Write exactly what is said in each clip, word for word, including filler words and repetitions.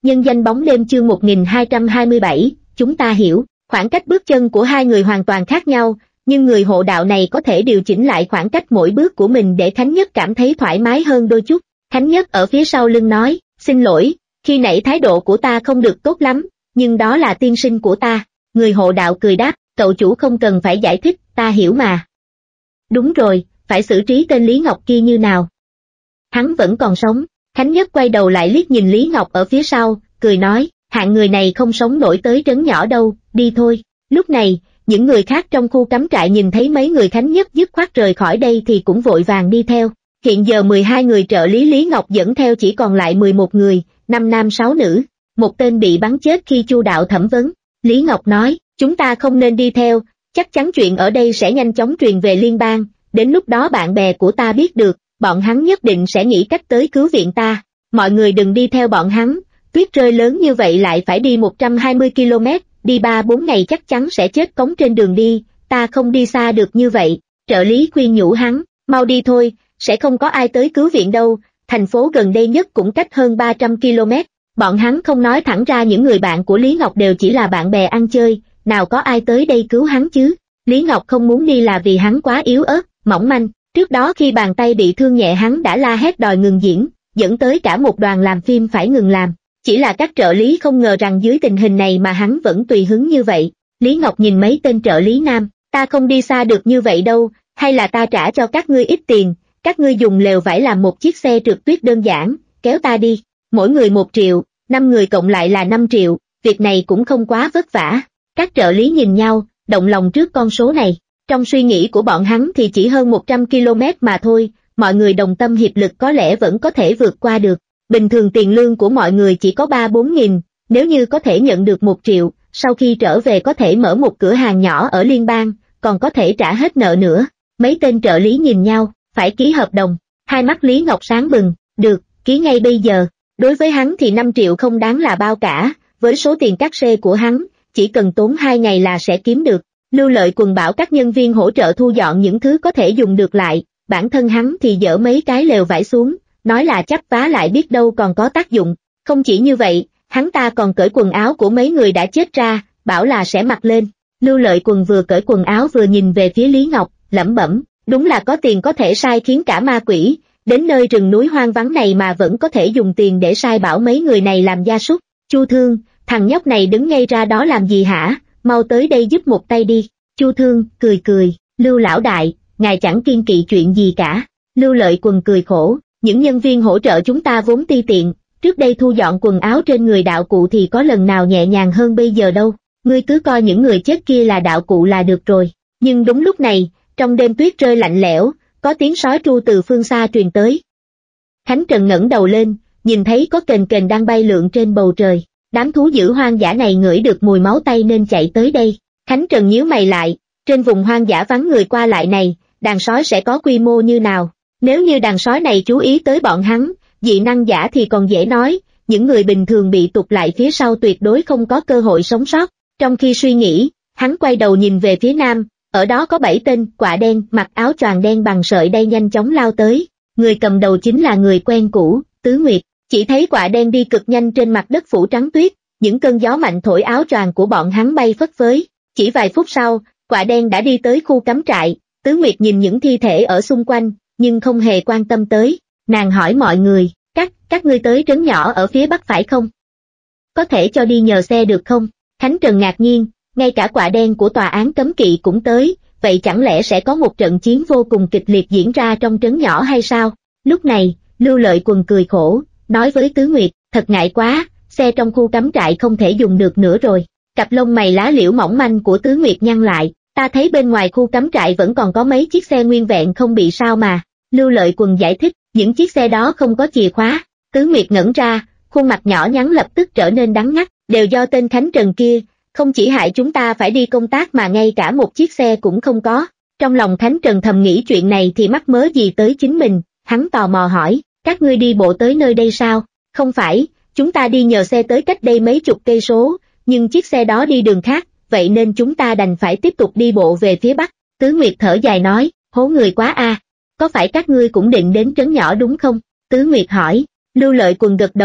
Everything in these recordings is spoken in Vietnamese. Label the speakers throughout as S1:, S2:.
S1: Nhân danh bóng đêm chương một nghìn hai trăm hai mươi bảy, chúng ta hiểu, khoảng cách bước chân của hai người hoàn toàn khác nhau, nhưng người hộ đạo này có thể điều chỉnh lại khoảng cách mỗi bước của mình để Khánh Nhất cảm thấy thoải mái hơn đôi chút. Khánh Nhất ở phía sau lưng nói, xin lỗi, khi nãy thái độ của ta không được tốt lắm, nhưng đó là tiên sinh của ta. Người hộ đạo cười đáp, cậu chủ không cần phải giải thích, ta hiểu mà. Đúng rồi, phải xử trí tên Lý Ngọc kia như nào? Hắn vẫn còn sống. Khánh Nhất quay đầu lại liếc nhìn Lý Ngọc ở phía sau, cười nói, hạng người này không sống nổi tới trấn nhỏ đâu, đi thôi. Lúc này, những người khác trong khu cắm trại nhìn thấy mấy người Khánh Nhất dứt khoát rời khỏi đây thì cũng vội vàng đi theo. Hiện giờ mười hai người trợ lý Lý Ngọc dẫn theo chỉ còn lại mười một người, năm nam sáu nữ. Một tên bị bắn chết khi Chu đạo thẩm vấn. Lý Ngọc nói, chúng ta không nên đi theo, chắc chắn chuyện ở đây sẽ nhanh chóng truyền về liên bang, đến lúc đó bạn bè của ta biết được, bọn hắn nhất định sẽ nghĩ cách tới cứu viện ta. Mọi người đừng đi theo bọn hắn, tuyết rơi lớn như vậy lại phải đi một trăm hai mươi ki lô mét, đi ba bốn ngày chắc chắn sẽ chết cóng trên đường đi, ta không đi xa được như vậy. Trợ lý khuyên nhủ hắn, mau đi thôi, sẽ không có ai tới cứu viện đâu, thành phố gần đây nhất cũng cách hơn ba trăm ki lô mét. Bọn hắn không nói thẳng ra những người bạn của Lý Ngọc đều chỉ là bạn bè ăn chơi, nào có ai tới đây cứu hắn chứ. Lý Ngọc không muốn đi là vì hắn quá yếu ớt, mỏng manh, trước đó khi bàn tay bị thương nhẹ hắn đã la hét đòi ngừng diễn, dẫn tới cả một đoàn làm phim phải ngừng làm. Chỉ là các trợ lý không ngờ rằng dưới tình hình này mà hắn vẫn tùy hứng như vậy. Lý Ngọc nhìn mấy tên trợ lý nam, ta không đi xa được như vậy đâu, hay là ta trả cho các ngươi ít tiền, các ngươi dùng lều vải làm một chiếc xe trượt tuyết đơn giản, kéo ta đi, mỗi người một triệu, năm người cộng lại là năm triệu, việc này cũng không quá vất vả. Các trợ lý nhìn nhau, động lòng trước con số này. Trong suy nghĩ của bọn hắn thì chỉ hơn một trăm ki lô mét mà thôi, mọi người đồng tâm hiệp lực có lẽ vẫn có thể vượt qua được. Bình thường tiền lương của mọi người chỉ có ba bốn nghìn, nếu như có thể nhận được một triệu, sau khi trở về có thể mở một cửa hàng nhỏ ở liên bang, còn có thể trả hết nợ nữa. Mấy tên trợ lý nhìn nhau, phải ký hợp đồng. Hai mắt Lý Ngọc sáng bừng, được, ký ngay bây giờ. Đối với hắn thì năm triệu không đáng là bao cả, với số tiền cát xê của hắn, chỉ cần tốn hai ngày là sẽ kiếm được. Lưu Lợi Quần bảo các nhân viên hỗ trợ thu dọn những thứ có thể dùng được lại, bản thân hắn thì dỡ mấy cái lều vải xuống, nói là chắp vá lại biết đâu còn có tác dụng. Không chỉ như vậy, hắn ta còn cởi quần áo của mấy người đã chết ra, bảo là sẽ mặc lên. Lưu Lợi Quần vừa cởi quần áo vừa nhìn về phía Lý Ngọc, lẩm bẩm, đúng là có tiền có thể sai khiến cả ma quỷ, đến nơi rừng núi hoang vắng này mà vẫn có thể dùng tiền để sai bảo mấy người này làm gia súc. Chu Thương, thằng nhóc này đứng ngay ra đó làm gì hả, mau tới đây giúp một tay đi. Chu Thương, cười cười, Lưu lão đại, ngài chẳng kiêng kỵ chuyện gì cả. Lưu Lợi Quần cười khổ, những nhân viên hỗ trợ chúng ta vốn ti tiện, trước đây thu dọn quần áo trên người đạo cụ thì có lần nào nhẹ nhàng hơn bây giờ đâu, ngươi cứ coi những người chết kia là đạo cụ là được rồi. Nhưng đúng lúc này, trong đêm tuyết rơi lạnh lẽo, có tiếng sói tru từ phương xa truyền tới. Khánh Trần ngẩng đầu lên, nhìn thấy có kền kền đang bay lượn trên bầu trời, đám thú dữ hoang dã này ngửi được mùi máu tanh nên chạy tới đây. Khánh Trần nhíu mày lại, trên vùng hoang dã vắng người qua lại này, đàn sói sẽ có quy mô như nào? Nếu như đàn sói này chú ý tới bọn hắn, dị năng giả thì còn dễ nói, những người bình thường bị tụt lại phía sau tuyệt đối không có cơ hội sống sót. Trong khi suy nghĩ, hắn quay đầu nhìn về phía nam, ở đó có bảy tên quạ đen mặc áo choàng đen bằng sợi đay nhanh chóng lao tới. Người cầm đầu chính là người quen cũ, Tứ Nguyệt. Chỉ thấy quạ đen đi cực nhanh trên mặt đất phủ trắng tuyết, những cơn gió mạnh thổi áo choàng của bọn hắn bay phất phới. Chỉ vài phút sau, quạ đen đã đi tới khu cắm trại. Tứ Nguyệt nhìn những thi thể ở xung quanh, nhưng không hề quan tâm tới. Nàng hỏi mọi người, các, các ngươi tới trấn nhỏ ở phía bắc phải không? Có thể cho đi nhờ xe được không? Khánh Trần ngạc nhiên, ngay cả quạ đen của tòa án cấm kỵ cũng tới, vậy chẳng lẽ sẽ có một trận chiến vô cùng kịch liệt diễn ra trong trấn nhỏ hay sao? Lúc này, Lưu Lợi Quần cười khổ, nói với Tứ Nguyệt, thật ngại quá, xe trong khu cắm trại không thể dùng được nữa rồi. Cặp lông mày lá liễu mỏng manh của Tứ Nguyệt nhăn lại, ta thấy bên ngoài khu cắm trại vẫn còn có mấy chiếc xe nguyên vẹn không bị sao mà. Lưu Lợi Quần giải thích, những chiếc xe đó không có chìa khóa. Tứ Nguyệt ngẩn ra, khuôn mặt nhỏ nhắn lập tức trở nên đắng ngắt, đều do tên Khánh Trần kia, không chỉ hại chúng ta phải đi công tác mà ngay cả một chiếc xe cũng không có. Trong lòng Khánh Trần thầm nghĩ chuyện này thì mắc mớ gì tới chính mình, hắn tò mò hỏi, các ngươi đi bộ tới nơi đây sao? Không phải, chúng ta đi nhờ xe tới cách đây mấy chục cây số, nhưng chiếc xe đó đi đường khác, vậy nên chúng ta đành phải tiếp tục đi bộ về phía bắc. Tứ Nguyệt thở dài nói, hố người quá a. Có phải các ngươi cũng định đến trấn nhỏ đúng không? Tứ Nguyệt hỏi. Lưu Lợi Quần gật đầu,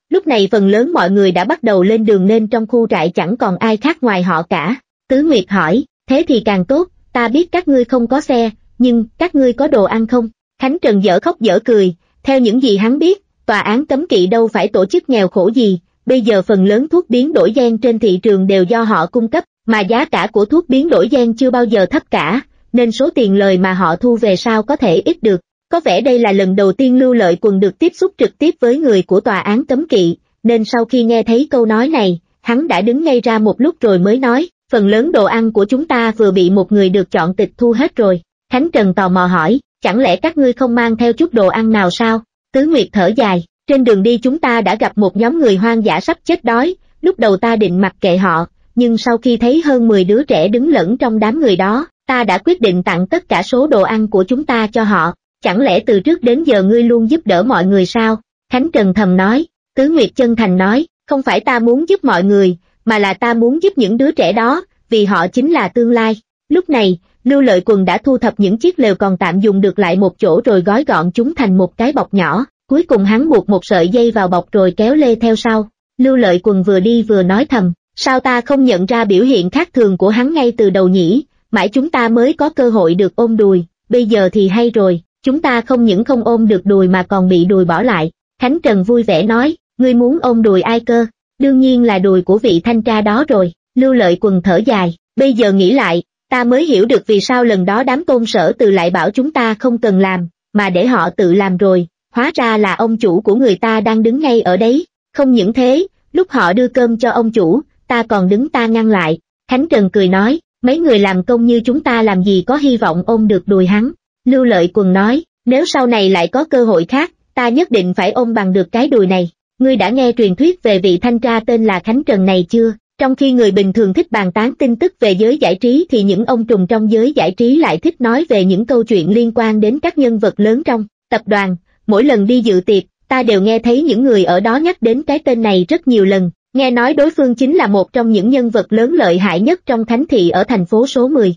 S1: Lúc này phần lớn mọi người đã bắt đầu lên đường nên trong khu trại chẳng còn ai khác ngoài họ cả. Tứ Nguyệt hỏi, thế thì càng tốt, ta biết các ngươi không có xe, nhưng các ngươi có đồ ăn không? Khánh Trần dở khóc dở cười, theo những gì hắn biết, tòa án cấm kỵ đâu phải tổ chức nghèo khổ gì, bây giờ phần lớn thuốc biến đổi gen trên thị trường đều do họ cung cấp, mà giá cả của thuốc biến đổi gen chưa bao giờ thấp cả, nên số tiền lời mà họ thu về sao có thể ít được. Có vẻ đây là lần đầu tiên Lưu Lợi Quần được tiếp xúc trực tiếp với người của tòa án cấm kỵ, nên sau khi nghe thấy câu nói này, hắn đã đứng ngây ra một lúc rồi mới nói, phần lớn đồ ăn của chúng ta vừa bị một người được chọn tịch thu hết rồi. Khánh Trần tò mò hỏi, chẳng lẽ các ngươi không mang theo chút đồ ăn nào sao? Tứ Nguyệt thở dài, trên đường đi chúng ta đã gặp một nhóm người hoang dã sắp chết đói, lúc đầu ta định mặc kệ họ, nhưng sau khi thấy hơn mười đứa trẻ đứng lẫn trong đám người đó, ta đã quyết định tặng tất cả số đồ ăn của chúng ta cho họ. Chẳng lẽ từ trước đến giờ ngươi luôn giúp đỡ mọi người sao? Khánh Trần thầm nói. Tứ Nguyệt chân thành nói, không phải ta muốn giúp mọi người, mà là ta muốn giúp những đứa trẻ đó, vì họ chính là tương lai. Lúc này, Lưu Lợi Quần đã thu thập những chiếc lều còn tạm dùng được lại một chỗ rồi gói gọn chúng thành một cái bọc nhỏ, cuối cùng hắn buộc một sợi dây vào bọc rồi kéo lê theo sau. Lưu Lợi Quần vừa đi vừa nói thầm, sao ta không nhận ra biểu hiện khác thường của hắn ngay từ đầu nhỉ, mãi chúng ta mới có cơ hội được ôm đùi, bây giờ thì hay rồi. Chúng ta không những không ôm được đùi mà còn bị đùi bỏ lại. Khánh Trần vui vẻ nói, ngươi muốn ôm đùi ai cơ? Đương nhiên là đùi của vị thanh tra đó rồi. Lưu Lợi Quần thở dài, bây giờ nghĩ lại, ta mới hiểu được vì sao lần đó đám Tôn Sở Từ lại bảo chúng ta không cần làm, mà để họ tự làm rồi, hóa ra là ông chủ của người ta đang đứng ngay ở đấy. Không những thế, lúc họ đưa cơm cho ông chủ, ta còn đứng ta ngăn lại. Khánh Trần cười nói, mấy người làm công như chúng ta làm gì có hy vọng ôm được đùi hắn. Lưu Lợi Quần nói, nếu sau này lại có cơ hội khác, ta nhất định phải ôm bằng được cái đùi này. Ngươi đã nghe truyền thuyết về vị thanh tra tên là Khánh Trần này chưa? Trong khi người bình thường thích bàn tán tin tức về giới giải trí thì những ông trùm trong giới giải trí lại thích nói về những câu chuyện liên quan đến các nhân vật lớn trong tập đoàn. Mỗi lần đi dự tiệc, ta đều nghe thấy những người ở đó nhắc đến cái tên này rất nhiều lần. Nghe nói đối phương chính là một trong những nhân vật lớn lợi hại nhất trong thánh thị ở thành phố số mười.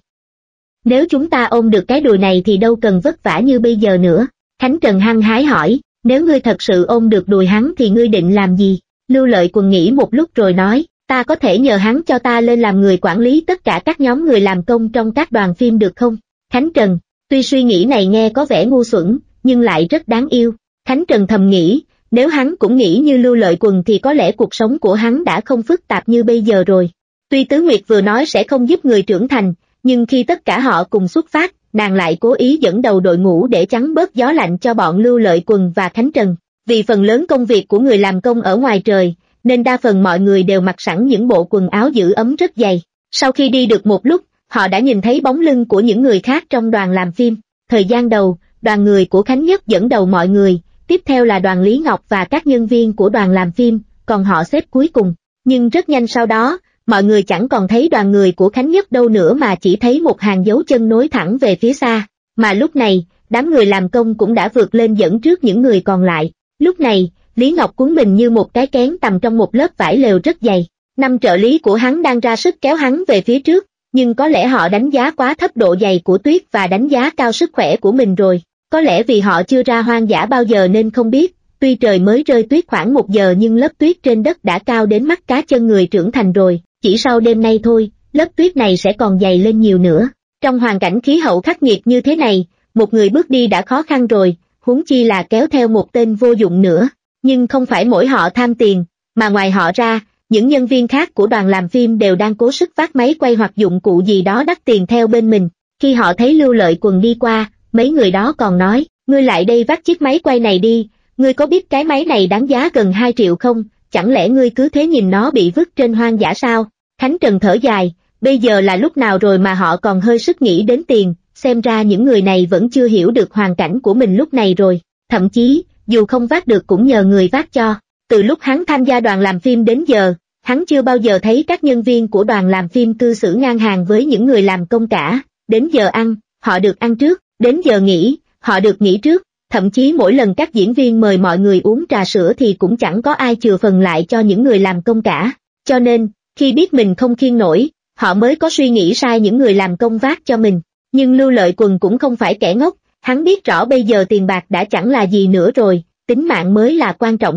S1: Nếu chúng ta ôm được cái đùi này thì đâu cần vất vả như bây giờ nữa. Khánh Trần hăng hái hỏi, nếu ngươi thật sự ôm được đùi hắn thì ngươi định làm gì? Lưu Lợi Quần nghĩ một lúc rồi nói, ta có thể nhờ hắn cho ta lên làm người quản lý tất cả các nhóm người làm công trong các đoàn phim được không? Khánh Trần, tuy suy nghĩ này nghe có vẻ ngu xuẩn, nhưng lại rất đáng yêu. Khánh Trần thầm nghĩ, nếu hắn cũng nghĩ như Lưu Lợi Quần thì có lẽ cuộc sống của hắn đã không phức tạp như bây giờ rồi. Tuy Tứ Nguyệt vừa nói sẽ không giúp người trưởng thành, nhưng khi tất cả họ cùng xuất phát, nàng lại cố ý dẫn đầu đội ngũ để chắn bớt gió lạnh cho bọn Lưu Lợi Quần và Khánh Trần. Vì phần lớn công việc của người làm công ở ngoài trời, nên đa phần mọi người đều mặc sẵn những bộ quần áo giữ ấm rất dày. Sau khi đi được một lúc, họ đã nhìn thấy bóng lưng của những người khác trong đoàn làm phim. Thời gian đầu, đoàn người của Khánh Nhất dẫn đầu mọi người, tiếp theo là đoàn Lý Ngọc và các nhân viên của đoàn làm phim, còn họ xếp cuối cùng. Nhưng rất nhanh sau đó, mọi người chẳng còn thấy đoàn người của Khánh Nhất đâu nữa mà chỉ thấy một hàng dấu chân nối thẳng về phía xa. Mà lúc này, đám người làm công cũng đã vượt lên dẫn trước những người còn lại. Lúc này, Lý Ngọc cuốn mình như một cái kén tầm trong một lớp vải lều rất dày. Năm trợ lý của hắn đang ra sức kéo hắn về phía trước, nhưng có lẽ họ đánh giá quá thấp độ dày của tuyết và đánh giá cao sức khỏe của mình rồi. Có lẽ vì họ chưa ra hoang dã bao giờ nên không biết, tuy trời mới rơi tuyết khoảng một giờ nhưng lớp tuyết trên đất đã cao đến mắt cá chân người trưởng thành rồi. Chỉ sau đêm nay thôi, lớp tuyết này sẽ còn dày lên nhiều nữa. Trong hoàn cảnh khí hậu khắc nghiệt như thế này, một người bước đi đã khó khăn rồi, huống chi là kéo theo một tên vô dụng nữa. Nhưng không phải mỗi họ tham tiền, mà ngoài họ ra, những nhân viên khác của đoàn làm phim đều đang cố sức vác máy quay hoặc dụng cụ gì đó đắt tiền theo bên mình. Khi họ thấy Lưu Lợi Quần đi qua, mấy người đó còn nói, ngươi lại đây vác chiếc máy quay này đi, ngươi có biết cái máy này đáng giá gần hai triệu không? Chẳng lẽ ngươi cứ thế nhìn nó bị vứt trên hoang dã sao? Khánh Trần thở dài, bây giờ là lúc nào rồi mà họ còn hơi sức nghĩ đến tiền, xem ra những người này vẫn chưa hiểu được hoàn cảnh của mình lúc này rồi. Thậm chí, dù không vác được cũng nhờ người vác cho. Từ lúc hắn tham gia đoàn làm phim đến giờ, hắn chưa bao giờ thấy các nhân viên của đoàn làm phim cư xử ngang hàng với những người làm công cả. Đến giờ ăn, họ được ăn trước, đến giờ nghỉ, họ được nghỉ trước. Thậm chí mỗi lần các diễn viên mời mọi người uống trà sữa thì cũng chẳng có ai chừa phần lại cho những người làm công cả. Cho nên, khi biết mình không khiêng nổi, họ mới có suy nghĩ sai những người làm công vác cho mình. Nhưng Lưu Lợi Quần cũng không phải kẻ ngốc, hắn biết rõ bây giờ tiền bạc đã chẳng là gì nữa rồi, tính mạng mới là quan trọng nhất.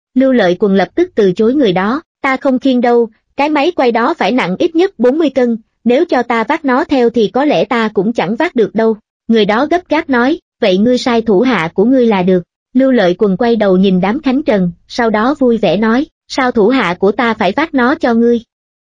S1: Lưu Lợi Quần lập tức từ chối người đó, ta không khiêng đâu, cái máy quay đó phải nặng ít nhất bốn mươi cân, nếu cho ta vác nó theo thì có lẽ ta cũng chẳng vác được đâu. Người đó gấp gáp nói, vậy ngươi sai thủ hạ của ngươi là được. Lưu Lợi Quần quay đầu nhìn đám Khánh Trần, sau đó vui vẻ nói, sao thủ hạ của ta phải vác nó cho ngươi?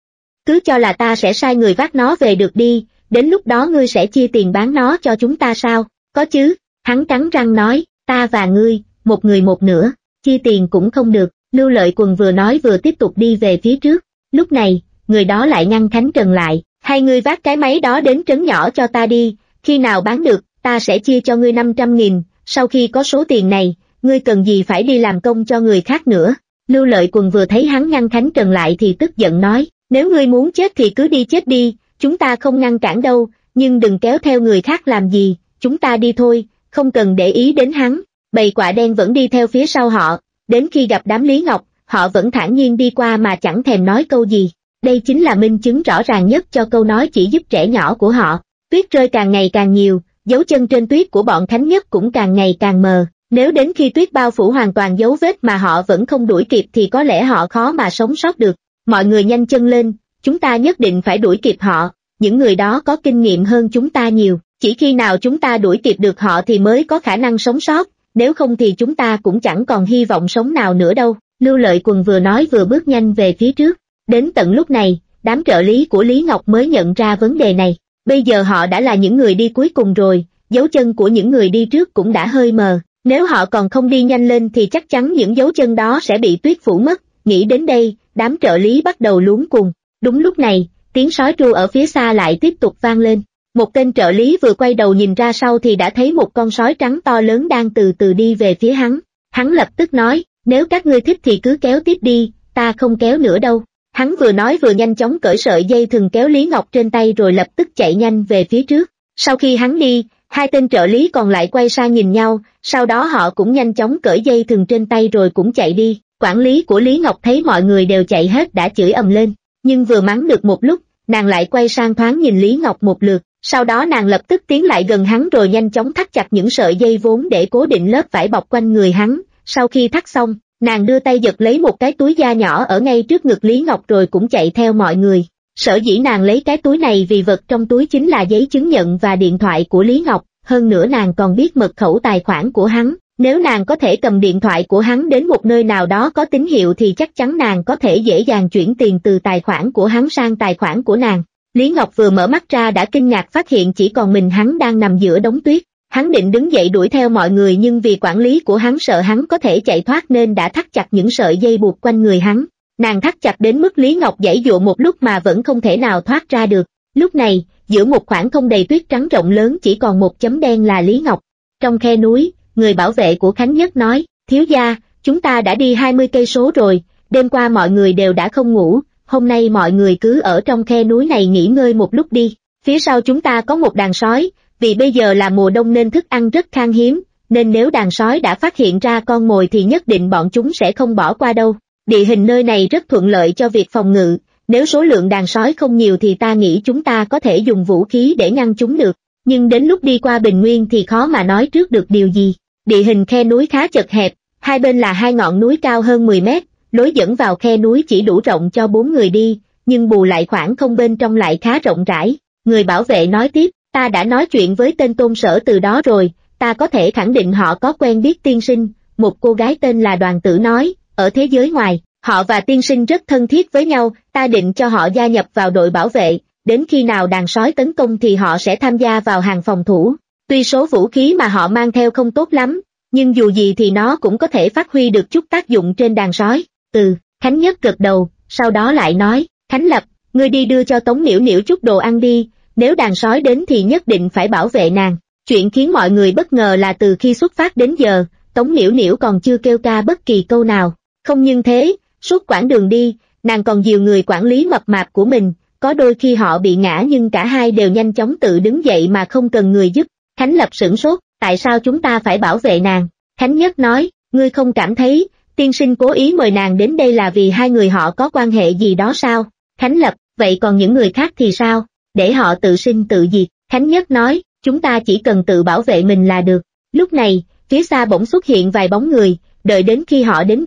S1: Cứ cho là ta sẽ sai người vác nó về được đi, đến lúc đó ngươi sẽ chia tiền bán nó cho chúng ta sao? Có chứ, hắn cắn răng nói, ta và ngươi, một người một nửa, chia tiền cũng không được. Lưu Lợi Quần vừa nói vừa tiếp tục đi về phía trước. Lúc này, người đó lại ngăn Khánh Trần lại, hay ngươi vác cái máy đó đến trấn nhỏ cho ta đi, khi nào bán được, ta sẽ chia cho ngươi năm trăm nghìn, sau khi có số tiền này, ngươi cần gì phải đi làm công cho người khác nữa. Lưu Lợi Quần vừa thấy hắn ngăn Khánh Trần lại thì tức giận nói, nếu ngươi muốn chết thì cứ đi chết đi, chúng ta không ngăn cản đâu, nhưng đừng kéo theo người khác làm gì, chúng ta đi thôi, không cần để ý đến hắn. Bầy quạ đen vẫn đi theo phía sau họ, đến khi gặp đám Lý Ngọc, họ vẫn thản nhiên đi qua mà chẳng thèm nói câu gì. Đây chính là minh chứng rõ ràng nhất cho câu nói chỉ giúp trẻ nhỏ của họ. Tuyết rơi càng ngày càng nhiều, dấu chân trên tuyết của bọn Khánh Nhất cũng càng ngày càng mờ. Nếu đến khi tuyết bao phủ hoàn toàn dấu vết mà họ vẫn không đuổi kịp thì có lẽ họ khó mà sống sót được. Mọi người nhanh chân lên, chúng ta nhất định phải đuổi kịp họ, những người đó có kinh nghiệm hơn chúng ta nhiều. Chỉ khi nào chúng ta đuổi kịp được họ thì mới có khả năng sống sót, nếu không thì chúng ta cũng chẳng còn hy vọng sống nào nữa đâu. Lưu Lợi Quần vừa nói vừa bước nhanh về phía trước. Đến tận lúc này, đám trợ lý của Lý Ngọc mới nhận ra vấn đề này. Bây giờ họ đã là những người đi cuối cùng rồi, dấu chân của những người đi trước cũng đã hơi mờ. Nếu họ còn không đi nhanh lên thì chắc chắn những dấu chân đó sẽ bị tuyết phủ mất. Nghĩ đến đây, đám trợ lý bắt đầu luống cuồng. Đúng lúc này, tiếng sói tru ở phía xa lại tiếp tục vang lên. Một tên trợ lý vừa quay đầu nhìn ra sau thì đã thấy một con sói trắng to lớn đang từ từ đi về phía hắn. Hắn lập tức nói, nếu các ngươi thích thì cứ kéo tiếp đi, ta không kéo nữa đâu. Hắn vừa nói vừa nhanh chóng cởi sợi dây thừng kéo Lý Ngọc trên tay rồi lập tức chạy nhanh về phía trước. Sau khi hắn đi, hai tên trợ lý còn lại quay sang nhìn nhau, sau đó họ cũng nhanh chóng cởi dây thừng trên tay rồi cũng chạy đi. Quản lý của Lý Ngọc thấy mọi người đều chạy hết đã chửi ầm lên, nhưng vừa mắng được một lúc, nàng lại quay sang thoáng nhìn Lý Ngọc một lượt, sau đó nàng lập tức tiến lại gần hắn rồi nhanh chóng thắt chặt những sợi dây vốn để cố định lớp vải bọc quanh người hắn. Sau khi thắt xong, nàng đưa tay giật lấy một cái túi da nhỏ ở ngay trước ngực Lý Ngọc rồi cũng chạy theo mọi người. Sở dĩ nàng lấy cái túi này vì vật trong túi chính là giấy chứng nhận và điện thoại của Lý Ngọc, hơn nữa nàng còn biết mật khẩu tài khoản của hắn. Nếu nàng có thể cầm điện thoại của hắn đến một nơi nào đó có tín hiệu thì chắc chắn nàng có thể dễ dàng chuyển tiền từ tài khoản của hắn sang tài khoản của nàng. Lý Ngọc vừa mở mắt ra đã kinh ngạc phát hiện chỉ còn mình hắn đang nằm giữa đống tuyết. Hắn định đứng dậy đuổi theo mọi người nhưng vì quản lý của hắn sợ hắn có thể chạy thoát nên đã thắt chặt những sợi dây buộc quanh người hắn. Nàng thắt chặt đến mức Lý Ngọc giãy giụa một lúc mà vẫn không thể nào thoát ra được. Lúc này, giữa một khoảng không đầy tuyết trắng rộng lớn chỉ còn một chấm đen là Lý Ngọc. Trong khe núi, người bảo vệ của Khánh Nhất nói, thiếu gia, chúng ta đã đi hai mươi cây số rồi, đêm qua mọi người đều đã không ngủ, hôm nay mọi người cứ ở trong khe núi này nghỉ ngơi một lúc đi. Phía sau chúng ta có một đàn sói, vì bây giờ là mùa đông nên thức ăn rất khan hiếm, nên nếu đàn sói đã phát hiện ra con mồi thì nhất định bọn chúng sẽ không bỏ qua đâu. Địa hình nơi này rất thuận lợi cho việc phòng ngự, nếu số lượng đàn sói không nhiều thì ta nghĩ chúng ta có thể dùng vũ khí để ngăn chúng được, nhưng đến lúc đi qua bình nguyên thì khó mà nói trước được điều gì. Địa hình khe núi khá chật hẹp, hai bên là hai ngọn núi cao hơn mười mét, lối dẫn vào khe núi chỉ đủ rộng cho bốn người đi, nhưng bù lại khoảng không bên trong lại khá rộng rãi. Người bảo vệ nói tiếp, ta đã nói chuyện với tên Tôn Sở từ đó rồi, ta có thể khẳng định họ có quen biết tiên sinh, một cô gái tên là Đoàn Tử nói, ở thế giới ngoài, họ và tiên sinh rất thân thiết với nhau, ta định cho họ gia nhập vào đội bảo vệ, đến khi nào đàn sói tấn công thì họ sẽ tham gia vào hàng phòng thủ. Tuy số vũ khí mà họ mang theo không tốt lắm, nhưng dù gì thì nó cũng có thể phát huy được chút tác dụng trên đàn sói. Từ, Khánh Nhất gật đầu, sau đó lại nói, Khánh Lập, ngươi đi đưa cho Tống Niễu Niễu chút đồ ăn đi, nếu đàn sói đến thì nhất định phải bảo vệ nàng. Chuyện khiến mọi người bất ngờ là từ khi xuất phát đến giờ, Tống Niễu Niễu còn chưa kêu ca bất kỳ câu nào. Không những thế, suốt quãng đường đi, nàng còn dìu người quản lý mập mạp của mình, có đôi khi họ bị ngã nhưng cả hai đều nhanh chóng tự đứng dậy mà không cần người giúp. Khánh Lập sửng sốt, tại sao chúng ta phải bảo vệ nàng? Khánh Nhất nói, ngươi không cảm thấy, tiên sinh cố ý mời nàng đến đây là vì hai người họ có quan hệ gì đó sao? Khánh Lập, vậy còn những người khác thì sao? Để họ tự sinh tự diệt. Khánh Nhất nói, chúng ta chỉ cần tự bảo vệ mình là được. Lúc này, phía xa bỗng xuất hiện vài bóng người, đợi đến khi họ đến gần,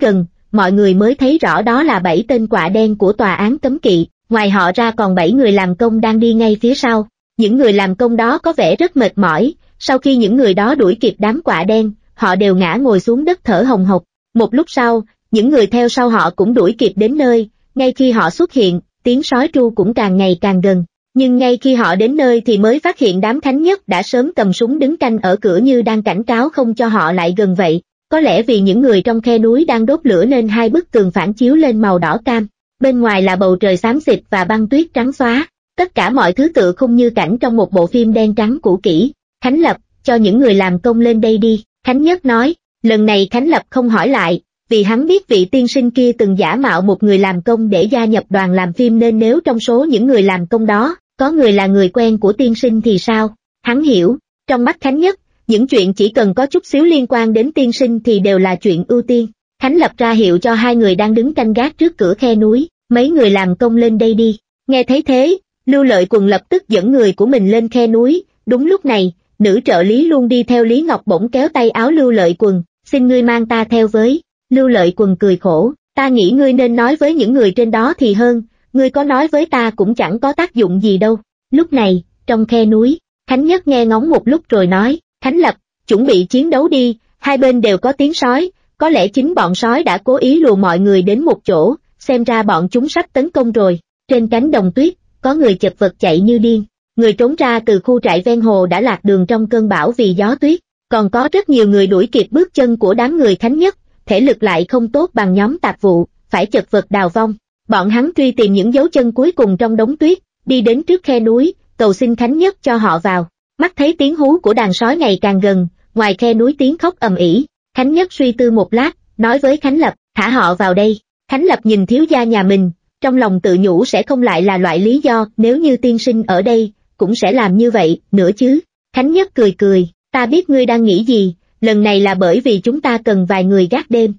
S1: mọi người mới thấy rõ đó là bảy tên quạ đen của tòa án cấm kỵ, ngoài họ ra còn bảy người làm công đang đi ngay phía sau. Những người làm công đó có vẻ rất mệt mỏi, sau khi những người đó đuổi kịp đám quạ đen, họ đều ngã ngồi xuống đất thở hồng hộc. Một lúc sau, những người theo sau họ cũng đuổi kịp đến nơi, ngay khi họ xuất hiện, tiếng sói tru cũng càng ngày càng gần. Nhưng ngay khi họ đến nơi thì mới phát hiện đám thánh nhất đã sớm cầm súng đứng canh ở cửa như đang cảnh cáo không cho họ lại gần vậy. Có lẽ vì những người trong khe núi đang đốt lửa nên hai bức tường phản chiếu lên màu đỏ cam. Bên ngoài là bầu trời xám xịt và băng tuyết trắng xóa. Tất cả mọi thứ tựa khung như cảnh trong một bộ phim đen trắng cũ kỹ. Khánh Lập, cho những người làm công lên đây đi, Khánh Nhất nói. Lần này Khánh Lập không hỏi lại, vì hắn biết vị tiên sinh kia từng giả mạo một người làm công để gia nhập đoàn làm phim, nên nếu trong số những người làm công đó, có người là người quen của tiên sinh thì sao? Hắn hiểu, trong mắt Khánh Nhất, những chuyện chỉ cần có chút xíu liên quan đến tiên sinh thì đều là chuyện ưu tiên. Khánh Lập ra hiệu cho hai người đang đứng canh gác trước cửa khe núi, mấy người làm công lên đây đi. Nghe thấy thế, Lưu Lợi Quần lập tức dẫn người của mình lên khe núi. Đúng lúc này, nữ trợ lý luôn đi theo Lý Ngọc bỗng kéo tay áo Lưu Lợi Quần, xin ngươi mang ta theo với. Lưu Lợi Quần cười khổ, ta nghĩ ngươi nên nói với những người trên đó thì hơn, ngươi có nói với ta cũng chẳng có tác dụng gì đâu. Lúc này, trong khe núi, Khánh Nhất nghe ngóng một lúc rồi nói, Khánh Lập, chuẩn bị chiến đấu đi, hai bên đều có tiếng sói, có lẽ chính bọn sói đã cố ý lùa mọi người đến một chỗ, xem ra bọn chúng sắp tấn công rồi. Trên cánh đồng tuyết, có người chật vật chạy như điên, người trốn ra từ khu trại ven hồ đã lạc đường trong cơn bão vì gió tuyết, còn có rất nhiều người đuổi kịp bước chân của đám người Khánh Nhất, thể lực lại không tốt bằng nhóm tạp vụ, phải chật vật đào vong. Bọn hắn truy tìm những dấu chân cuối cùng trong đống tuyết, đi đến trước khe núi, cầu xin Khánh Nhất cho họ vào. Mắt thấy tiếng hú của đàn sói ngày càng gần, ngoài khe núi tiếng khóc ầm ĩ. Khánh Nhất suy tư một lát, nói với Khánh Lập, thả họ vào đây. Khánh Lập nhìn thiếu gia nhà mình, trong lòng tự nhủ sẽ không lại là loại lý do nếu như tiên sinh ở đây, cũng sẽ làm như vậy, nữa chứ. Khánh Nhất cười cười, ta biết ngươi đang nghĩ gì, lần này là bởi vì chúng ta cần vài người gác đêm.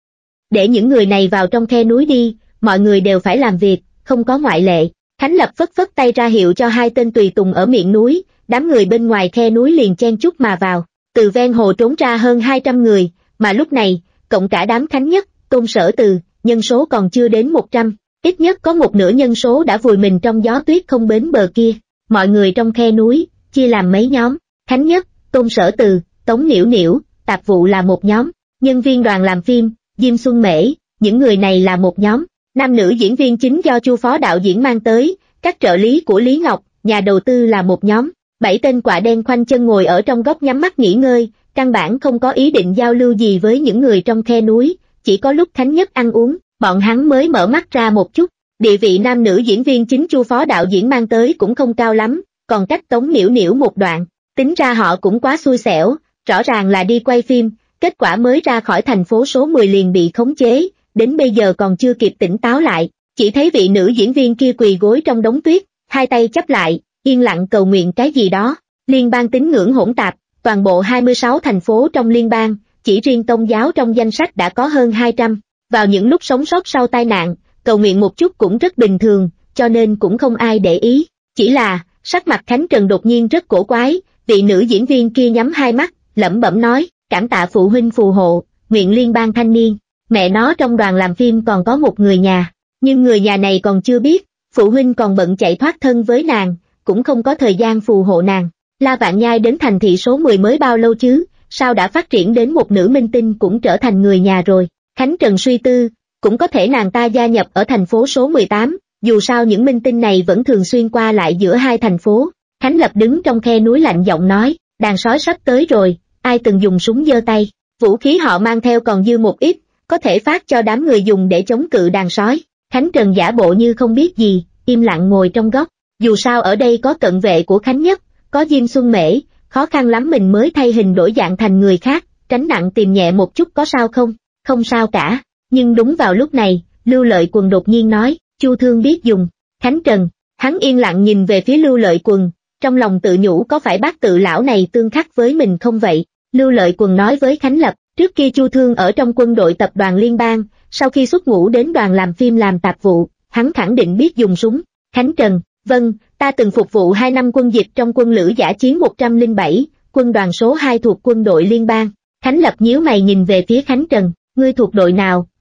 S1: Để những người này vào trong khe núi đi, mọi người đều phải làm việc, không có ngoại lệ. Khánh Lập phất phất tay ra hiệu cho hai tên tùy tùng ở miệng núi, đám người bên ngoài khe núi liền chen chúc mà vào. Từ ven hồ trốn ra hơn hai trăm người, mà lúc này, cộng cả đám Khánh Nhất, Tôn Sở Từ, nhân số còn chưa đến một trăm, ít nhất có một nửa nhân số đã vùi mình trong gió tuyết không bến bờ kia. Mọi người trong khe núi, chia làm mấy nhóm, Khánh Nhất, Tôn Sở Từ, Tống Niễu Niễu, tạp vụ là một nhóm, nhân viên đoàn làm phim, Diêm Xuân Mễ, những người này là một nhóm, nam nữ diễn viên chính do Chu phó đạo diễn mang tới, các trợ lý của Lý Ngọc, nhà đầu tư là một nhóm, bảy tên quạ đen khoanh chân ngồi ở trong góc nhắm mắt nghỉ ngơi, căn bản không có ý định giao lưu gì với những người trong khe núi, chỉ có lúc Khánh Nhất ăn uống, bọn hắn mới mở mắt ra một chút. Địa vị nam nữ diễn viên chính Chu phó đạo diễn mang tới cũng không cao lắm, còn cách Tống Niễu Niễu một đoạn, tính ra họ cũng quá xui xẻo, rõ ràng là đi quay phim, kết quả mới ra khỏi thành phố số mười liền bị khống chế, đến bây giờ còn chưa kịp tỉnh táo lại, chỉ thấy vị nữ diễn viên kia quỳ gối trong đống tuyết, hai tay chắp lại, yên lặng cầu nguyện cái gì đó. Liên bang tín ngưỡng hỗn tạp, toàn bộ hai mươi sáu thành phố trong liên bang, chỉ riêng tôn giáo trong danh sách đã có hơn hai trăm, vào những lúc sống sót sau tai nạn, cầu nguyện một chút cũng rất bình thường, cho nên cũng không ai để ý, chỉ là, sắc mặt Khánh Trần đột nhiên rất cổ quái, vị nữ diễn viên kia nhắm hai mắt, lẩm bẩm nói, cảm tạ phụ huynh phù hộ, nguyện liên bang thanh niên, mẹ nó trong đoàn làm phim còn có một người nhà, nhưng người nhà này còn chưa biết, phụ huynh còn bận chạy thoát thân với nàng, cũng không có thời gian phù hộ nàng. La Vạn Nhai đến thành thị số mười mới bao lâu chứ, sao đã phát triển đến một nữ minh tinh cũng trở thành người nhà rồi. Khánh Trần suy tư, cũng có thể nàng ta gia nhập ở thành phố số mười tám, dù sao những minh tinh này vẫn thường xuyên qua lại giữa hai thành phố. Khánh Lập đứng trong khe núi lạnh giọng nói, đàn sói sắp tới rồi, ai từng dùng súng giơ tay, vũ khí họ mang theo còn dư một ít, có thể phát cho đám người dùng để chống cự đàn sói. Khánh Trần giả bộ như không biết gì, im lặng ngồi trong góc, dù sao ở đây có cận vệ của Khánh Nhất, có Diêm Xuân Mễ, khó khăn lắm mình mới thay hình đổi dạng thành người khác, tránh nặng tìm nhẹ một chút có sao không? Không sao cả, nhưng đúng vào lúc này, Lưu Lợi Quần đột nhiên nói, Chu Thương biết dùng. Khánh Trần, hắn yên lặng nhìn về phía Lưu Lợi Quần, trong lòng tự nhủ có phải bác tự lão này tương khắc với mình không vậy? Lưu Lợi Quần nói với Khánh Lập, trước kia Chu Thương ở trong quân đội tập đoàn liên bang, sau khi xuất ngũ đến đoàn làm phim làm tạp vụ, hắn khẳng định biết dùng súng. Khánh Trần, vâng, ta từng phục vụ hai năm quân dịch trong quân lữ giả chiến một không bảy, quân đoàn số hai thuộc quân đội liên bang. Khánh Lập nhíu mày nhìn về phía Khánh Trần, ngươi thuộc đội nào?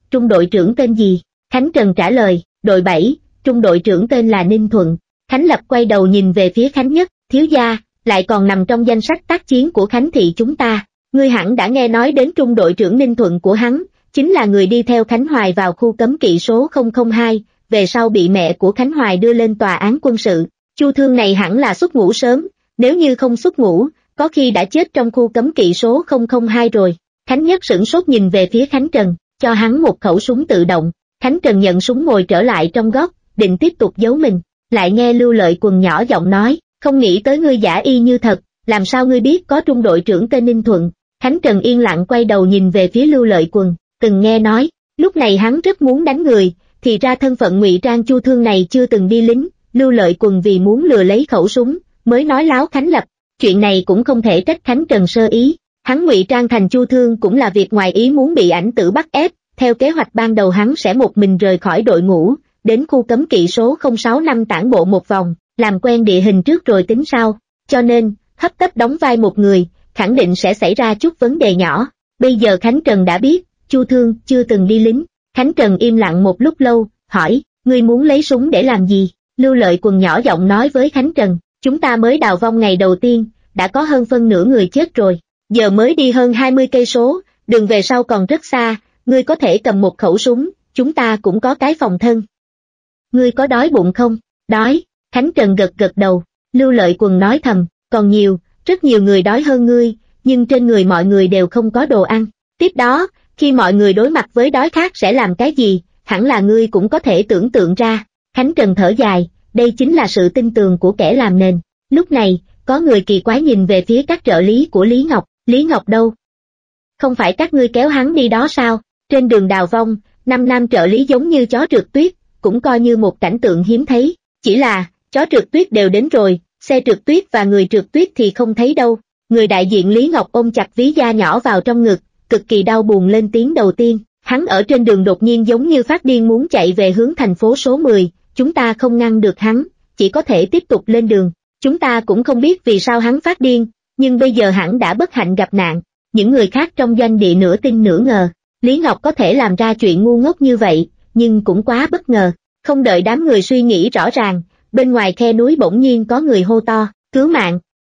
S1: trung đội trưởng tên gì? Khánh Trần trả lời, đội bảy, trung đội trưởng tên là Ninh Thuận. Khánh Lập quay đầu nhìn về phía Khánh Nhất, thiếu gia, lại còn nằm trong danh sách tác chiến của Khánh thị chúng ta. Ngươi hẳn đã nghe nói đến trung đội trưởng Ninh Thuận của hắn, chính là người đi theo Khánh Hoài vào khu cấm kỵ số không không hai, về sau bị mẹ của Khánh Hoài đưa lên tòa án quân sự. Chu Thương này hẳn là xuất ngũ sớm, nếu như không xuất ngũ, có khi đã chết trong khu cấm kỵ số không không hai rồi. Khánh Nhất sửng sốt nhìn về phía Khánh Trần, cho hắn một khẩu súng tự động. Khánh Trần nhận súng ngồi trở lại trong góc, định tiếp tục giấu mình, lại nghe Lưu Lợi Quần nhỏ giọng nói, không nghĩ tới ngươi giả y như thật, làm sao ngươi biết có trung đội trưởng tên Ninh Thuận. Khánh Trần yên lặng quay đầu nhìn về phía Lưu Lợi Quần, từng nghe nói, lúc này hắn rất muốn đánh người, thì ra thân phận ngụy trang Chu Thương này chưa từng đi lính. Lưu Lợi Quần vì muốn lừa lấy khẩu súng, mới nói láo Khánh Lập, chuyện này cũng không thể trách Khánh Trần sơ ý, hắn ngụy trang thành Chu Thương cũng là việc ngoài ý muốn bị ảnh tử bắt ép, theo kế hoạch ban đầu hắn sẽ một mình rời khỏi đội ngũ, đến khu cấm kỵ số không sáu năm tản bộ một vòng, làm quen địa hình trước rồi tính sau, cho nên, hấp tấp đóng vai một người, khẳng định sẽ xảy ra chút vấn đề nhỏ. Bây giờ Khánh Trần đã biết, Chu Thương chưa từng đi lính. Khánh Trần im lặng một lúc lâu, hỏi, ngươi muốn lấy súng để làm gì? Lưu Lợi Quần nhỏ giọng nói với Khánh Trần, chúng ta mới đào vong ngày đầu tiên, đã có hơn phân nửa người chết rồi, giờ mới đi hơn hai mươi cây số, đường về sau còn rất xa, ngươi có thể cầm một khẩu súng, chúng ta cũng có cái phòng thân. Ngươi có đói bụng không? Đói. Khánh Trần gật gật đầu. Lưu Lợi Quần nói thầm, còn nhiều, rất nhiều người đói hơn ngươi, nhưng trên người mọi người đều không có đồ ăn. Tiếp đó, khi mọi người đối mặt với đói khát sẽ làm cái gì, hẳn là ngươi cũng có thể tưởng tượng ra. Khánh Trần thở dài, đây chính là sự tin tường của kẻ làm nền. Lúc này, có người kỳ quái nhìn về phía các trợ lý của Lý Ngọc. Lý Ngọc đâu? Không phải các ngươi kéo hắn đi đó sao? Trên đường đào vong, năm nam trợ lý giống như chó trượt tuyết, cũng coi như một cảnh tượng hiếm thấy. Chỉ là, chó trượt tuyết đều đến rồi, xe trượt tuyết và người trượt tuyết thì không thấy đâu. Người đại diện Lý Ngọc ôm chặt ví da nhỏ vào trong ngực, cực kỳ đau buồn lên tiếng đầu tiên. Hắn ở trên đường đột nhiên giống như phát điên muốn chạy về hướng thành phố số mười, chúng ta không ngăn được hắn, chỉ có thể tiếp tục lên đường. Chúng ta cũng không biết vì sao hắn phát điên, nhưng bây giờ hắn đã bất hạnh gặp nạn. Những người khác trong doanh địa nửa tin nửa ngờ, Lý Ngọc có thể làm ra chuyện ngu ngốc như vậy, nhưng cũng quá bất ngờ. Không đợi đám người suy nghĩ rõ ràng, bên ngoài khe núi bỗng nhiên có người hô to, cứu mạng!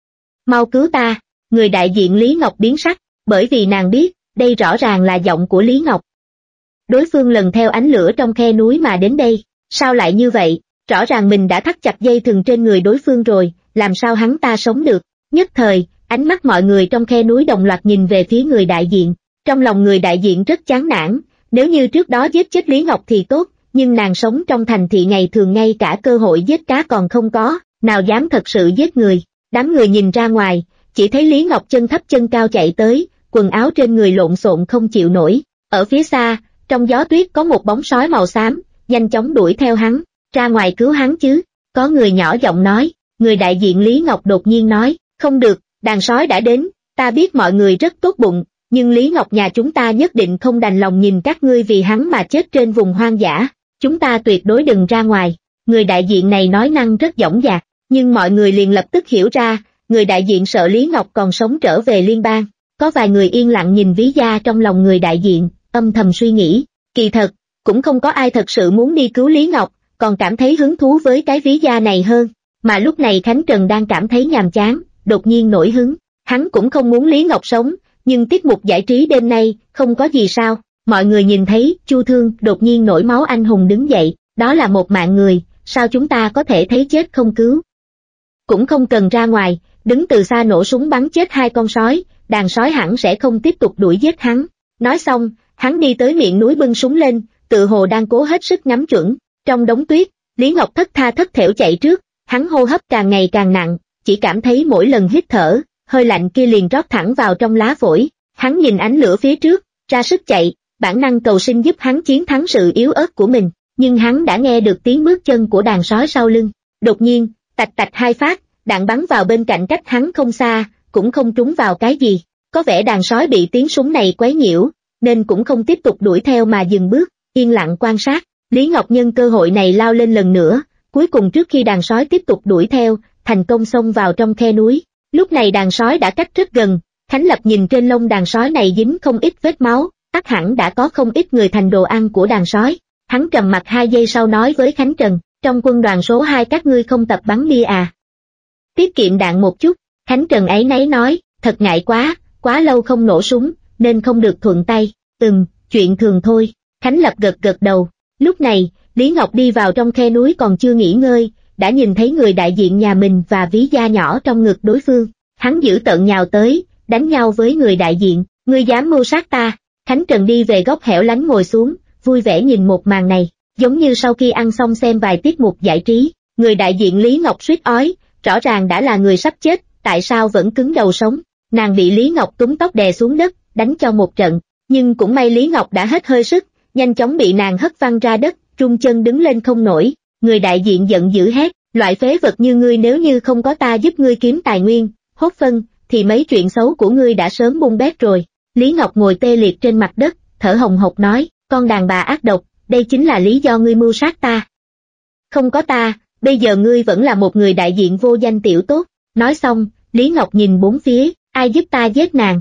S1: Mau cứu ta! Người đại diện Lý Ngọc biến sắc, bởi vì nàng biết, đây rõ ràng là giọng của Lý Ngọc. Đối phương lần theo ánh lửa trong khe núi mà đến đây, sao lại như vậy? Rõ ràng mình đã thắt chặt dây thừng trên người đối phương rồi, làm sao hắn ta sống được? Nhất thời, ánh mắt mọi người trong khe núi đồng loạt nhìn về phía người đại diện. Trong lòng người đại diện rất chán nản, nếu như trước đó giết chết Lý Ngọc thì tốt, nhưng nàng sống trong thành thị ngày thường ngay cả cơ hội giết cá còn không có, nào dám thật sự giết người. Đám người nhìn ra ngoài, chỉ thấy Lý Ngọc chân thấp chân cao chạy tới, quần áo trên người lộn xộn không chịu nổi. Ở phía xa, trong gió tuyết có một bóng sói màu xám, nhanh chóng đuổi theo hắn, ra ngoài cứu hắn chứ. Có người nhỏ giọng nói, người đại diện Lý Ngọc đột nhiên nói, không được, đàn sói đã đến, ta biết mọi người rất tốt bụng, nhưng Lý Ngọc nhà chúng ta nhất định không đành lòng nhìn các ngươi vì hắn mà chết trên vùng hoang dã, chúng ta tuyệt đối đừng ra ngoài. Người đại diện này nói năng rất dõng dạc, nhưng mọi người liền lập tức hiểu ra, người đại diện sợ Lý Ngọc còn sống trở về liên bang. Có vài người yên lặng nhìn ví da trong lòng người đại diện, âm thầm suy nghĩ, kỳ thật, cũng không có ai thật sự muốn đi cứu Lý Ngọc, còn cảm thấy hứng thú với cái ví da này hơn. Mà lúc này Khánh Trần đang cảm thấy nhàm chán, đột nhiên nổi hứng, hắn cũng không muốn Lý Ngọc sống, nhưng tiết mục giải trí đêm nay, không có gì sao. Mọi người nhìn thấy, Chu Thương đột nhiên nổi máu anh hùng đứng dậy, đó là một mạng người, sao chúng ta có thể thấy chết không cứu? Cũng không cần ra ngoài, đứng từ xa nổ súng bắn chết hai con sói, đàn sói hẳn sẽ không tiếp tục đuổi giết hắn. Nói xong, hắn đi tới miệng núi bưng súng lên, tự hồ đang cố hết sức ngắm chuẩn. Trong đống tuyết, Lý Ngọc thất tha thất thểu chạy trước, hắn hô hấp càng ngày càng nặng, chỉ cảm thấy mỗi lần hít thở, hơi lạnh kia liền rót thẳng vào trong lá phổi. Hắn nhìn ánh lửa phía trước, ra sức chạy, bản năng cầu sinh giúp hắn chiến thắng sự yếu ớt của mình, nhưng hắn đã nghe được tiếng bước chân của đàn sói sau lưng. Đột nhiên, tạch tạch hai phát, đạn bắn vào bên cạnh cách hắn không xa, cũng không trúng vào cái gì. Có vẻ đàn sói bị tiếng súng này quấy nhiễu, nên cũng không tiếp tục đuổi theo mà dừng bước, yên lặng quan sát. Lý Ngọc nhân cơ hội này lao lên lần nữa, cuối cùng trước khi đàn sói tiếp tục đuổi theo, thành công xông vào trong khe núi. Lúc này đàn sói đã cách rất gần, Khánh Lập nhìn trên lông đàn sói này dính không ít vết máu, ắt hẳn đã có không ít người thành đồ ăn của đàn sói. Hắn trầm mặc hai giây sau nói với Khánh Trần, trong quân đoàn số hai các ngươi không tập bắn bia à? Tiết kiệm đạn một chút. Khánh Trần áy náy nói, thật ngại quá, quá lâu không nổ súng, nên không được thuận tay. Ừm, chuyện thường thôi. Khánh Lập gật gật đầu. Lúc này, Lý Ngọc đi vào trong khe núi còn chưa nghỉ ngơi, đã nhìn thấy người đại diện nhà mình và ví da nhỏ trong ngực đối phương. Hắn giữ tợn nhào tới, đánh nhau với người đại diện. Ngươi dám mưu sát ta? Khánh Trần đi về góc hẻo lánh ngồi xuống, vui vẻ nhìn một màn này, giống như sau khi ăn xong xem vài tiết mục giải trí. Người đại diện Lý Ngọc suýt ói, rõ ràng đã là người sắp chết, tại sao vẫn cứng đầu sống. Nàng bị Lý Ngọc túm tóc đè xuống đất, đánh cho một trận, nhưng cũng may Lý Ngọc đã hết hơi sức, nhanh chóng bị nàng hất văng ra đất, rung chân đứng lên không nổi. Người đại diện giận dữ hét, loại phế vật như ngươi nếu như không có ta giúp ngươi kiếm tài nguyên, hốt phân, thì mấy chuyện xấu của ngươi đã sớm bung bét rồi. Lý Ngọc ngồi tê liệt trên mặt đất, thở hồng hộc nói, con đàn bà ác độc, đây chính là lý do ngươi mưu sát ta. Không có ta, bây giờ ngươi vẫn là một người đại diện vô danh tiểu tốt. Nói xong, Lý Ngọc nhìn bốn phía, ai giúp ta giết nàng?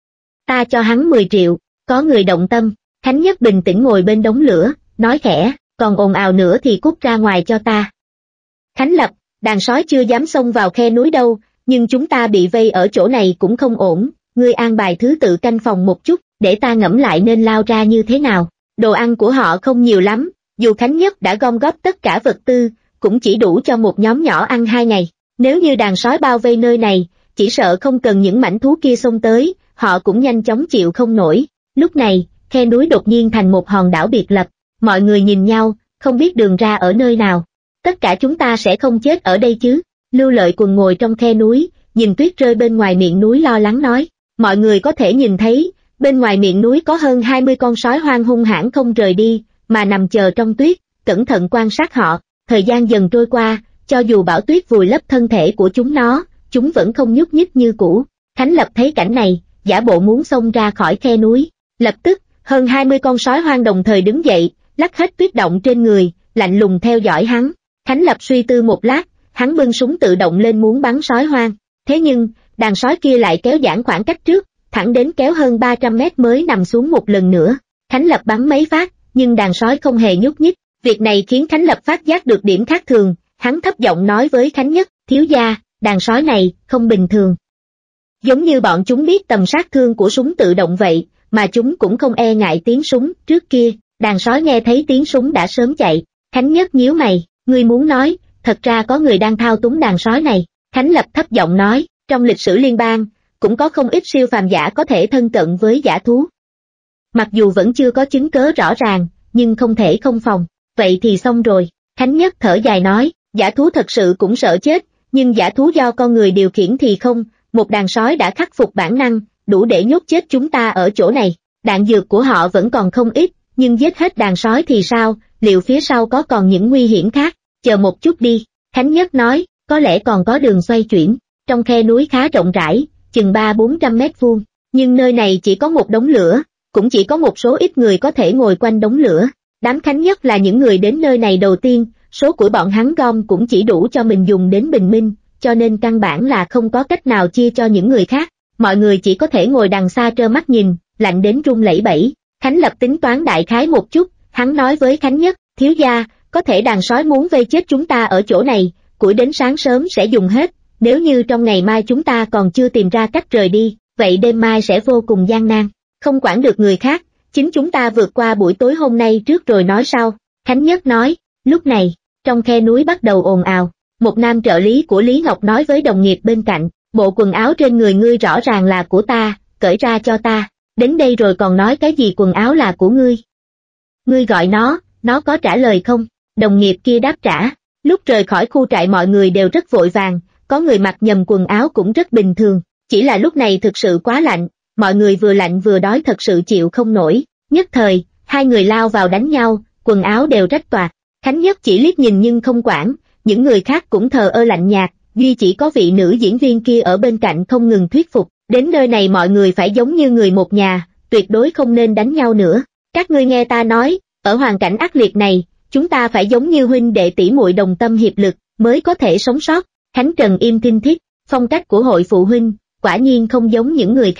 S1: Ta cho hắn mười triệu, có người động tâm. Khánh Nhất bình tĩnh ngồi bên đống lửa, nói khẽ, còn ồn ào nữa thì cút ra ngoài cho ta. Khánh Lập, đàn sói chưa dám xông vào khe núi đâu, nhưng chúng ta bị vây ở chỗ này cũng không ổn, ngươi an bài thứ tự canh phòng một chút, để ta ngẫm lại nên lao ra như thế nào. Đồ ăn của họ không nhiều lắm, dù Khánh Nhất đã gom góp tất cả vật tư, cũng chỉ đủ cho một nhóm nhỏ ăn hai ngày. Nếu như đàn sói bao vây nơi này, chỉ sợ không cần những mảnh thú kia xông tới, họ cũng nhanh chóng chịu không nổi. Lúc này, khe núi đột nhiên thành một hòn đảo biệt lập, mọi người nhìn nhau, không biết đường ra ở nơi nào. Tất cả chúng ta sẽ không chết ở đây chứ? Lưu Lợi Quần ngồi trong khe núi, nhìn tuyết rơi bên ngoài miệng núi lo lắng nói. Mọi người có thể nhìn thấy, bên ngoài miệng núi có hơn hai mươi con sói hoang hung hãn không rời đi, mà nằm chờ trong tuyết, cẩn thận quan sát họ. Thời gian dần trôi qua, cho dù bão tuyết vùi lấp thân thể của chúng nó, chúng vẫn không nhúc nhích như cũ. Khánh Lập thấy cảnh này, giả bộ muốn xông ra khỏi khe núi. Lập tức, hơn hai mươi con sói hoang đồng thời đứng dậy, lắc hết tuyết động trên người, lạnh lùng theo dõi hắn. Khánh Lập suy tư một lát, hắn bưng súng tự động lên muốn bắn sói hoang. Thế nhưng, đàn sói kia lại kéo giãn khoảng cách trước, thẳng đến kéo hơn ba trăm mét mới nằm xuống một lần nữa. Khánh Lập bắn mấy phát, nhưng đàn sói không hề nhúc nhích. Việc này khiến Khánh Lập phát giác được điểm khác thường, hắn thấp giọng nói với Khánh Nhất, thiếu gia, đàn sói này, không bình thường. Giống như bọn chúng biết tầm sát thương của súng tự động vậy, mà chúng cũng không e ngại tiếng súng. Trước kia, đàn sói nghe thấy tiếng súng đã sớm chạy. Khánh Nhất nhíu mày, ngươi muốn nói, thật ra có người đang thao túng đàn sói này. Khánh Lập thấp giọng nói, trong lịch sử liên bang, cũng có không ít siêu phàm giả có thể thân cận với dã thú. Mặc dù vẫn chưa có chứng cớ rõ ràng, nhưng không thể không phòng. Vậy thì xong rồi. Khánh Nhất thở dài nói, dã thú thật sự cũng sợ chết, nhưng dã thú do con người điều khiển thì không. Một đàn sói đã khắc phục bản năng, đủ để nhốt chết chúng ta ở chỗ này. Đạn dược của họ vẫn còn không ít, nhưng giết hết đàn sói thì sao, liệu phía sau có còn những nguy hiểm khác? Chờ một chút đi, Khánh Nhất nói, có lẽ còn có đường xoay chuyển. Trong khe núi khá rộng rãi, chừng ba bốn trăm mét vuông, nhưng nơi này chỉ có một đống lửa, cũng chỉ có một số ít người có thể ngồi quanh đống lửa. Đám Khánh Nhất là những người đến nơi này đầu tiên, số của bọn hắn gom cũng chỉ đủ cho mình dùng đến bình minh, cho nên căn bản là không có cách nào chia cho những người khác. Mọi người chỉ có thể ngồi đằng xa trơ mắt nhìn, lạnh đến run lẩy bẩy. Khánh Lập tính toán đại khái một chút, hắn nói với Khánh Nhất, thiếu gia, có thể đàn sói muốn vây chết chúng ta ở chỗ này, củi đến sáng sớm sẽ dùng hết. Nếu như trong ngày mai chúng ta còn chưa tìm ra cách rời đi, vậy đêm mai sẽ vô cùng gian nan. Không quản được người khác, chính chúng ta vượt qua buổi tối hôm nay trước rồi nói sau. Khánh Nhất nói. Lúc này, trong khe núi bắt đầu ồn ào. Một nam trợ lý của Lý Ngọc nói với đồng nghiệp bên cạnh, bộ quần áo trên người ngươi rõ ràng là của ta, cởi ra cho ta. Đến đây rồi còn nói cái gì quần áo là của ngươi? Ngươi gọi nó, nó có trả lời không? Đồng nghiệp kia đáp trả. Lúc rời khỏi khu trại mọi người đều rất vội vàng, có người mặc nhầm quần áo cũng rất bình thường. Chỉ là lúc này thực sự quá lạnh, mọi người vừa lạnh vừa đói thật sự chịu không nổi. Nhất thời, hai người lao vào đánh nhau, quần áo đều rách toạc. Khánh Nhất chỉ liếc nhìn nhưng không quản, những người khác cũng thờ ơ lạnh nhạt, duy chỉ có vị nữ diễn viên kia ở bên cạnh không ngừng thuyết phục. Đến nơi này mọi người phải giống như người một nhà, tuyệt đối không nên đánh nhau nữa. Các ngươi nghe ta nói, ở hoàn cảnh ác liệt này, chúng ta phải giống như huynh đệ tỷ muội đồng tâm hiệp lực, mới có thể sống sót. Khánh Trần im thinh thít, phong cách của hội phụ huynh, quả nhiên không giống những người khác.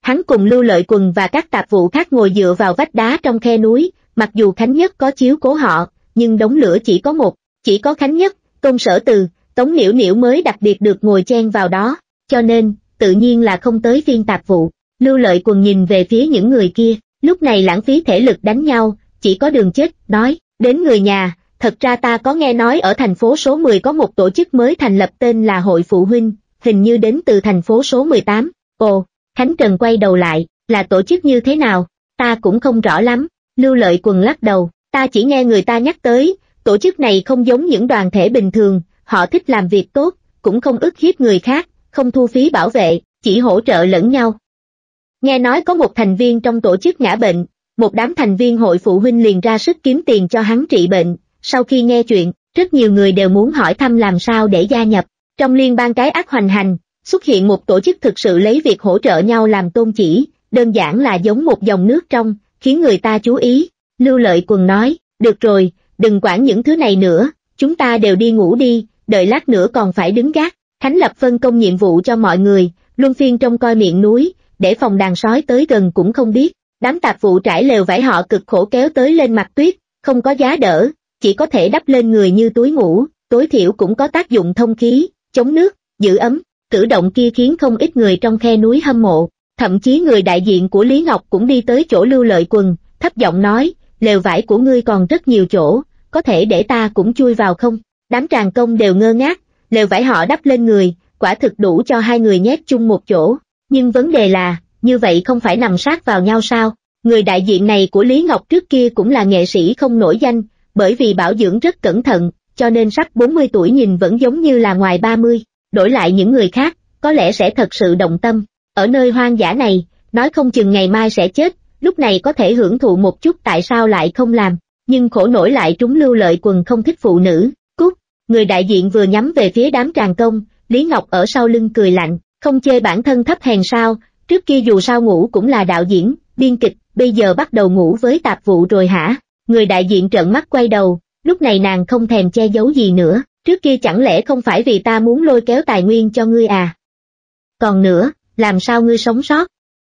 S1: Hắn cùng Lưu Lợi Quần và các tạp vụ khác ngồi dựa vào vách đá trong khe núi, mặc dù Khánh Nhất có chiếu cố họ, nhưng đống lửa chỉ có một, chỉ có Khánh Nhất, Tôn Sở Từ, Tống Niễu Niễu mới đặc biệt được ngồi chen vào đó, cho nên, tự nhiên là không tới phiên tạp vụ. Lưu Lợi Quần nhìn về phía những người kia, lúc này lãng phí thể lực đánh nhau, chỉ có đường chết, nói, đến người nhà, thật ra ta có nghe nói ở thành phố số mười có một tổ chức mới thành lập tên là Hội Phụ Huynh, hình như đến từ thành phố số mười tám, ồ, Khánh Trần quay đầu lại, là tổ chức như thế nào, ta cũng không rõ lắm, Lưu Lợi Quần lắc đầu, ta chỉ nghe người ta nhắc tới, tổ chức này không giống những đoàn thể bình thường, họ thích làm việc tốt, cũng không ức hiếp người khác, không thu phí bảo vệ, chỉ hỗ trợ lẫn nhau. Nghe nói có một thành viên trong tổ chức ngã bệnh, một đám thành viên hội phụ huynh liền ra sức kiếm tiền cho hắn trị bệnh, sau khi nghe chuyện, rất nhiều người đều muốn hỏi thăm làm sao để gia nhập. Trong liên bang cái ác hoành hành, xuất hiện một tổ chức thực sự lấy việc hỗ trợ nhau làm tôn chỉ, đơn giản là giống một dòng nước trong, khiến người ta chú ý. Lưu Lợi Quần nói, được rồi, đừng quản những thứ này nữa, chúng ta đều đi ngủ đi, đợi lát nữa còn phải đứng gác. Khánh Lập phân công nhiệm vụ cho mọi người, luân phiên trông coi miệng núi, để phòng đàn sói tới gần cũng không biết. Đám tạp vụ trải lều vải họ cực khổ kéo tới lên mặt tuyết, không có giá đỡ, chỉ có thể đắp lên người như túi ngủ, tối thiểu cũng có tác dụng thông khí, chống nước, giữ ấm. Cử động kia khiến không ít người trong khe núi hâm mộ, thậm chí người đại diện của Lý Ngọc cũng đi tới chỗ Lưu Lợi Quần, thấp giọng nói, lều vải của ngươi còn rất nhiều chỗ, có thể để ta cũng chui vào không? Đám tràng công đều ngơ ngác, lều vải họ đắp lên người, quả thực đủ cho hai người nhét chung một chỗ, nhưng vấn đề là, như vậy không phải nằm sát vào nhau sao? Người đại diện này của Lý Ngọc trước kia cũng là nghệ sĩ không nổi danh, bởi vì bảo dưỡng rất cẩn thận, cho nên sắp bốn mươi tuổi nhìn vẫn giống như là ngoài ba mươi. Đổi lại những người khác, có lẽ sẽ thật sự động tâm. Ở nơi hoang dã này, nói không chừng ngày mai sẽ chết, lúc này có thể hưởng thụ một chút tại sao lại không làm, nhưng khổ nổi lại trúng Lưu Lợi Quần không thích phụ nữ. Cút, người đại diện vừa nhắm về phía đám tràng công, Lý Ngọc ở sau lưng cười lạnh, không chê bản thân thấp hèn sao, trước kia dù sao ngủ cũng là đạo diễn, biên kịch, bây giờ bắt đầu ngủ với tạp vụ rồi hả? Người đại diện trợn mắt quay đầu, lúc này nàng không thèm che giấu gì nữa. Trước kia chẳng lẽ không phải vì ta muốn lôi kéo tài nguyên cho ngươi à? Còn nữa, làm sao ngươi sống sót?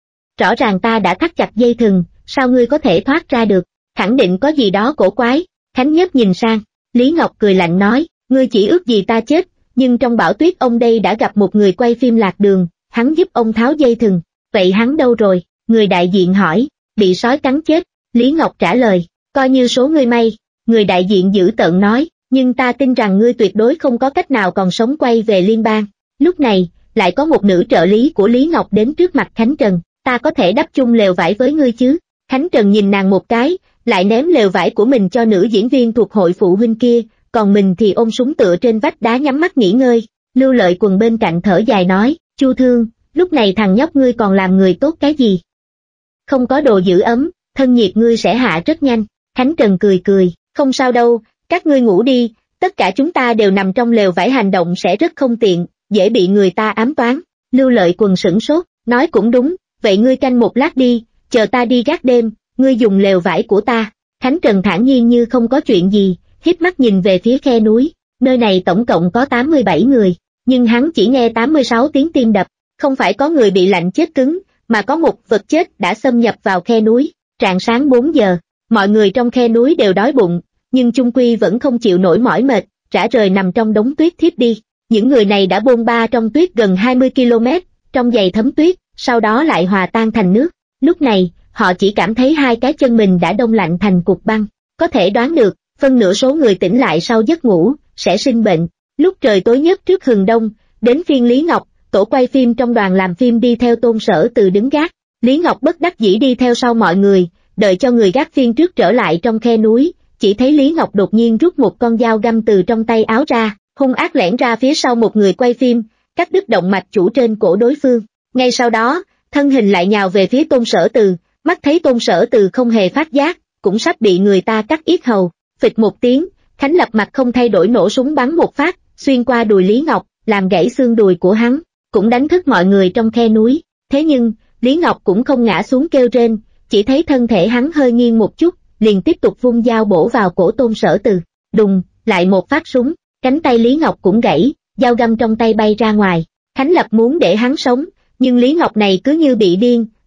S1: Rõ ràng ta đã thắt chặt dây thừng, sao ngươi có thể thoát ra được? Khẳng định có gì đó cổ quái. Khánh Nhất nhìn sang, Lý Ngọc cười lạnh nói, ngươi chỉ ước gì ta chết, nhưng trong bão tuyết ông đây đã gặp một người quay phim lạc đường, hắn giúp ông tháo dây thừng, vậy hắn đâu rồi? Người đại diện hỏi, bị sói cắn chết, Lý Ngọc trả lời, coi như số ngươi may. Người đại diện dữ tợn nói, nhưng ta tin rằng ngươi tuyệt đối không có cách nào còn sống quay về liên bang. Lúc này, lại có một nữ trợ lý của Lý Ngọc đến trước mặt Khánh Trần, ta có thể đắp chung lều vải với ngươi chứ? Khánh Trần nhìn nàng một cái, lại ném lều vải của mình cho nữ diễn viên thuộc hội phụ huynh kia, còn mình thì ôm súng tựa trên vách đá nhắm mắt nghỉ ngơi. Lưu Lợi Quần bên cạnh thở dài nói, Chu Thương, lúc này thằng nhóc ngươi còn làm người tốt cái gì? Không có đồ giữ ấm, thân nhiệt ngươi sẽ hạ rất nhanh. Khánh Trần cười cười, không sao đâu, các ngươi ngủ đi, tất cả chúng ta đều nằm trong lều vải hành động sẽ rất không tiện, dễ bị người ta ám toán. Lưu Lợi Quần sửng sốt, nói cũng đúng, vậy ngươi canh một lát đi, chờ ta đi gác đêm, ngươi dùng lều vải của ta. Khánh Trần thản nhiên như không có chuyện gì, híp mắt nhìn về phía khe núi, nơi này tổng cộng có tám mươi bảy người, nhưng hắn chỉ nghe tám mươi sáu tiếng tim đập, không phải có người bị lạnh chết cứng, mà có một vật chết đã xâm nhập vào khe núi. Rạng sáng bốn giờ, mọi người trong khe núi đều đói bụng, nhưng chung quy vẫn không chịu nổi mỏi mệt, rã rời nằm trong đống tuyết thiếp đi. Những người này đã bôn ba trong tuyết gần hai mươi ki lô mét, trong giày thấm tuyết, sau đó lại hòa tan thành nước. Lúc này, họ chỉ cảm thấy hai cái chân mình đã đông lạnh thành cục băng. Có thể đoán được, phân nửa số người tỉnh lại sau giấc ngủ, sẽ sinh bệnh. Lúc trời tối nhất trước hừng đông, đến phiên Lý Ngọc, tổ quay phim trong đoàn làm phim đi theo Tôn Sở Từ đứng gác. Lý Ngọc bất đắc dĩ đi theo sau mọi người, đợi cho người gác phiên trước trở lại trong khe núi, chỉ thấy Lý Ngọc đột nhiên rút một con dao găm từ trong tay áo ra, hung ác lẻn ra phía sau một người quay phim, cắt đứt động mạch chủ trên cổ đối phương. Ngay sau đó, thân hình lại nhào về phía Tôn Sở Từ, mắt thấy Tôn Sở Từ không hề phát giác, cũng sắp bị người ta cắt yết hầu. Phịch một tiếng, Khánh Lập mặt không thay đổi nổ súng bắn một phát, xuyên qua đùi Lý Ngọc, làm gãy xương đùi của hắn, cũng đánh thức mọi người trong khe núi. Thế nhưng, Lý Ngọc cũng không ngã xuống kêu rên, chỉ thấy thân thể hắn hơi nghiêng một chút, liền tiếp tục vung dao bổ vào cổ Tôn Sở Từ. Đùng, lại một phát súng, cánh tay Lý Ngọc cũng gãy, dao găm trong tay bay ra ngoài. Khánh Lập muốn để hắn sống, nhưng Lý Ngọc này cứ như bị điên,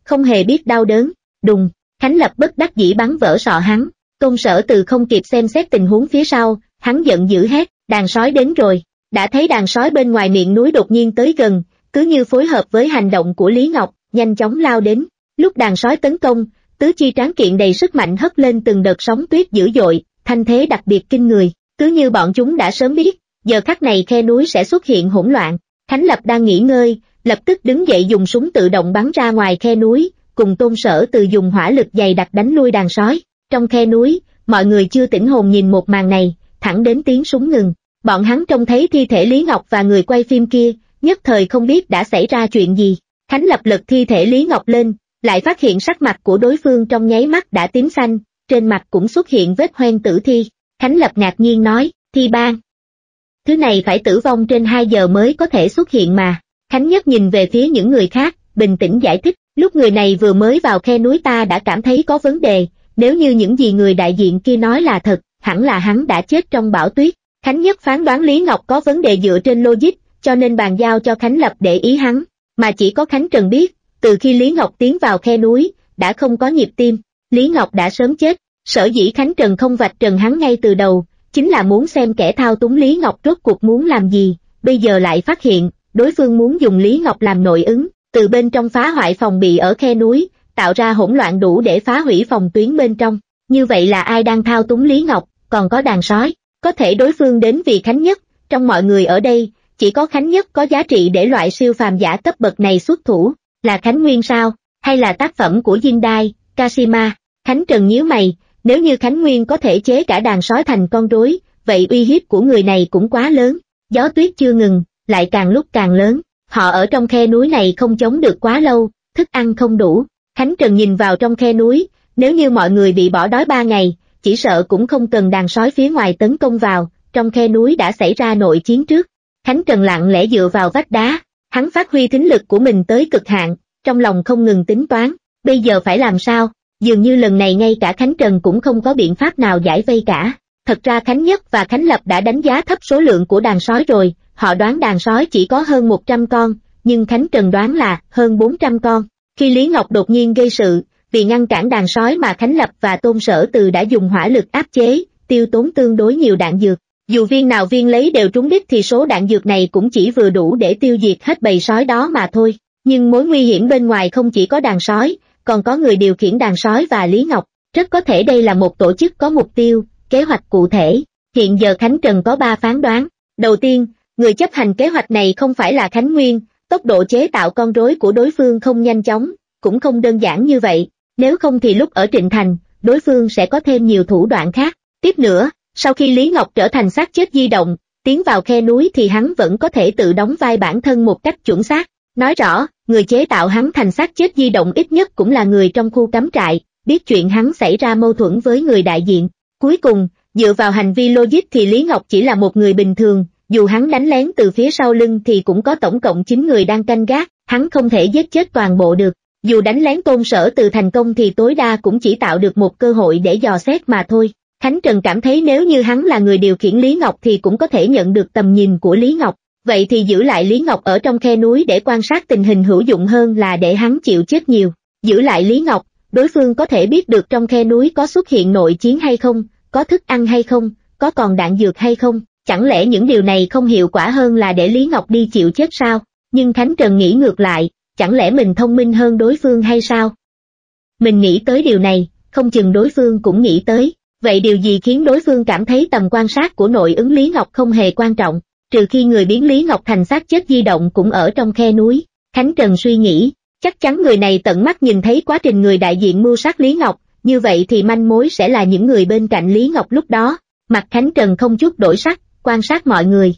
S1: không hề biết đau đớn. Đùng, Khánh Lập bất đắc dĩ bắn vỡ sọ hắn. Tôn Sở Từ không kịp xem xét tình huống phía sau, hắn giận dữ hét, đàn sói đến rồi. Đã thấy đàn sói bên ngoài miệng núi đột nhiên tới gần, cứ như phối hợp với hành động của Lý Ngọc, nhanh chóng lao đến. Lúc đàn sói tấn công, tứ chi tráng kiện đầy sức mạnh hất lên từng đợt sóng tuyết dữ dội, thanh thế đặc biệt kinh người, cứ như bọn chúng đã sớm biết, giờ khắc này khe núi sẽ xuất hiện hỗn loạn. Khánh Lập đang nghỉ ngơi, lập tức đứng dậy dùng súng tự động bắn ra ngoài khe núi, cùng Tôn Sở Từ dùng hỏa lực dày đặc đánh lui đàn sói. Trong khe núi, mọi người chưa tỉnh hồn nhìn một màn này, thẳng đến tiếng súng ngừng. Bọn hắn trông thấy thi thể Lý Ngọc và người quay phim kia, nhất thời không biết đã xảy ra chuyện gì. Khánh Lập lật thi thể Lý Ngọc lên, lại phát hiện sắc mặt của đối phương trong nháy mắt đã tím xanh, trên mặt cũng xuất hiện vết hoen tử thi. Khánh Lập ngạc nhiên nói, thi ban. Thứ này phải tử vong trên hai giờ mới có thể xuất hiện mà. Khánh Nhất nhìn về phía những người khác, bình tĩnh giải thích, lúc người này vừa mới vào khe núi ta đã cảm thấy có vấn đề, nếu như những gì người đại diện kia nói là thật, hẳn là hắn đã chết trong bão tuyết. Khánh Nhất phán đoán Lý Ngọc có vấn đề dựa trên logic, cho nên bàn giao cho Khánh Lập để ý hắn, mà chỉ có Khánh Trần biết, từ khi Lý Ngọc tiến vào khe núi, đã không có nhịp tim, Lý Ngọc đã sớm chết. Sở dĩ Khánh Trần không vạch trần hắn ngay từ đầu, chính là muốn xem kẻ thao túng Lý Ngọc rốt cuộc muốn làm gì, bây giờ lại phát hiện, đối phương muốn dùng Lý Ngọc làm nội ứng, từ bên trong phá hoại phòng bị ở khe núi, tạo ra hỗn loạn đủ để phá hủy phòng tuyến bên trong. Như vậy là ai đang thao túng Lý Ngọc, còn có đàn sói, có thể đối phương đến vì Khánh Nhất, trong mọi người ở đây, chỉ có Khánh Nhất có giá trị để loại siêu phàm giả cấp bậc này xuất thủ, là Khánh Nguyên sao, hay là tác phẩm của Jindai, Kashima. Khánh Trần nhíu mày, nếu như Khánh Nguyên có thể chế cả đàn sói thành con rối, vậy uy hiếp của người này cũng quá lớn. Gió tuyết chưa ngừng, lại càng lúc càng lớn, họ ở trong khe núi này không chống được quá lâu, thức ăn không đủ. Khánh Trần nhìn vào trong khe núi, nếu như mọi người bị bỏ đói ba ngày, chỉ sợ cũng không cần đàn sói phía ngoài tấn công vào, trong khe núi đã xảy ra nội chiến trước. Khánh Trần lặng lẽ dựa vào vách đá, hắn phát huy thính lực của mình tới cực hạn, trong lòng không ngừng tính toán, bây giờ phải làm sao, dường như lần này ngay cả Khánh Trần cũng không có biện pháp nào giải vây cả. Thật ra Khánh Nhất và Khánh Lập đã đánh giá thấp số lượng của đàn sói rồi, họ đoán đàn sói chỉ có hơn một trăm con, nhưng Khánh Trần đoán là hơn bốn trăm con. Khi Lý Ngọc đột nhiên gây sự, vì ngăn cản đàn sói mà Khánh Lập và Tôn Sở Từ đã dùng hỏa lực áp chế, tiêu tốn tương đối nhiều đạn dược. Dù viên nào viên lấy đều trúng đích thì số đạn dược này cũng chỉ vừa đủ để tiêu diệt hết bầy sói đó mà thôi. Nhưng mối nguy hiểm bên ngoài không chỉ có đàn sói, còn có người điều khiển đàn sói và Lý Ngọc. Rất có thể đây là một tổ chức có mục tiêu, kế hoạch cụ thể. Hiện giờ Khánh Trần có ba phán đoán. Đầu tiên, người chấp hành kế hoạch này không phải là Khánh Nguyên, tốc độ chế tạo con rối của đối phương không nhanh chóng, cũng không đơn giản như vậy. Nếu không thì lúc ở Trịnh Thành, đối phương sẽ có thêm nhiều thủ đoạn khác. Tiếp nữa, sau khi Lý Ngọc trở thành xác chết di động, tiến vào khe núi thì hắn vẫn có thể tự đóng vai bản thân một cách chuẩn xác. Nói rõ, người chế tạo hắn thành xác chết di động ít nhất cũng là người trong khu cắm trại, biết chuyện hắn xảy ra mâu thuẫn với người đại diện. Cuối cùng, dựa vào hành vi logic thì Lý Ngọc chỉ là một người bình thường, dù hắn đánh lén từ phía sau lưng thì cũng có tổng cộng chín người đang canh gác, hắn không thể giết chết toàn bộ được. Dù đánh lén Tôn Sở Từ thành công thì tối đa cũng chỉ tạo được một cơ hội để dò xét mà thôi. Khánh Trần cảm thấy nếu như hắn là người điều khiển Lý Ngọc thì cũng có thể nhận được tầm nhìn của Lý Ngọc. Vậy thì giữ lại Lý Ngọc ở trong khe núi để quan sát tình hình hữu dụng hơn là để hắn chịu chết nhiều. Giữ lại Lý Ngọc, đối phương có thể biết được trong khe núi có xuất hiện nội chiến hay không, có thức ăn hay không, có còn đạn dược hay không. Chẳng lẽ những điều này không hiệu quả hơn là để Lý Ngọc đi chịu chết sao? Nhưng Khánh Trần nghĩ ngược lại, chẳng lẽ mình thông minh hơn đối phương hay sao? Mình nghĩ tới điều này, không chừng đối phương cũng nghĩ tới. Vậy điều gì khiến đối phương cảm thấy tầm quan sát của nội ứng Lý Ngọc không hề quan trọng, trừ khi người biến Lý Ngọc thành xác chết di động cũng ở trong khe núi? Khánh Trần suy nghĩ, chắc chắn người này tận mắt nhìn thấy quá trình người đại diện mưu sát Lý Ngọc, như vậy thì manh mối sẽ là những người bên cạnh Lý Ngọc lúc đó. Mặt Khánh Trần không chút đổi sắc, quan sát mọi người.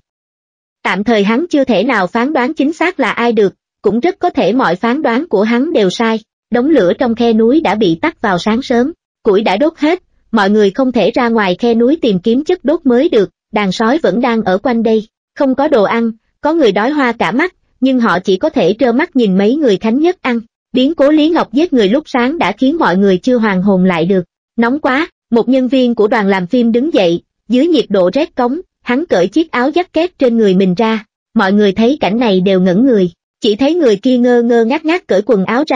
S1: Tạm thời hắn chưa thể nào phán đoán chính xác là ai được, cũng rất có thể mọi phán đoán của hắn đều sai. Đống lửa trong khe núi đã bị tắt vào sáng sớm, củi đã đốt hết, mọi người không thể ra ngoài khe núi tìm kiếm chất đốt mới được, đàn sói vẫn đang ở quanh đây, không có đồ ăn, có người đói hoa cả mắt, nhưng họ chỉ có thể trơ mắt nhìn mấy người Khánh Nhất ăn. Biến cố Lý Ngọc giết người lúc sáng đã khiến mọi người chưa hoàn hồn lại được. Nóng quá, một nhân viên của đoàn làm phim đứng dậy, dưới nhiệt độ rét cống, hắn cởi chiếc áo jacket trên người mình ra. Mọi người thấy cảnh này đều ngẩn người, chỉ thấy người kia ngơ ngơ ngác ngác cởi quần áo ra,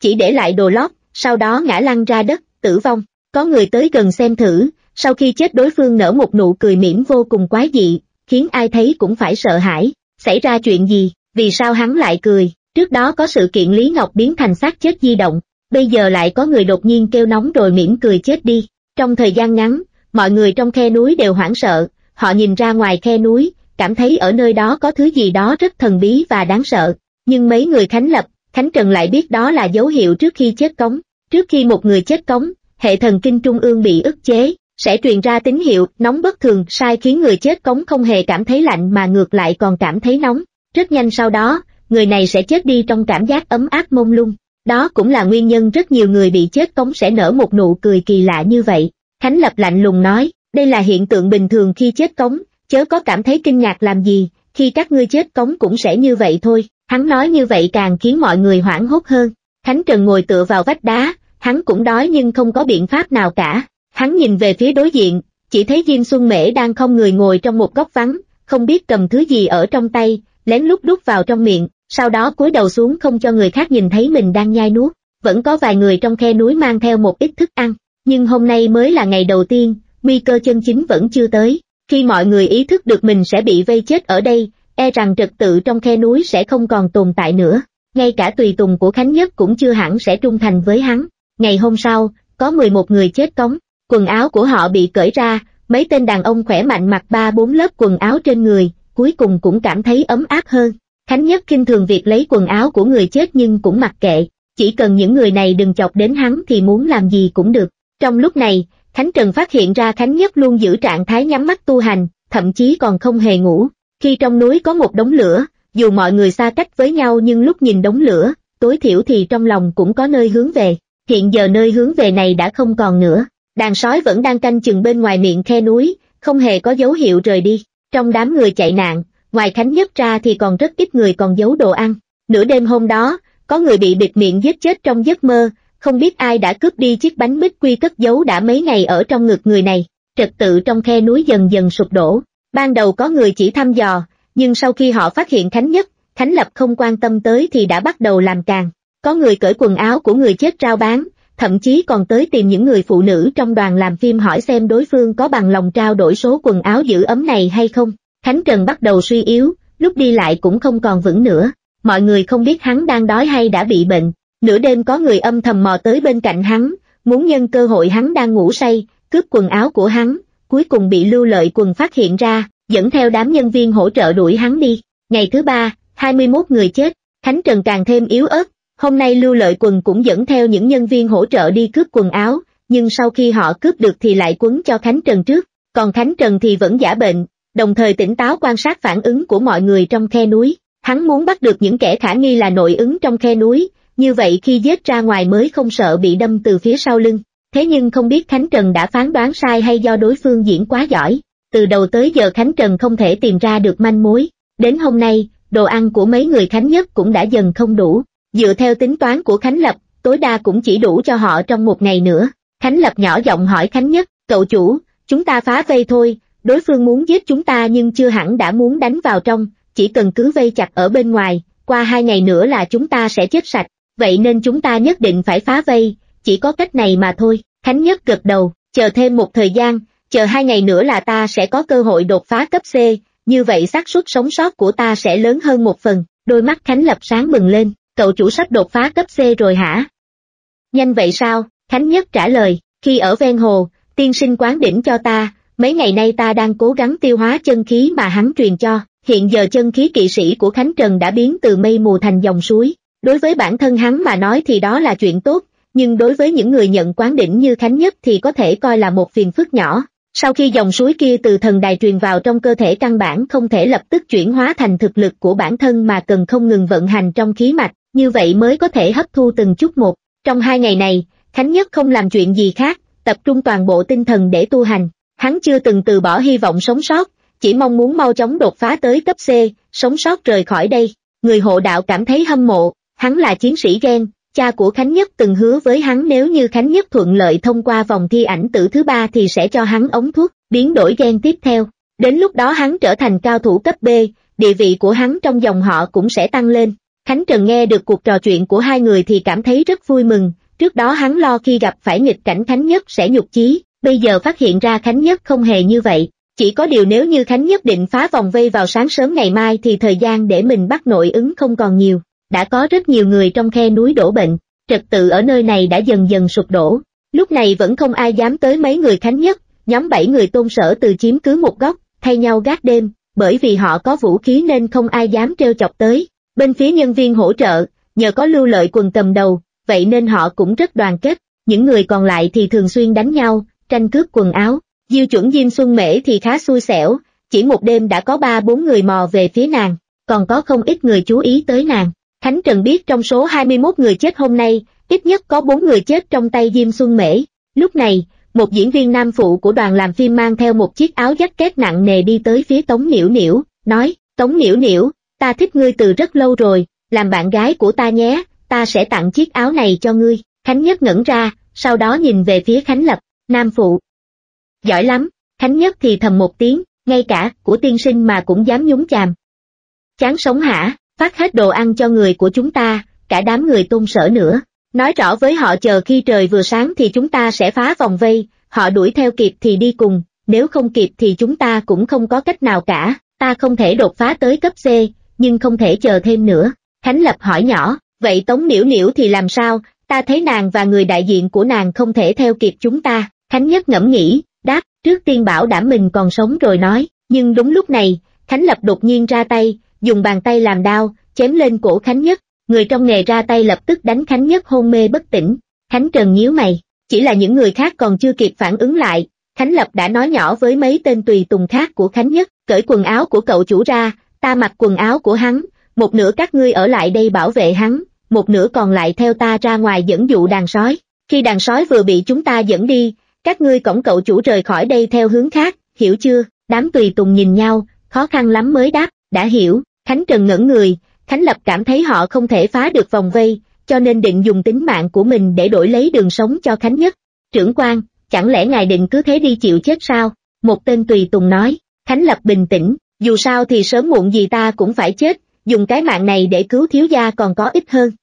S1: chỉ để lại đồ lót, sau đó ngã lăn ra đất, tử vong. Có người tới gần xem thử, sau khi chết đối phương nở một nụ cười mỉm vô cùng quái dị, khiến ai thấy cũng phải sợ hãi. Xảy ra chuyện gì, vì sao hắn lại cười? Trước đó có sự kiện Lý Ngọc biến thành xác chết di động, bây giờ lại có người đột nhiên kêu nóng rồi mỉm cười chết đi. Trong thời gian ngắn, mọi người trong khe núi đều hoảng sợ, họ nhìn ra ngoài khe núi, cảm thấy ở nơi đó có thứ gì đó rất thần bí và đáng sợ. Nhưng mấy người Khánh Lập, Khánh Trần lại biết đó là dấu hiệu trước khi chết cống. Trước khi một người chết cống, hệ thần kinh trung ương bị ức chế, sẽ truyền ra tín hiệu nóng bất thường sai khiến người chết cống không hề cảm thấy lạnh mà ngược lại còn cảm thấy nóng. Rất nhanh sau đó, người này sẽ chết đi trong cảm giác ấm áp mông lung. Đó cũng là nguyên nhân rất nhiều người bị chết cống sẽ nở một nụ cười kỳ lạ như vậy. Khánh Lập lạnh lùng nói, đây là hiện tượng bình thường khi chết cống, chớ có cảm thấy kinh ngạc làm gì, khi các ngươi chết cống cũng sẽ như vậy thôi. Hắn nói như vậy càng khiến mọi người hoảng hốt hơn. Khánh Trần ngồi tựa vào vách đá, hắn cũng đói nhưng không có biện pháp nào cả. Hắn nhìn về phía đối diện, chỉ thấy Diêm Xuân Mễ đang không người ngồi trong một góc vắng, không biết cầm thứ gì ở trong tay, lén lút đút vào trong miệng, sau đó cúi đầu xuống không cho người khác nhìn thấy mình đang nhai nuốt. Vẫn có vài người trong khe núi mang theo một ít thức ăn, nhưng hôm nay mới là ngày đầu tiên, nguy cơ chân chính vẫn chưa tới. Khi mọi người ý thức được mình sẽ bị vây chết ở đây, e rằng trật tự trong khe núi sẽ không còn tồn tại nữa. Ngay cả tùy tùng của Khánh Nhất cũng chưa hẳn sẽ trung thành với hắn. Ngày hôm sau, có mười một người chết cống, quần áo của họ bị cởi ra, mấy tên đàn ông khỏe mạnh mặc ba bốn lớp quần áo trên người, cuối cùng cũng cảm thấy ấm áp hơn. Khánh Nhất khinh thường việc lấy quần áo của người chết nhưng cũng mặc kệ, chỉ cần những người này đừng chọc đến hắn thì muốn làm gì cũng được. Trong lúc này, Khánh Trần phát hiện ra Khánh Nhất luôn giữ trạng thái nhắm mắt tu hành, thậm chí còn không hề ngủ. Khi trong núi có một đống lửa, dù mọi người xa cách với nhau nhưng lúc nhìn đống lửa, tối thiểu thì trong lòng cũng có nơi hướng về. Hiện giờ nơi hướng về này đã không còn nữa. Đàn sói vẫn đang canh chừng bên ngoài miệng khe núi, không hề có dấu hiệu rời đi. Trong đám người chạy nạn, ngoài Khánh Nhất ra thì còn rất ít người còn giấu đồ ăn. Nửa đêm hôm đó, có người bị bịt miệng giết chết trong giấc mơ, không biết ai đã cướp đi chiếc bánh bích quy cất giấu đã mấy ngày ở trong ngực người này. Trật tự trong khe núi dần dần sụp đổ. Ban đầu có người chỉ thăm dò, nhưng sau khi họ phát hiện Khánh Nhất, Khánh Lập không quan tâm tới thì đã bắt đầu làm càng. Có người cởi quần áo của người chết rao bán, thậm chí còn tới tìm những người phụ nữ trong đoàn làm phim hỏi xem đối phương có bằng lòng trao đổi số quần áo giữ ấm này hay không. Khánh Trần bắt đầu suy yếu, lúc đi lại cũng không còn vững nữa. Mọi người không biết hắn đang đói hay đã bị bệnh. Nửa đêm có người âm thầm mò tới bên cạnh hắn, muốn nhân cơ hội hắn đang ngủ say, cướp quần áo của hắn, cuối cùng bị Lưu Lợi Quần phát hiện ra, dẫn theo đám nhân viên hỗ trợ đuổi hắn đi. Ngày thứ ba, hai mươi mốt người chết, Khánh Trần càng thêm yếu ớt. Hôm nay Lưu Lợi Quần cũng dẫn theo những nhân viên hỗ trợ đi cướp quần áo, nhưng sau khi họ cướp được thì lại quấn cho Khánh Trần trước, còn Khánh Trần thì vẫn giả bệnh, đồng thời tỉnh táo quan sát phản ứng của mọi người trong khe núi. Hắn muốn bắt được những kẻ khả nghi là nội ứng trong khe núi, như vậy khi giết ra ngoài mới không sợ bị đâm từ phía sau lưng. Thế nhưng không biết Khánh Trần đã phán đoán sai hay do đối phương diễn quá giỏi. Từ đầu tới giờ Khánh Trần không thể tìm ra được manh mối. Đến hôm nay, đồ ăn của mấy người Khánh Nhất cũng đã dần không đủ. Dựa theo tính toán của Khánh Lập, tối đa cũng chỉ đủ cho họ trong một ngày nữa. Khánh Lập nhỏ giọng hỏi Khánh Nhất, cậu chủ, chúng ta phá vây thôi, đối phương muốn giết chúng ta nhưng chưa hẳn đã muốn đánh vào trong, chỉ cần cứ vây chặt ở bên ngoài, qua hai ngày nữa là chúng ta sẽ chết sạch, vậy nên chúng ta nhất định phải phá vây, chỉ có cách này mà thôi. Khánh Nhất gật đầu, chờ thêm một thời gian, chờ hai ngày nữa là ta sẽ có cơ hội đột phá cấp C, như vậy xác suất sống sót của ta sẽ lớn hơn một phần. Đôi mắt Khánh Lập sáng bừng lên, cậu chủ sắp đột phá cấp C rồi hả? Nhanh vậy sao? Khánh Nhất trả lời, khi ở ven hồ, tiên sinh quán đỉnh cho ta, mấy ngày nay ta đang cố gắng tiêu hóa chân khí mà hắn truyền cho. Hiện giờ chân khí kỵ sĩ của Khánh Trần đã biến từ mây mù thành dòng suối. Đối với bản thân hắn mà nói thì đó là chuyện tốt, nhưng đối với những người nhận quán đỉnh như Khánh Nhất thì có thể coi là một phiền phức nhỏ. Sau khi dòng suối kia từ thần đài truyền vào trong cơ thể căn bản không thể lập tức chuyển hóa thành thực lực của bản thân mà cần không ngừng vận hành trong khí mạch, như vậy mới có thể hấp thu từng chút một. Trong hai ngày này, Khánh Nhất không làm chuyện gì khác, tập trung toàn bộ tinh thần để tu hành. Hắn chưa từng từ bỏ hy vọng sống sót, chỉ mong muốn mau chóng đột phá tới cấp C, sống sót rời khỏi đây. Người hộ đạo cảm thấy hâm mộ, hắn là chiến sĩ gen, cha của Khánh Nhất từng hứa với hắn nếu như Khánh Nhất thuận lợi thông qua vòng thi ảnh tử thứ ba thì sẽ cho hắn ống thuốc, biến đổi gen tiếp theo. Đến lúc đó hắn trở thành cao thủ cấp B, địa vị của hắn trong dòng họ cũng sẽ tăng lên. Khánh Trần nghe được cuộc trò chuyện của hai người thì cảm thấy rất vui mừng, trước đó hắn lo khi gặp phải nghịch cảnh Khánh Nhất sẽ nhục chí, bây giờ phát hiện ra Khánh Nhất không hề như vậy. Chỉ có điều nếu như Khánh Nhất định phá vòng vây vào sáng sớm ngày mai thì thời gian để mình bắt nội ứng không còn nhiều. Đã có rất nhiều người trong khe núi đổ bệnh, trật tự ở nơi này đã dần dần sụp đổ. Lúc này vẫn không ai dám tới mấy người Khánh Nhất, nhóm bảy người Tôn Sở Từ chiếm cứ một góc, thay nhau gác đêm, bởi vì họ có vũ khí nên không ai dám trêu chọc tới. Bên phía nhân viên hỗ trợ, nhờ có Lưu Lợi Quần cầm đầu, vậy nên họ cũng rất đoàn kết, những người còn lại thì thường xuyên đánh nhau, tranh cướp quần áo. Diêu Chuẩn Diêm Xuân Mễ thì khá xui xẻo, chỉ một đêm đã có ba bốn người mò về phía nàng, còn có không ít người chú ý tới nàng. Khánh Trần biết trong số hai mươi mốt người chết hôm nay, ít nhất có bốn người chết trong tay Diêm Xuân Mễ. Lúc này, một diễn viên nam phụ của đoàn làm phim mang theo một chiếc áo jacket nặng nề đi tới phía Tống Niễu Niễu, nói, Tống Niễu Niễu, ta thích ngươi từ rất lâu rồi, làm bạn gái của ta nhé, ta sẽ tặng chiếc áo này cho ngươi. Khánh Nhất ngẩn ra, sau đó nhìn về phía Khánh Lập, nam phụ. Giỏi lắm, Khánh Nhất thì thầm một tiếng, ngay cả của tiên sinh mà cũng dám nhúng chàm. Chán sống hả, phát hết đồ ăn cho người của chúng ta, cả đám người Tôn Sở nữa. Nói rõ với họ chờ khi trời vừa sáng thì chúng ta sẽ phá vòng vây, họ đuổi theo kịp thì đi cùng, nếu không kịp thì chúng ta cũng không có cách nào cả, ta không thể đột phá tới cấp C, nhưng không thể chờ thêm nữa. Khánh Lập hỏi nhỏ, vậy Tống Niễu Niễu thì làm sao, ta thấy nàng và người đại diện của nàng không thể theo kịp chúng ta. Khánh Nhất ngẫm nghĩ, đáp, trước tiên bảo đảm mình còn sống rồi nói, nhưng đúng lúc này, Khánh Lập đột nhiên ra tay, dùng bàn tay làm đao, chém lên cổ Khánh Nhất, người trong nghề ra tay lập tức đánh Khánh Nhất hôn mê bất tỉnh. Khánh Trần nhíu mày, chỉ là những người khác còn chưa kịp phản ứng lại, Khánh Lập đã nói nhỏ với mấy tên tùy tùng khác của Khánh Nhất, cởi quần áo của cậu chủ ra, ta mặc quần áo của hắn, một nửa các ngươi ở lại đây bảo vệ hắn, một nửa còn lại theo ta ra ngoài dẫn dụ đàn sói, khi đàn sói vừa bị chúng ta dẫn đi, các ngươi cõng cậu chủ rời khỏi đây theo hướng khác, hiểu chưa? Đám tùy tùng nhìn nhau, khó khăn lắm mới đáp, đã hiểu. Khánh Trần ngẩn người, Khánh Lập cảm thấy họ không thể phá được vòng vây, cho nên định dùng tính mạng của mình để đổi lấy đường sống cho Khánh Nhất. Trưởng quan, chẳng lẽ ngài định cứ thế đi chịu chết sao? Một tên tùy tùng nói. Khánh Lập bình tĩnh, dù sao thì sớm muộn gì ta cũng phải chết, dùng cái mạng này để cứu thiếu gia còn có ích hơn.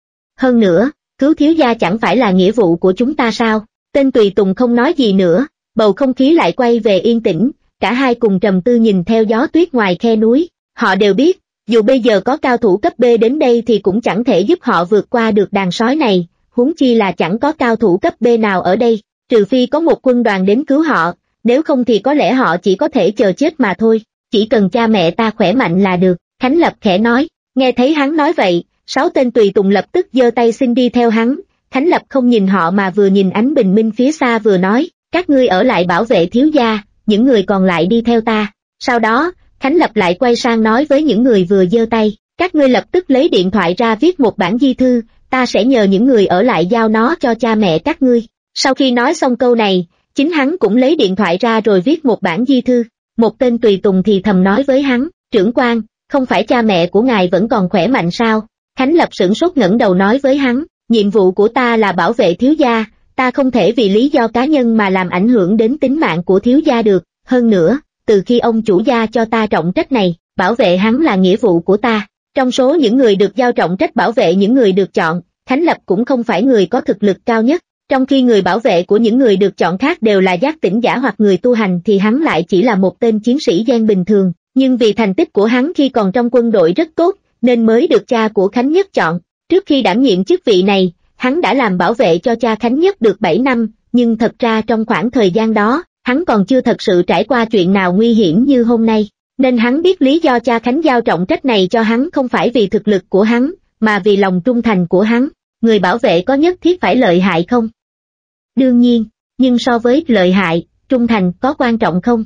S1: Hơn nữa, cứu thiếu gia chẳng phải là nghĩa vụ của chúng ta sao? Tên tùy tùng không nói gì nữa, bầu không khí lại quay về yên tĩnh, cả hai cùng trầm tư nhìn theo gió tuyết ngoài khe núi. Họ đều biết, dù bây giờ có cao thủ cấp B đến đây thì cũng chẳng thể giúp họ vượt qua được đàn sói này, huống chi là chẳng có cao thủ cấp B nào ở đây, trừ phi có một quân đoàn đến cứu họ, nếu không thì có lẽ họ chỉ có thể chờ chết mà thôi, chỉ cần cha mẹ ta khỏe mạnh là được. Khánh Lập khẽ nói, nghe thấy hắn nói vậy, sáu tên tùy tùng lập tức giơ tay xin đi theo hắn. Khánh Lập không nhìn họ mà vừa nhìn ánh bình minh phía xa vừa nói, các ngươi ở lại bảo vệ thiếu gia, những người còn lại đi theo ta. Sau đó, Khánh Lập lại quay sang nói với những người vừa giơ tay, các ngươi lập tức lấy điện thoại ra viết một bản di thư, ta sẽ nhờ những người ở lại giao nó cho cha mẹ các ngươi. Sau khi nói xong câu này, chính hắn cũng lấy điện thoại ra rồi viết một bản di thư. Một tên tùy tùng thì thầm nói với hắn, trưởng quan, không phải cha mẹ của ngài vẫn còn khỏe mạnh sao? Khánh Lập sửng sốt ngẩng đầu nói với hắn, nhiệm vụ của ta là bảo vệ thiếu gia, ta không thể vì lý do cá nhân mà làm ảnh hưởng đến tính mạng của thiếu gia được, hơn nữa, từ khi ông chủ gia cho ta trọng trách này, bảo vệ hắn là nghĩa vụ của ta. Trong số những người được giao trọng trách bảo vệ những người được chọn, Khánh Lập cũng không phải người có thực lực cao nhất, trong khi người bảo vệ của những người được chọn khác đều là giác tỉnh giả hoặc người tu hành thì hắn lại chỉ là một tên chiến sĩ gen bình thường, nhưng vì thành tích của hắn khi còn trong quân đội rất tốt, nên mới được cha của Khánh Nhất chọn. Trước khi đảm nhiệm chức vị này, hắn đã làm bảo vệ cho cha Khánh Nhất được bảy năm, nhưng thật ra trong khoảng thời gian đó, hắn còn chưa thật sự trải qua chuyện nào nguy hiểm như hôm nay, nên hắn biết lý do cha Khánh giao trọng trách này cho hắn không phải vì thực lực của hắn, mà vì lòng trung thành của hắn. Người bảo vệ có nhất thiết phải lợi hại không? Đương nhiên, nhưng so với lợi hại, trung thành có quan trọng không?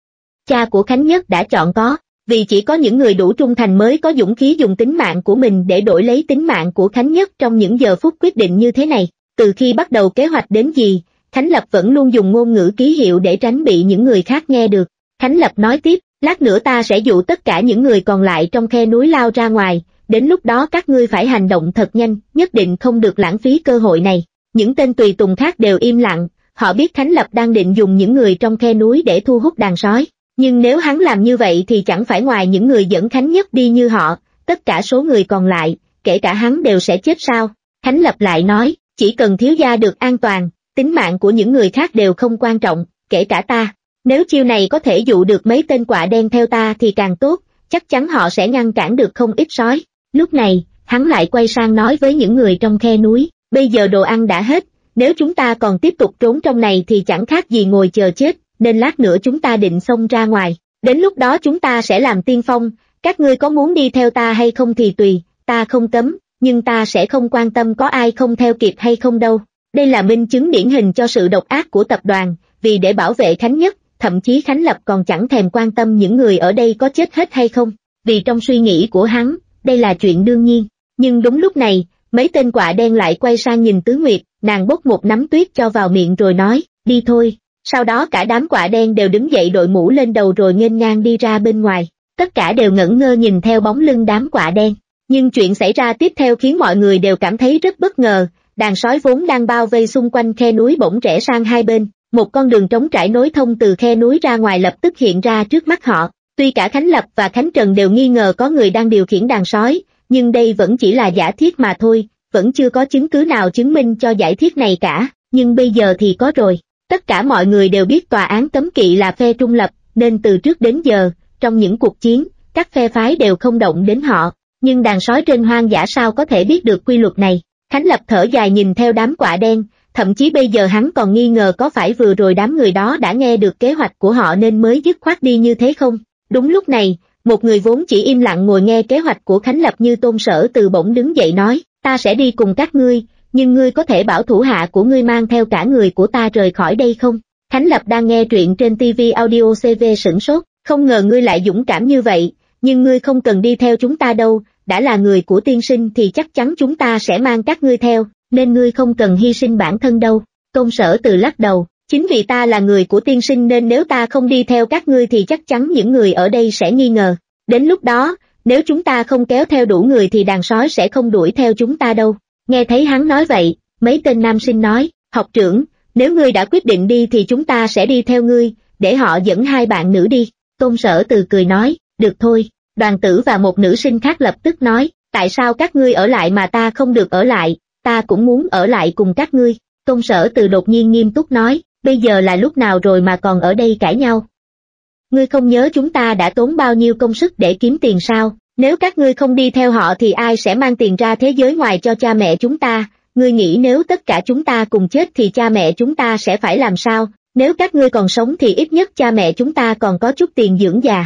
S1: Cha của Khánh Nhất đã chọn có, vì chỉ có những người đủ trung thành mới có dũng khí dùng tính mạng của mình để đổi lấy tính mạng của Khánh Nhất trong những giờ phút quyết định như thế này. Từ khi bắt đầu kế hoạch đến gì, Khánh Lập vẫn luôn dùng ngôn ngữ ký hiệu để tránh bị những người khác nghe được. Khánh Lập nói tiếp, lát nữa ta sẽ dụ tất cả những người còn lại trong khe núi lao ra ngoài, đến lúc đó các ngươi phải hành động thật nhanh, nhất định không được lãng phí cơ hội này. Những tên tùy tùng khác đều im lặng, họ biết Khánh Lập đang định dùng những người trong khe núi để thu hút đàn sói. Nhưng nếu hắn làm như vậy thì chẳng phải ngoài những người dẫn Khánh Nhất đi như họ, tất cả số người còn lại, kể cả hắn đều sẽ chết sao? Khánh Lập lại nói, chỉ cần thiếu gia được an toàn, tính mạng của những người khác đều không quan trọng, kể cả ta. Nếu chiêu này có thể dụ được mấy tên quạ đen theo ta thì càng tốt, chắc chắn họ sẽ ngăn cản được không ít sói. Lúc này, hắn lại quay sang nói với những người trong khe núi, bây giờ đồ ăn đã hết, nếu chúng ta còn tiếp tục trốn trong này thì chẳng khác gì ngồi chờ chết, nên lát nữa chúng ta định xông ra ngoài. Đến lúc đó chúng ta sẽ làm tiên phong, các ngươi có muốn đi theo ta hay không thì tùy, ta không cấm, nhưng ta sẽ không quan tâm có ai không theo kịp hay không đâu. Đây là minh chứng điển hình cho sự độc ác của tập đoàn, vì để bảo vệ Khánh Nhất, thậm chí Khánh Lập còn chẳng thèm quan tâm những người ở đây có chết hết hay không, vì trong suy nghĩ của hắn, đây là chuyện đương nhiên. Nhưng đúng lúc này, mấy tên quạ đen lại quay sang nhìn Tứ Nguyệt, nàng bốc một nắm tuyết cho vào miệng rồi nói, đi thôi. Sau đó cả đám quạ đen đều đứng dậy đội mũ lên đầu rồi nghênh ngang đi ra bên ngoài, tất cả đều ngẩn ngơ nhìn theo bóng lưng đám quạ đen. Nhưng chuyện xảy ra tiếp theo khiến mọi người đều cảm thấy rất bất ngờ, đàn sói vốn đang bao vây xung quanh khe núi bỗng rẽ sang hai bên, một con đường trống trải nối thông từ khe núi ra ngoài lập tức hiện ra trước mắt họ. Tuy cả Khánh Lập và Khánh Trần đều nghi ngờ có người đang điều khiển đàn sói, nhưng đây vẫn chỉ là giả thiết mà thôi, vẫn chưa có chứng cứ nào chứng minh cho giải thiết này cả, nhưng bây giờ thì có rồi. Tất cả mọi người đều biết tòa án cấm kỵ là phe trung lập, nên từ trước đến giờ, trong những cuộc chiến, các phe phái đều không động đến họ, nhưng đàn sói trên hoang dã sao có thể biết được quy luật này. Khánh Lập thở dài nhìn theo đám quạ đen, thậm chí bây giờ hắn còn nghi ngờ có phải vừa rồi đám người đó đã nghe được kế hoạch của họ nên mới dứt khoát đi như thế không. Đúng lúc này, một người vốn chỉ im lặng ngồi nghe kế hoạch của Khánh Lập như Tôn Sở Từ bỗng đứng dậy nói, ta sẽ đi cùng các ngươi, nhưng ngươi có thể bảo thủ hạ của ngươi mang theo cả người của ta rời khỏi đây không? Khánh Lập đang nghe truyện trên ti vi Audio xê vê sửng sốt, không ngờ ngươi lại dũng cảm như vậy, nhưng ngươi không cần đi theo chúng ta đâu, đã là người của tiên sinh thì chắc chắn chúng ta sẽ mang các ngươi theo, nên ngươi không cần hy sinh bản thân đâu. Tôn Sở Từ lắc đầu, chính vì ta là người của tiên sinh nên nếu ta không đi theo các ngươi thì chắc chắn những người ở đây sẽ nghi ngờ. Đến lúc đó, nếu chúng ta không kéo theo đủ người thì đàn sói sẽ không đuổi theo chúng ta đâu. Nghe thấy hắn nói vậy, mấy tên nam sinh nói, học trưởng, nếu ngươi đã quyết định đi thì chúng ta sẽ đi theo ngươi, để họ dẫn hai bạn nữ đi. Tôn Sở Từ cười nói, được thôi. Đoàn Tử và một nữ sinh khác lập tức nói, tại sao các ngươi ở lại mà ta không được ở lại, ta cũng muốn ở lại cùng các ngươi. Tôn Sở Từ đột nhiên nghiêm túc nói, bây giờ là lúc nào rồi mà còn ở đây cãi nhau? Ngươi không nhớ chúng ta đã tốn bao nhiêu công sức để kiếm tiền sao? Nếu các ngươi không đi theo họ thì ai sẽ mang tiền ra thế giới ngoài cho cha mẹ chúng ta? Ngươi nghĩ nếu tất cả chúng ta cùng chết thì cha mẹ chúng ta sẽ phải làm sao? Nếu các ngươi còn sống thì ít nhất cha mẹ chúng ta còn có chút tiền dưỡng già.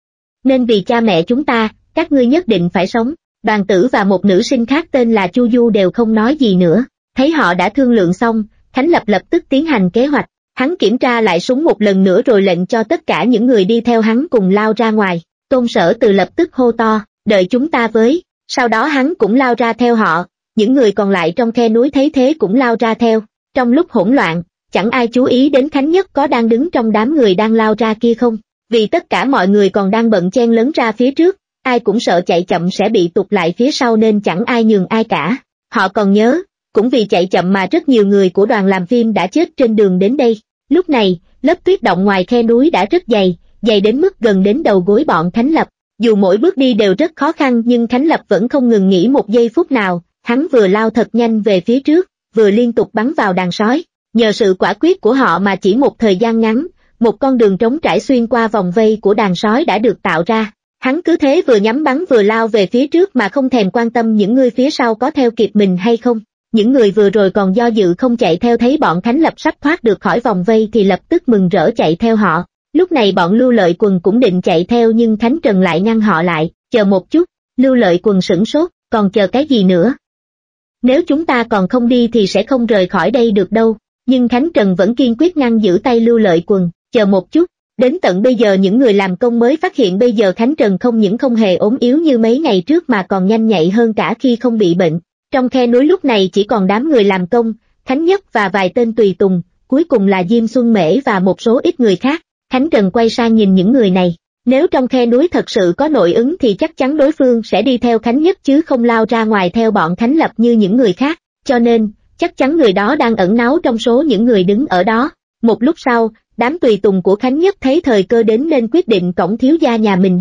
S1: Nên vì cha mẹ chúng ta, các ngươi nhất định phải sống. Đoàn Tử và một nữ sinh khác tên là Chu Du đều không nói gì nữa. Thấy họ đã thương lượng xong, Khánh Lập lập tức tiến hành kế hoạch. Hắn kiểm tra lại súng một lần nữa rồi lệnh cho tất cả những người đi theo hắn cùng lao ra ngoài. Tôn Sở Từ lập tức hô to, đợi chúng ta với. Sau đó hắn cũng lao ra theo họ, những người còn lại trong khe núi thấy thế cũng lao ra theo. Trong lúc hỗn loạn, chẳng ai chú ý đến Khánh Nhất có đang đứng trong đám người đang lao ra kia không. Vì tất cả mọi người còn đang bận chen lấn ra phía trước, ai cũng sợ chạy chậm sẽ bị tụt lại phía sau nên chẳng ai nhường ai cả. Họ còn nhớ, cũng vì chạy chậm mà rất nhiều người của đoàn làm phim đã chết trên đường đến đây. Lúc này, lớp tuyết động ngoài khe núi đã rất dày, dày đến mức gần đến đầu gối bọn Khánh Lập. Dù mỗi bước đi đều rất khó khăn nhưng Khánh Lập vẫn không ngừng nghỉ một giây phút nào, hắn vừa lao thật nhanh về phía trước, vừa liên tục bắn vào đàn sói. Nhờ sự quả quyết của họ mà chỉ một thời gian ngắn, một con đường trống trải xuyên qua vòng vây của đàn sói đã được tạo ra. Hắn cứ thế vừa nhắm bắn vừa lao về phía trước mà không thèm quan tâm những người phía sau có theo kịp mình hay không. Những người vừa rồi còn do dự không chạy theo thấy bọn Khánh Lập sắp thoát được khỏi vòng vây thì lập tức mừng rỡ chạy theo họ. Lúc này bọn Lưu Lợi Quần cũng định chạy theo nhưng Khánh Trần lại ngăn họ lại, chờ một chút. Lưu Lợi Quần sửng sốt, còn chờ cái gì nữa? Nếu chúng ta còn không đi thì sẽ không rời khỏi đây được đâu. Nhưng Khánh Trần vẫn kiên quyết ngăn giữ tay Lưu Lợi Quần, chờ một chút. Đến tận bây giờ những người làm công mới phát hiện bây giờ Khánh Trần không những không hề ốm yếu như mấy ngày trước mà còn nhanh nhạy hơn cả khi không bị bệnh. Trong khe núi lúc này chỉ còn đám người làm công, Khánh Nhất và vài tên tùy tùng, cuối cùng là Diêm Xuân Mễ và một số ít người khác. Khánh Trần quay sang nhìn những người này. Nếu trong khe núi thật sự có nội ứng thì chắc chắn đối phương sẽ đi theo Khánh Nhất chứ không lao ra ngoài theo bọn Khánh Lập như những người khác. Cho nên, chắc chắn người đó đang ẩn náu trong số những người đứng ở đó. Một lúc sau, đám tùy tùng của Khánh Nhất thấy thời cơ đến nên quyết định cõng thiếu gia nhà mình đi.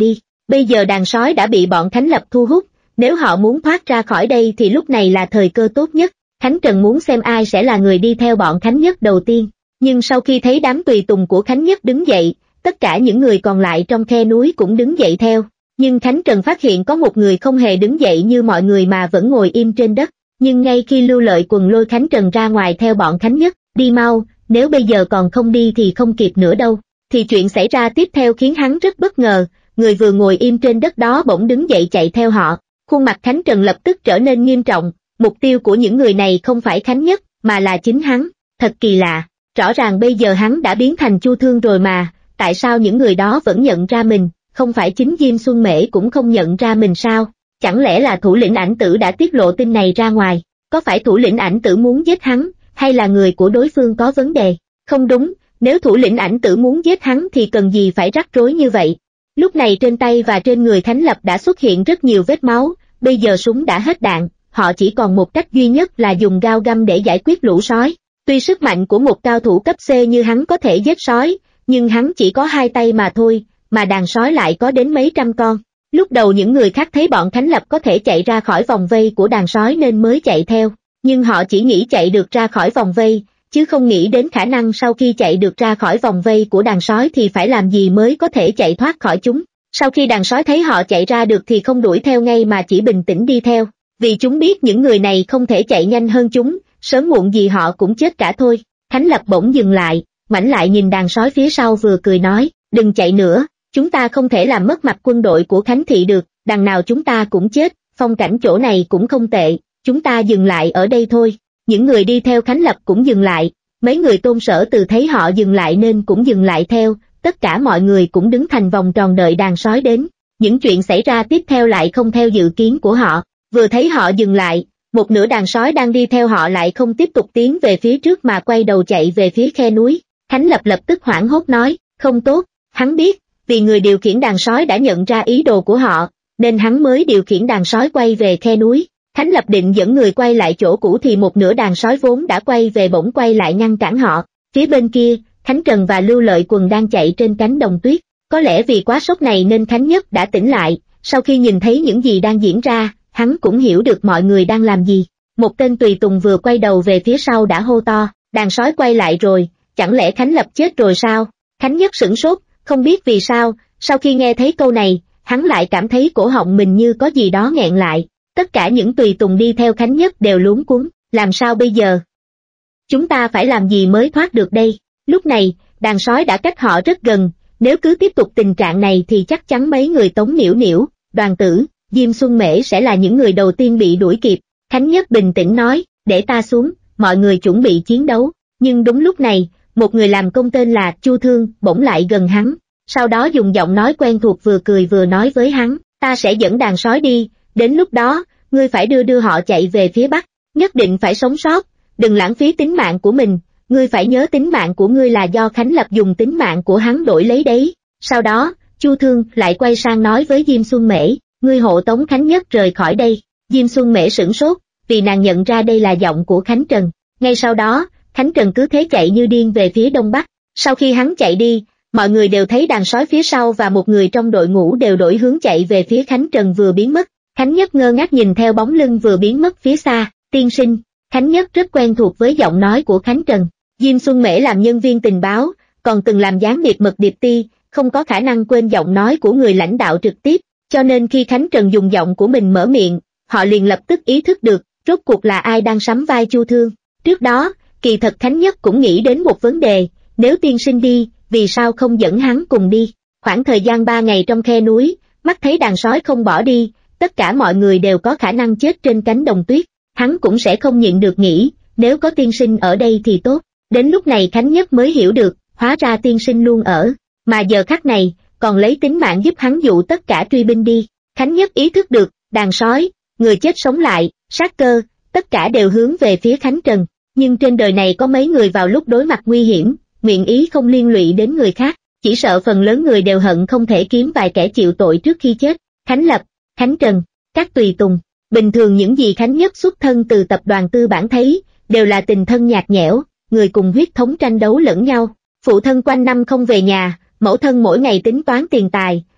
S1: Bây giờ đàn sói đã bị bọn Khánh Lập thu hút, nếu họ muốn thoát ra khỏi đây thì lúc này là thời cơ tốt nhất. Khánh Trần muốn xem ai sẽ là người đi theo bọn Khánh Nhất đầu tiên, nhưng sau khi thấy đám tùy tùng của Khánh Nhất đứng dậy, tất cả những người còn lại trong khe núi cũng đứng dậy theo. Nhưng Khánh Trần phát hiện có một người không hề đứng dậy như mọi người mà vẫn ngồi im trên đất. Nhưng ngay khi Lưu Lợi Quần lôi Khánh Trần ra ngoài theo bọn Khánh Nhất, đi mau, nếu bây giờ còn không đi thì không kịp nữa đâu. Thì chuyện xảy ra tiếp theo khiến hắn rất bất ngờ, người vừa ngồi im trên đất đó bỗng đứng dậy chạy theo họ. Khuôn mặt Khánh Trần lập tức trở nên nghiêm trọng, mục tiêu của những người này không phải Khánh Nhất, mà là chính hắn. Thật kỳ lạ, rõ ràng bây giờ hắn đã biến thành Chu Thương rồi mà, tại sao những người đó vẫn nhận ra mình, không phải chính Diêm Xuân Mễ cũng không nhận ra mình sao? Chẳng lẽ là thủ lĩnh Ảnh Tử đã tiết lộ tin này ra ngoài? Có phải thủ lĩnh Ảnh Tử muốn giết hắn, hay là người của đối phương có vấn đề? Không đúng, nếu thủ lĩnh Ảnh Tử muốn giết hắn thì cần gì phải rắc rối như vậy? Lúc này trên tay và trên người Khánh Lập đã xuất hiện rất nhiều vết máu, bây giờ súng đã hết đạn, họ chỉ còn một cách duy nhất là dùng dao găm để giải quyết lũ sói. Tuy sức mạnh của một cao thủ cấp C như hắn có thể giết sói, nhưng hắn chỉ có hai tay mà thôi, mà đàn sói lại có đến mấy trăm con. Lúc đầu những người khác thấy bọn Khánh Lập có thể chạy ra khỏi vòng vây của đàn sói nên mới chạy theo, nhưng họ chỉ nghĩ chạy được ra khỏi vòng vây, chứ không nghĩ đến khả năng sau khi chạy được ra khỏi vòng vây của đàn sói thì phải làm gì mới có thể chạy thoát khỏi chúng. Sau khi đàn sói thấy họ chạy ra được thì không đuổi theo ngay mà chỉ bình tĩnh đi theo, vì chúng biết những người này không thể chạy nhanh hơn chúng, sớm muộn gì họ cũng chết cả thôi. Khánh Lập bỗng dừng lại, ngoảnh lại nhìn đàn sói phía sau vừa cười nói, đừng chạy nữa, chúng ta không thể làm mất mặt quân đội của Khánh Thị được, đằng nào chúng ta cũng chết, phong cảnh chỗ này cũng không tệ, chúng ta dừng lại ở đây thôi. Những người đi theo Khánh Lập cũng dừng lại, mấy người Tôn Sở Từ thấy họ dừng lại nên cũng dừng lại theo, tất cả mọi người cũng đứng thành vòng tròn đợi đàn sói đến. Những chuyện xảy ra tiếp theo lại không theo dự kiến của họ, vừa thấy họ dừng lại, một nửa đàn sói đang đi theo họ lại không tiếp tục tiến về phía trước mà quay đầu chạy về phía khe núi. Khánh Lập lập tức hoảng hốt nói, không tốt, hắn biết, vì người điều khiển đàn sói đã nhận ra ý đồ của họ, nên hắn mới điều khiển đàn sói quay về khe núi. Khánh Lập định dẫn người quay lại chỗ cũ thì một nửa đàn sói vốn đã quay về bỗng quay lại ngăn cản họ. Phía bên kia, Khánh Trần và Lưu Lợi Quần đang chạy trên cánh đồng tuyết. Có lẽ vì quá sốc này nên Khánh Nhất đã tỉnh lại, sau khi nhìn thấy những gì đang diễn ra, hắn cũng hiểu được mọi người đang làm gì. Một tên tùy tùng vừa quay đầu về phía sau đã hô to, đàn sói quay lại rồi, chẳng lẽ Khánh Lập chết rồi sao? Khánh Nhất sửng sốt, không biết vì sao, sau khi nghe thấy câu này, hắn lại cảm thấy cổ họng mình như có gì đó nghẹn lại. Tất cả những tùy tùng đi theo Khánh Nhất đều luống cuống, làm sao bây giờ? Chúng ta phải làm gì mới thoát được đây? Lúc này, đàn sói đã cách họ rất gần, nếu cứ tiếp tục tình trạng này thì chắc chắn mấy người Tống Niểu Niểu, Đoàn Tử, Diêm Xuân Mễ sẽ là những người đầu tiên bị đuổi kịp. Khánh Nhất bình tĩnh nói, để ta xuống, mọi người chuẩn bị chiến đấu. Nhưng đúng lúc này, một người làm công tên là Chu Thương bỗng lại gần hắn, sau đó dùng giọng nói quen thuộc vừa cười vừa nói với hắn, ta sẽ dẫn đàn sói đi, đến lúc đó, ngươi phải đưa đưa họ chạy về phía Bắc, nhất định phải sống sót, đừng lãng phí tính mạng của mình, ngươi phải nhớ tính mạng của ngươi là do Khánh Lập dùng tính mạng của hắn đổi lấy đấy. Sau đó, Chu Thương lại quay sang nói với Diêm Xuân Mễ, ngươi hộ tống Khánh Nhất rời khỏi đây. Diêm Xuân Mễ sửng sốt, vì nàng nhận ra đây là giọng của Khánh Trần. Ngay sau đó, Khánh Trần cứ thế chạy như điên về phía đông bắc. Sau khi hắn chạy đi, mọi người đều thấy đàn sói phía sau và một người trong đội ngũ đều đổi hướng chạy về phía Khánh Trần vừa biến mất. Khánh Nhất ngơ ngác nhìn theo bóng lưng vừa biến mất phía xa, tiên sinh. Khánh Nhất rất quen thuộc với giọng nói của Khánh Trần. Diêm Xuân Mễ làm nhân viên tình báo, còn từng làm gián điệp mật điệp ti, không có khả năng quên giọng nói của người lãnh đạo trực tiếp, cho nên khi Khánh Trần dùng giọng của mình mở miệng, họ liền lập tức ý thức được, rốt cuộc là ai đang sắm vai Chu Thương. Trước đó, kỳ thật Khánh Nhất cũng nghĩ đến một vấn đề, nếu tiên sinh đi, vì sao không dẫn hắn cùng đi? Khoảng thời gian ba ngày trong khe núi, mắt thấy đàn sói không bỏ đi, tất cả mọi người đều có khả năng chết trên cánh đồng tuyết, hắn cũng sẽ không nhịn được nghĩ, nếu có tiên sinh ở đây thì tốt. Đến lúc này Khánh Nhất mới hiểu được, hóa ra tiên sinh luôn ở, mà giờ khắc này, còn lấy tính mạng giúp hắn dụ tất cả truy binh đi. Khánh Nhất ý thức được, đàn sói, người chết sống lại, sát cơ, tất cả đều hướng về phía Khánh Trần. Nhưng trên đời này có mấy người vào lúc đối mặt nguy hiểm, nguyện ý không liên lụy đến người khác, chỉ sợ phần lớn người đều hận không thể kiếm vài kẻ chịu tội trước khi chết. Khánh Lập, Khánh Trần, các tùy tùng, bình thường những gì Khánh Nhất xuất thân từ tập đoàn tư bản thấy, đều là tình thân nhạt nhẽo, người cùng huyết thống tranh đấu lẫn nhau. Phụ thân quanh năm không về nhà, mẫu thân mỗi ngày tính toán tiền tài,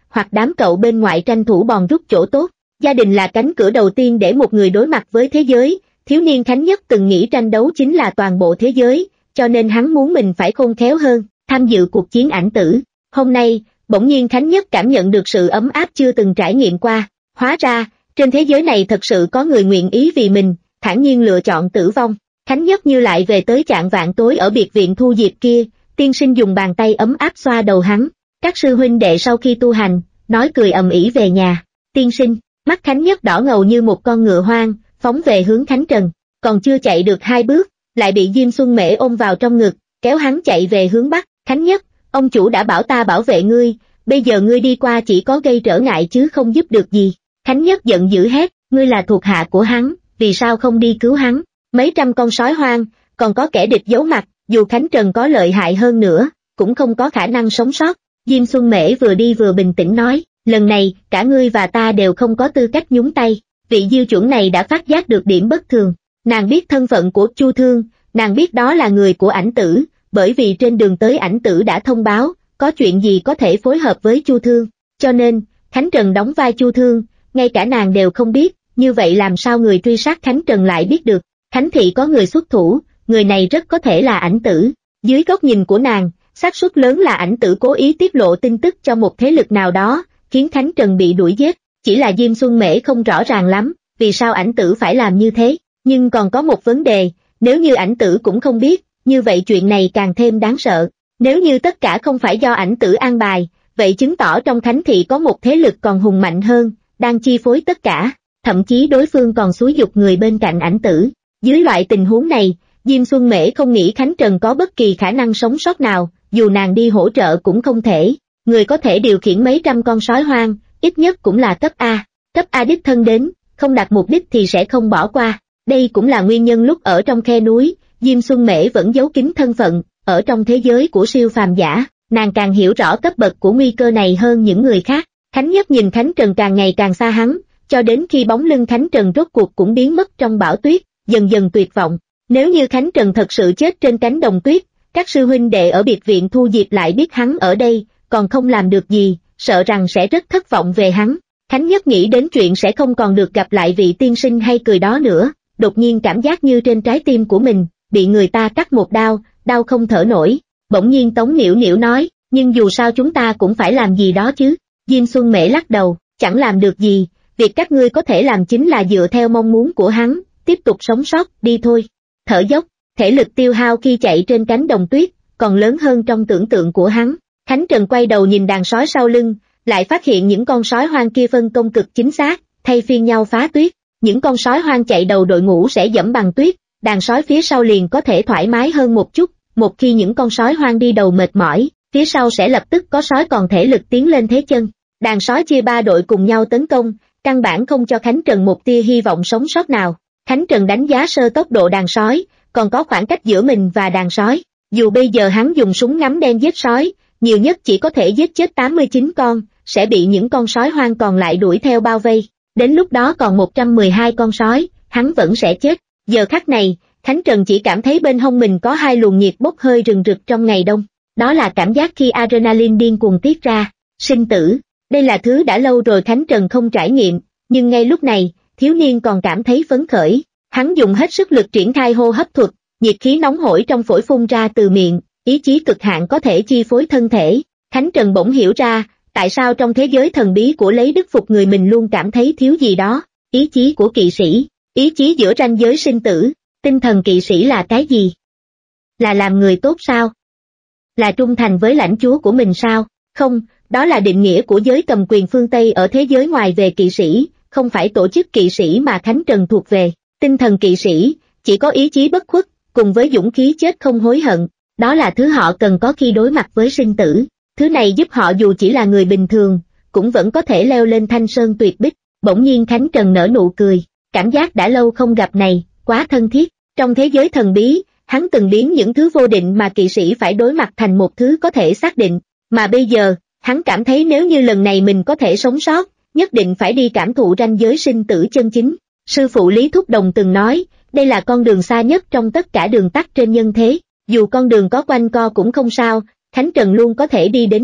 S1: hoặc đám cậu bên ngoài tranh thủ bòn rút chỗ tốt. Gia đình là cánh cửa đầu tiên để một người đối mặt với thế giới, thiếu niên Khánh Nhất từng nghĩ tranh đấu chính là toàn bộ thế giới, cho nên hắn muốn mình phải khôn khéo hơn, tham dự cuộc chiến ảnh tử. Hôm nay, bỗng nhiên Khánh Nhất cảm nhận được sự ấm áp chưa từng trải nghiệm qua, hóa ra, trên thế giới này thật sự có người nguyện ý vì mình, thản nhiên lựa chọn tử vong. Khánh Nhất như lại về tới chạng vạng tối ở biệt viện Thu Diệp kia, tiên sinh dùng bàn tay ấm áp xoa đầu hắn. Các sư huynh đệ sau khi tu hành, nói cười ầm ĩ về nhà. Tiên sinh, mắt Khánh Nhất đỏ ngầu như một con ngựa hoang, phóng về hướng Khánh Trần. Còn chưa chạy được hai bước, lại bị Diêm Xuân Mễ ôm vào trong ngực, kéo hắn chạy về hướng bắc. Khánh Nhất, ông chủ đã bảo ta bảo vệ ngươi, bây giờ ngươi đi qua chỉ có gây trở ngại chứ không giúp được gì. Khánh Nhất giận dữ hét, ngươi là thuộc hạ của hắn, vì sao không đi cứu hắn? Mấy trăm con sói hoang, còn có kẻ địch giấu mặt, dù Khánh Trần có lợi hại hơn nữa, cũng không có khả năng sống sót. Diêm Xuân Mễ vừa đi vừa bình tĩnh nói, lần này, cả ngươi và ta đều không có tư cách nhúng tay. Vị Diêu chuẩn này đã phát giác được điểm bất thường. Nàng biết thân phận của Chu Thương, nàng biết đó là người của ảnh tử, bởi vì trên đường tới ảnh tử đã thông báo, có chuyện gì có thể phối hợp với Chu Thương. Cho nên, Khánh Trần đóng vai Chu Thương, ngay cả nàng đều không biết, như vậy làm sao người truy sát Khánh Trần lại biết được. Khánh thị có người xuất thủ, người này rất có thể là ảnh tử. Dưới góc nhìn của nàng, xác suất lớn là ảnh tử cố ý tiết lộ tin tức cho một thế lực nào đó, khiến Khánh Trần bị đuổi giết. Chỉ là Diêm Xuân Mễ không rõ ràng lắm, vì sao ảnh tử phải làm như thế. Nhưng còn có một vấn đề, nếu như ảnh tử cũng không biết, như vậy chuyện này càng thêm đáng sợ. Nếu như tất cả không phải do ảnh tử an bài, vậy chứng tỏ trong Khánh thị có một thế lực còn hùng mạnh hơn, đang chi phối tất cả, thậm chí đối phương còn xúi giục người bên cạnh ảnh tử. Dưới loại tình huống này, Diêm Xuân Mễ không nghĩ Khánh Trần có bất kỳ khả năng sống sót nào, dù nàng đi hỗ trợ cũng không thể. Người có thể điều khiển mấy trăm con sói hoang, ít nhất cũng là cấp A. Cấp A đích thân đến, không đặt mục đích thì sẽ không bỏ qua. Đây cũng là nguyên nhân lúc ở trong khe núi, Diêm Xuân Mễ vẫn giấu kín thân phận. Ở trong thế giới của siêu phàm giả, nàng càng hiểu rõ cấp bậc của nguy cơ này hơn những người khác. Khánh Nhất nhìn Khánh Trần càng ngày càng xa hắn, cho đến khi bóng lưng Khánh Trần rốt cuộc cũng biến mất trong bão tuyết, dần dần tuyệt vọng. Nếu như Khánh Trần thật sự chết trên cánh đồng tuyết, các sư huynh đệ ở biệt viện Thu Diệp lại biết hắn ở đây, còn không làm được gì, sợ rằng sẽ rất thất vọng về hắn. Khánh Nhất nghĩ đến chuyện sẽ không còn được gặp lại vị tiên sinh hay cười đó nữa, đột nhiên cảm giác như trên trái tim của mình, bị người ta cắt một đao, đau không thở nổi. Bỗng nhiên Tống Niểu Niểu nói, nhưng dù sao chúng ta cũng phải làm gì đó chứ. Diêm Xuân Mễ lắc đầu, chẳng làm được gì, việc các ngươi có thể làm chính là dựa theo mong muốn của hắn, tiếp tục sống sót, đi thôi. Thở dốc, thể lực tiêu hao khi chạy trên cánh đồng tuyết, còn lớn hơn trong tưởng tượng của hắn. Khánh Trần quay đầu nhìn đàn sói sau lưng, lại phát hiện những con sói hoang kia phân công cực chính xác, thay phiên nhau phá tuyết. Những con sói hoang chạy đầu đội ngũ sẽ dẫm bằng tuyết, đàn sói phía sau liền có thể thoải mái hơn một chút. Một khi những con sói hoang đi đầu mệt mỏi, phía sau sẽ lập tức có sói còn thể lực tiến lên thế chân. Đàn sói chia ba đội cùng nhau tấn công, căn bản không cho Khánh Trần một tia hy vọng sống sót nào. Khánh Trần đánh giá sơ tốc độ đàn sói, còn có khoảng cách giữa mình và đàn sói. Dù bây giờ hắn dùng súng ngắm đen giết sói, nhiều nhất chỉ có thể giết chết tám mươi chín con, sẽ bị những con sói hoang còn lại đuổi theo bao vây. Đến lúc đó còn một trăm mười hai con sói, hắn vẫn sẽ chết. Giờ khắc này, Khánh Trần chỉ cảm thấy bên hông mình có hai luồng nhiệt bốc hơi rừng rực trong ngày đông. Đó là cảm giác khi adrenaline điên cuồng tiết ra. Sinh tử, đây là thứ đã lâu rồi Khánh Trần không trải nghiệm, nhưng ngay lúc này, thiếu niên còn cảm thấy phấn khởi. Hắn dùng hết sức lực triển khai hô hấp thuật, nhiệt khí nóng hổi trong phổi phun ra từ miệng, ý chí cực hạn có thể chi phối thân thể. Khánh Trần bỗng hiểu ra, tại sao trong thế giới thần bí của lấy đức phục người mình luôn cảm thấy thiếu gì đó. Ý chí của kỵ sĩ, ý chí giữa ranh giới sinh tử. Tinh thần kỵ sĩ là cái gì? Là làm người tốt sao? Là trung thành với lãnh chúa của mình sao? Không, đó là định nghĩa của giới cầm quyền phương Tây ở thế giới ngoài về kỵ sĩ, không phải tổ chức kỵ sĩ mà Khánh Trần thuộc về. Tinh thần kỵ sĩ, chỉ có ý chí bất khuất, cùng với dũng khí chết không hối hận, đó là thứ họ cần có khi đối mặt với sinh tử. Thứ này giúp họ dù chỉ là người bình thường, cũng vẫn có thể leo lên thanh sơn tuyệt bích. Bỗng nhiên Khánh Trần nở nụ cười, cảm giác đã lâu không gặp này, quá thân thiết. Trong thế giới thần bí, hắn từng biến những thứ vô định mà kỵ sĩ phải đối mặt thành một thứ có thể xác định, mà bây giờ, hắn cảm thấy nếu như lần này mình có thể sống sót, nhất định phải đi cảm thụ ranh giới sinh tử chân chính. Sư phụ Lý Thúc Đồng từng nói, đây là con đường xa nhất trong tất cả đường tắt trên nhân thế, dù con đường có quanh co cũng không sao, Khánh Trần luôn có thể đi đến đích.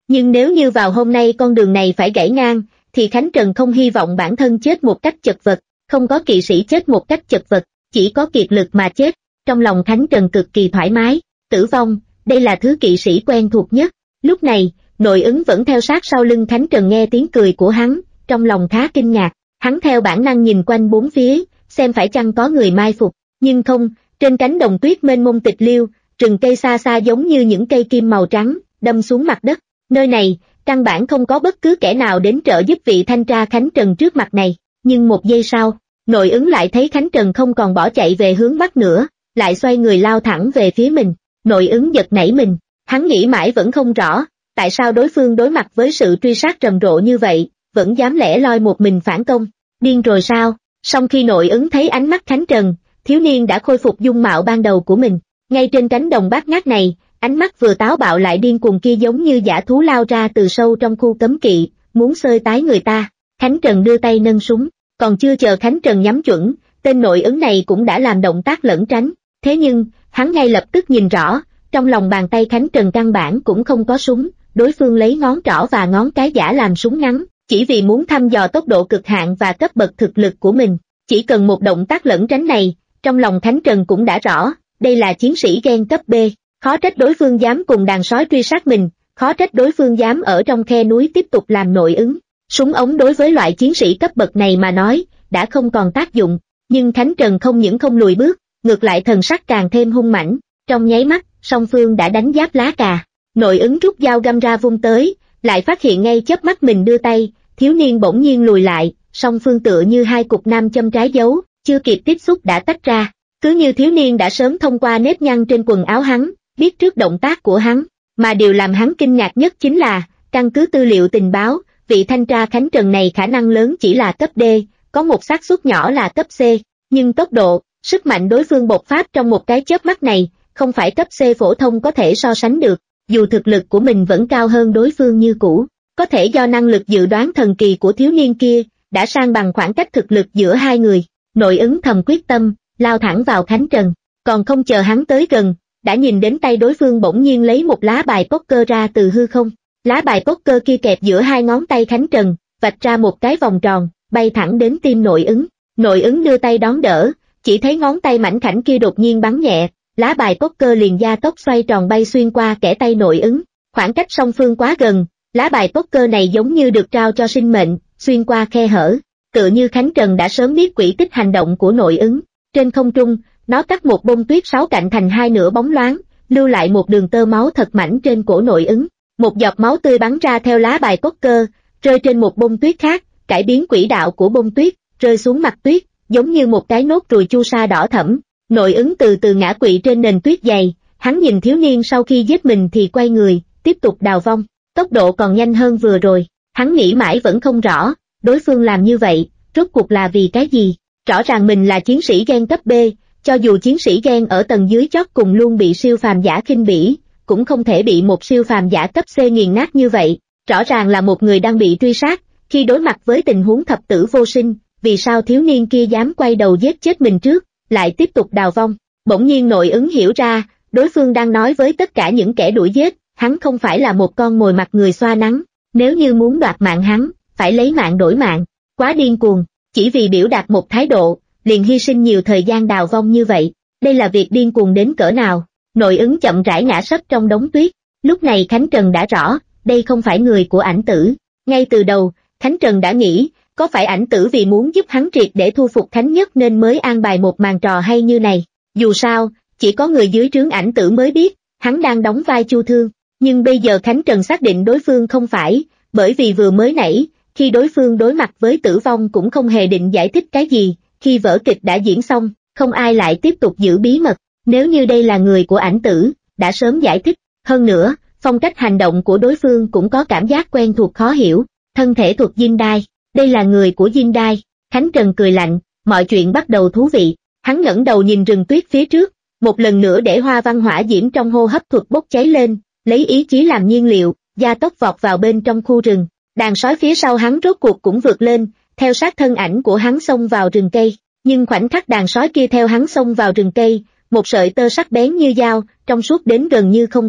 S1: nhưng nếu như vào hôm nay con đường này phải gãy ngang, thì Khánh Trần không hy vọng bản thân chết một cách chật vật, không có kỵ sĩ chết một cách chật vật, chỉ có kiệt lực mà chết. Trong lòng Khánh Trần cực kỳ thoải mái, tử vong, đây là thứ kỵ sĩ quen thuộc nhất. Lúc này, Nội Ứng vẫn theo sát sau lưng Khánh Trần nghe tiếng cười của hắn, trong lòng khá kinh ngạc, hắn theo bản năng nhìn quanh bốn phía, xem phải chăng có người mai phục, nhưng không, trên cánh đồng tuyết mênh mông tịch liêu, rừng cây xa xa giống như những cây kim màu trắng, đâm xuống mặt đất. Nơi này, căn bản không có bất cứ kẻ nào đến trợ giúp vị thanh tra Khánh Trần trước mặt này, nhưng một giây sau, Nội Ứng lại thấy Khánh Trần không còn bỏ chạy về hướng bắc nữa, lại xoay người lao thẳng về phía mình. Nội Ứng giật nảy mình, hắn nghĩ mãi vẫn không rõ, tại sao đối phương đối mặt với sự truy sát rầm rộ như vậy, vẫn dám lẻ loi một mình phản công, điên rồi sao? Song khi Nội Ứng thấy ánh mắt Khánh Trần, thiếu niên đã khôi phục dung mạo ban đầu của mình, ngay trên cánh đồng bát ngát này, ánh mắt vừa táo bạo lại điên cuồng kia giống như dã thú lao ra từ sâu trong khu cấm kỵ, muốn xơi tái người ta. Khánh Trần đưa tay nâng súng, còn chưa chờ Khánh Trần nhắm chuẩn, tên Nội Ứng này cũng đã làm động tác lẩn tránh, thế nhưng, hắn ngay lập tức nhìn rõ, trong lòng bàn tay Khánh Trần căn bản cũng không có súng, đối phương lấy ngón trỏ và ngón cái giả làm súng ngắn, chỉ vì muốn thăm dò tốc độ cực hạn và cấp bậc thực lực của mình. Chỉ cần một động tác lẩn tránh này, trong lòng Khánh Trần cũng đã rõ, đây là chiến sĩ gen cấp B, khó trách đối phương dám cùng đàn sói truy sát mình, khó trách đối phương dám ở trong khe núi tiếp tục làm nội ứng. Súng ống đối với loại chiến sĩ cấp bậc này mà nói, đã không còn tác dụng, nhưng Khánh Trần không những không lùi bước, ngược lại thần sắc càng thêm hung mãnh, trong nháy mắt, song phương đã đánh giáp lá cà. Nội Ứng rút dao găm ra vung tới, lại phát hiện ngay chớp mắt mình đưa tay, thiếu niên bỗng nhiên lùi lại, song phương tựa như hai cục nam châm trái dấu, chưa kịp tiếp xúc đã tách ra. Cứ như thiếu niên đã sớm thông qua nếp nhăn trên quần áo hắn, biết trước động tác của hắn, mà điều làm hắn kinh ngạc nhất chính là, căn cứ tư liệu tình báo, vị thanh tra Khánh Trần này khả năng lớn chỉ là cấp D, có một xác suất nhỏ là cấp C, nhưng tốc độ, sức mạnh đối phương bộc phát trong một cái chớp mắt này, không phải cấp C phổ thông có thể so sánh được, dù thực lực của mình vẫn cao hơn đối phương như cũ, có thể do năng lực dự đoán thần kỳ của thiếu niên kia, đã san bằng khoảng cách thực lực giữa hai người. Nội Ứng thầm quyết tâm, lao thẳng vào Khánh Trần, còn không chờ hắn tới gần, đã nhìn đến tay đối phương bỗng nhiên lấy một lá bài poker ra từ hư không. Lá bài poker kia kẹp giữa hai ngón tay Khánh Trần, vạch ra một cái vòng tròn, bay thẳng đến tim Nội Ứng. Nội Ứng đưa tay đón đỡ, chỉ thấy ngón tay mảnh khảnh kia đột nhiên bắn nhẹ, lá bài poker liền gia tốc xoay tròn bay xuyên qua kẽ tay Nội Ứng. Khoảng cách song phương quá gần, lá bài poker này giống như được trao cho sinh mệnh, xuyên qua khe hở, tựa như Khánh Trần đã sớm biết quỹ tích hành động của Nội Ứng. Trên không trung, nó cắt một bông tuyết sáu cạnh thành hai nửa bóng loáng, lưu lại một đường tơ máu thật mảnh trên cổ Nội Ứng. Một giọt máu tươi bắn ra theo lá bài poker, rơi trên một bông tuyết khác, cải biến quỹ đạo của bông tuyết, rơi xuống mặt tuyết, giống như một cái nốt ruồi chu sa đỏ thẫm. Nội Ứng từ từ ngã quỵ trên nền tuyết dày, hắn nhìn thiếu niên sau khi giết mình thì quay người, tiếp tục đào vong, tốc độ còn nhanh hơn vừa rồi, hắn nghĩ mãi vẫn không rõ, đối phương làm như vậy, rốt cuộc là vì cái gì? Rõ ràng mình là chiến sĩ gen cấp B, cho dù chiến sĩ gen ở tầng dưới chót cùng luôn bị siêu phàm giả khinh bỉ, cũng không thể bị một siêu phàm giả cấp C nghiền nát như vậy. Rõ ràng là một người đang bị truy sát, khi đối mặt với tình huống thập tử vô sinh, vì sao thiếu niên kia dám quay đầu giết chết mình trước, lại tiếp tục đào vong? Bỗng nhiên Nội Ứng hiểu ra, đối phương đang nói với tất cả những kẻ đuổi giết, hắn không phải là một con mồi mặt người xoa nắng, nếu như muốn đoạt mạng hắn, phải lấy mạng đổi mạng, quá điên cuồng, chỉ vì biểu đạt một thái độ, liền hy sinh nhiều thời gian đào vong như vậy, đây là việc điên cuồng đến cỡ nào? Nội Ứng chậm rãi ngã sấp trong đống tuyết, lúc này Khánh Trần đã rõ, đây không phải người của Ảnh Tử. Ngay từ đầu, Khánh Trần đã nghĩ, có phải Ảnh Tử vì muốn giúp hắn triệt để thu phục Khánh Nhất nên mới an bài một màn trò hay như này. Dù sao, chỉ có người dưới trướng Ảnh Tử mới biết, hắn đang đóng vai Chu Thương. Nhưng bây giờ Khánh Trần xác định đối phương không phải, bởi vì vừa mới nãy, khi đối phương đối mặt với tử vong cũng không hề định giải thích cái gì, khi vở kịch đã diễn xong, không ai lại tiếp tục giữ bí mật. Nếu như đây là người của Ảnh Tử, đã sớm giải thích. Hơn nữa, phong cách hành động của đối phương cũng có cảm giác quen thuộc khó hiểu. Thân thể thuộc Dinh Đai, đây là người của Dinh Đai. Khánh Trần cười lạnh, mọi chuyện bắt đầu thú vị. Hắn ngẩng đầu nhìn rừng tuyết phía trước, một lần nữa để hoa văn hỏa diễm trong hô hấp thuật bốc cháy lên, lấy ý chí làm nhiên liệu, gia tốc vọt vào bên trong khu rừng. Đàn sói phía sau hắn rốt cuộc cũng vượt lên, theo sát thân ảnh của hắn xông vào rừng cây. Nhưng khoảnh khắc đàn sói kia theo hắn xông vào rừng cây, một sợi tơ sắc bén như dao, trong suốt đến gần như không thấy,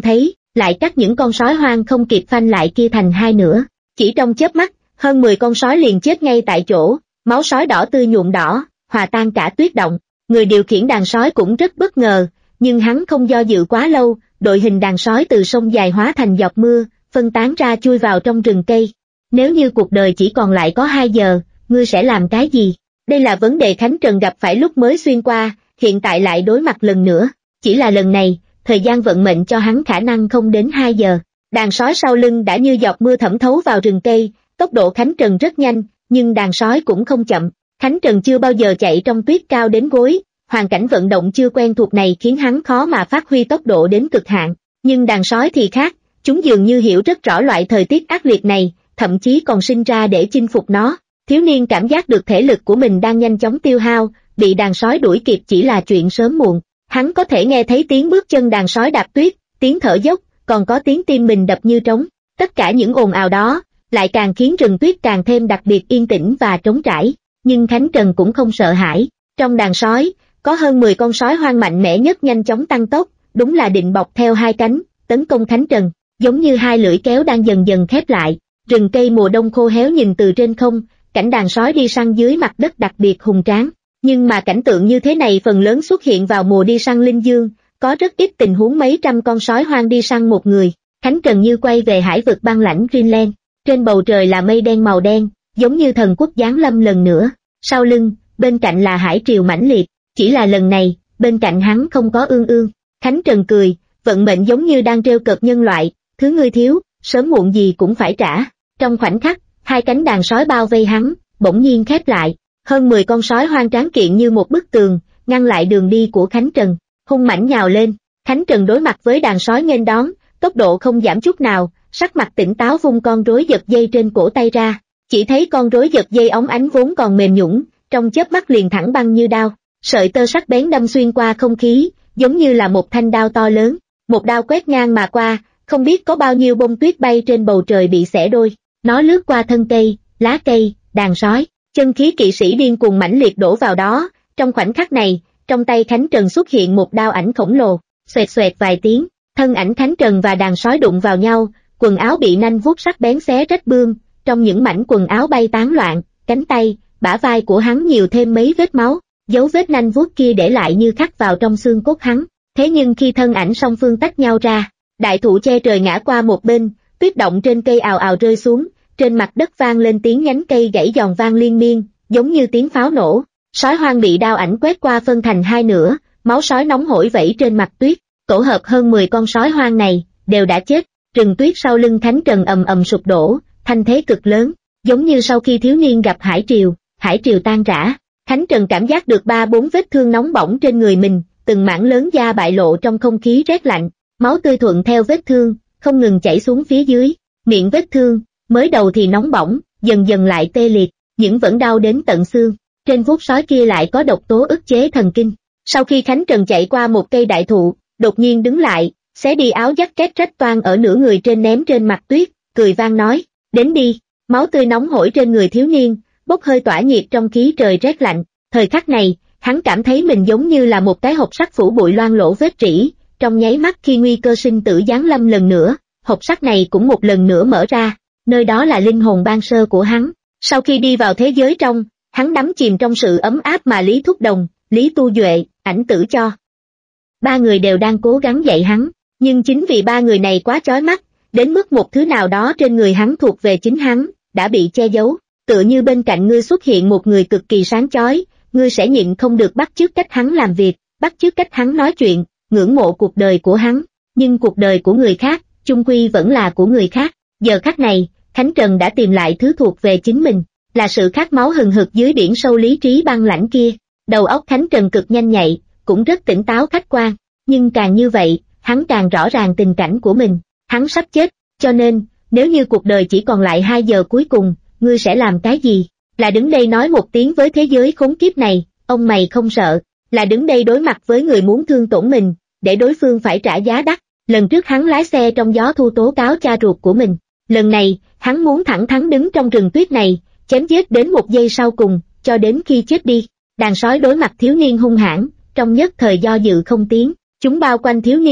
S1: lại cắt những con sói hoang không kịp phanh lại kia thành hai nửa. Chỉ trong chớp mắt, hơn mười con sói liền chết ngay tại chỗ, máu sói đỏ tươi nhuộm đỏ, hòa tan cả tuyết động. Người điều khiển đàn sói cũng rất bất ngờ, nhưng hắn không do dự quá lâu, đội hình đàn sói từ sông dài hóa thành giọt mưa, phân tán ra chui vào trong rừng cây. Nếu như cuộc đời chỉ còn lại có hai giờ, ngươi sẽ làm cái gì? Đây là vấn đề Khánh Trần gặp phải lúc mới xuyên qua, hiện tại lại đối mặt lần nữa. Chỉ là lần này, thời gian vận mệnh cho hắn khả năng không đến hai giờ. Đàn sói sau lưng đã như giọt mưa thẩm thấu vào rừng cây, tốc độ Khánh Trần rất nhanh, nhưng đàn sói cũng không chậm. Khánh Trần chưa bao giờ chạy trong tuyết cao đến gối, hoàn cảnh vận động chưa quen thuộc này khiến hắn khó mà phát huy tốc độ đến cực hạn. Nhưng đàn sói thì khác, chúng dường như hiểu rất rõ loại thời tiết ác liệt này, thậm chí còn sinh ra để chinh phục nó. Thiếu niên cảm giác được thể lực của mình đang nhanh chóng tiêu hao, bị đàn sói đuổi kịp chỉ là chuyện sớm muộn. Hắn có thể nghe thấy tiếng bước chân đàn sói đạp tuyết, tiếng thở dốc, còn có tiếng tim mình đập như trống. Tất cả những ồn ào đó, lại càng khiến rừng tuyết càng thêm đặc biệt yên tĩnh và trống trải. Nhưng Khánh Trần cũng không sợ hãi. Trong đàn sói, có hơn mười con sói hoang mạnh mẽ nhất nhanh chóng tăng tốc, đúng là định bọc theo hai cánh, tấn công Khánh Trần, giống như hai lưỡi kéo đang dần dần khép lại. Rừng cây mùa đông khô héo nhìn từ trên không, cảnh đàn sói đi săn dưới mặt đất đặc biệt hùng tráng. Nhưng mà cảnh tượng như thế này phần lớn xuất hiện vào mùa đi săn linh dương, có rất ít tình huống mấy trăm con sói hoang đi săn một người. Khánh Trần như quay về hải vực băng lãnh Greenland, trên bầu trời là mây đen màu đen, giống như thần quốc giáng lâm lần nữa. Sau lưng, bên cạnh là hải triều mãnh liệt, chỉ là lần này, bên cạnh hắn không có Ương Ương. Khánh Trần cười, vận mệnh giống như đang trêu cợt nhân loại, thứ ngươi thiếu, sớm muộn gì cũng phải trả. Trong khoảnh khắc, hai cánh đàn sói bao vây hắn, bỗng nhiên khép lại, hơn mười con sói hoang tráng kiện như một bức tường, ngăn lại đường đi của Khánh Trần, hung mãnh nhào lên. Khánh Trần đối mặt với đàn sói nghênh đón, tốc độ không giảm chút nào, sắc mặt tỉnh táo vung con rối giật dây trên cổ tay ra, chỉ thấy con rối giật dây óng ánh vốn còn mềm nhũn, trong chớp mắt liền thẳng băng như đao, sợi tơ sắc bén đâm xuyên qua không khí, giống như là một thanh đao to lớn, một đao quét ngang mà qua, không biết có bao nhiêu bông tuyết bay trên bầu trời bị xẻ đôi. Nó lướt qua thân cây, lá cây, đàn sói, chân khí kỵ sĩ điên cuồng mãnh liệt đổ vào đó. Trong khoảnh khắc này, trong tay Khánh Trần xuất hiện một đao ảnh khổng lồ, xoẹt xoẹt vài tiếng, thân ảnh Khánh Trần và đàn sói đụng vào nhau, quần áo bị nanh vuốt sắc bén xé rách bươm, trong những mảnh quần áo bay tán loạn, cánh tay, bả vai của hắn nhiều thêm mấy vết máu, dấu vết nanh vuốt kia để lại như khắc vào trong xương cốt hắn. Thế nhưng khi thân ảnh song phương tách nhau ra, đại thụ che trời ngã qua một bên, tuyết động trên cây ào ào rơi xuống, trên mặt đất vang lên tiếng nhánh cây gãy giòn vang liên miên, giống như tiếng pháo nổ. Sói hoang bị đao ảnh quét qua phân thành hai nửa, máu sói nóng hổi vẩy trên mặt tuyết. Tổ hợp hơn mười con sói hoang này đều đã chết. Rừng tuyết sau lưng Khánh Trần ầm ầm sụp đổ, thanh thế cực lớn, giống như sau khi thiếu niên gặp hải triều, hải triều tan rã. Khánh Trần cảm giác được ba bốn vết thương nóng bỏng trên người mình, từng mảng lớn da bại lộ trong không khí rét lạnh, máu tươi thuận theo vết thương, không ngừng chảy xuống phía dưới. Miệng vết thương, mới đầu thì nóng bỏng, dần dần lại tê liệt, những vẫn đau đến tận xương. Trên vuốt sói kia lại có độc tố ức chế thần kinh. Sau khi Khánh Trần chạy qua một cây đại thụ, đột nhiên đứng lại, xé đi áo jacket rách toang ở nửa người trên ném trên mặt tuyết, cười vang nói, đến đi. Máu tươi nóng hổi trên người thiếu niên, bốc hơi tỏa nhiệt trong khí trời rét lạnh. Thời khắc này, hắn cảm thấy mình giống như là một cái hộp sắt phủ bụi loang lỗ vết rỉ. Trong nháy mắt khi nguy cơ sinh tử giáng lâm lần nữa, hộp sắt này cũng một lần nữa mở ra, nơi đó là linh hồn ban sơ của hắn. Sau khi đi vào thế giới trong, hắn đắm chìm trong sự ấm áp mà Lý Thúc Đồng, Lý Tu Duệ, Ảnh Tử cho. Ba người đều đang cố gắng dạy hắn, nhưng chính vì ba người này quá chói mắt, đến mức một thứ nào đó trên người hắn thuộc về chính hắn, đã bị che giấu. Tựa như bên cạnh ngươi xuất hiện một người cực kỳ sáng chói, ngươi sẽ nhịn không được bắt chước cách hắn làm việc, bắt chước cách hắn nói chuyện, ngưỡng mộ cuộc đời của hắn. Nhưng cuộc đời của người khác, chung quy vẫn là của người khác. Giờ khắc này, Khánh Trần đã tìm lại thứ thuộc về chính mình, là sự khát máu hừng hực dưới biển sâu lý trí băng lãnh kia. Đầu óc Khánh Trần cực nhanh nhạy, cũng rất tỉnh táo khách quan, nhưng càng như vậy, hắn càng rõ ràng tình cảnh của mình. Hắn sắp chết, cho nên, nếu như cuộc đời chỉ còn lại hai giờ cuối cùng, ngươi sẽ làm cái gì? Là đứng đây nói một tiếng với thế giới khốn kiếp này, ông mày không sợ, là đứng đây đối mặt với người muốn thương tổn mình, để đối phương phải trả giá đắt. Lần trước hắn lái xe trong gió thu tố cáo cha ruột của mình, lần này, hắn muốn thẳng thắn đứng trong rừng tuyết này, chém giết đến một giây sau cùng, cho đến khi chết đi. Đàn sói đối mặt thiếu niên hung hãn, trong nhất thời do dự không tiếng, chúng bao quanh thiếu niên,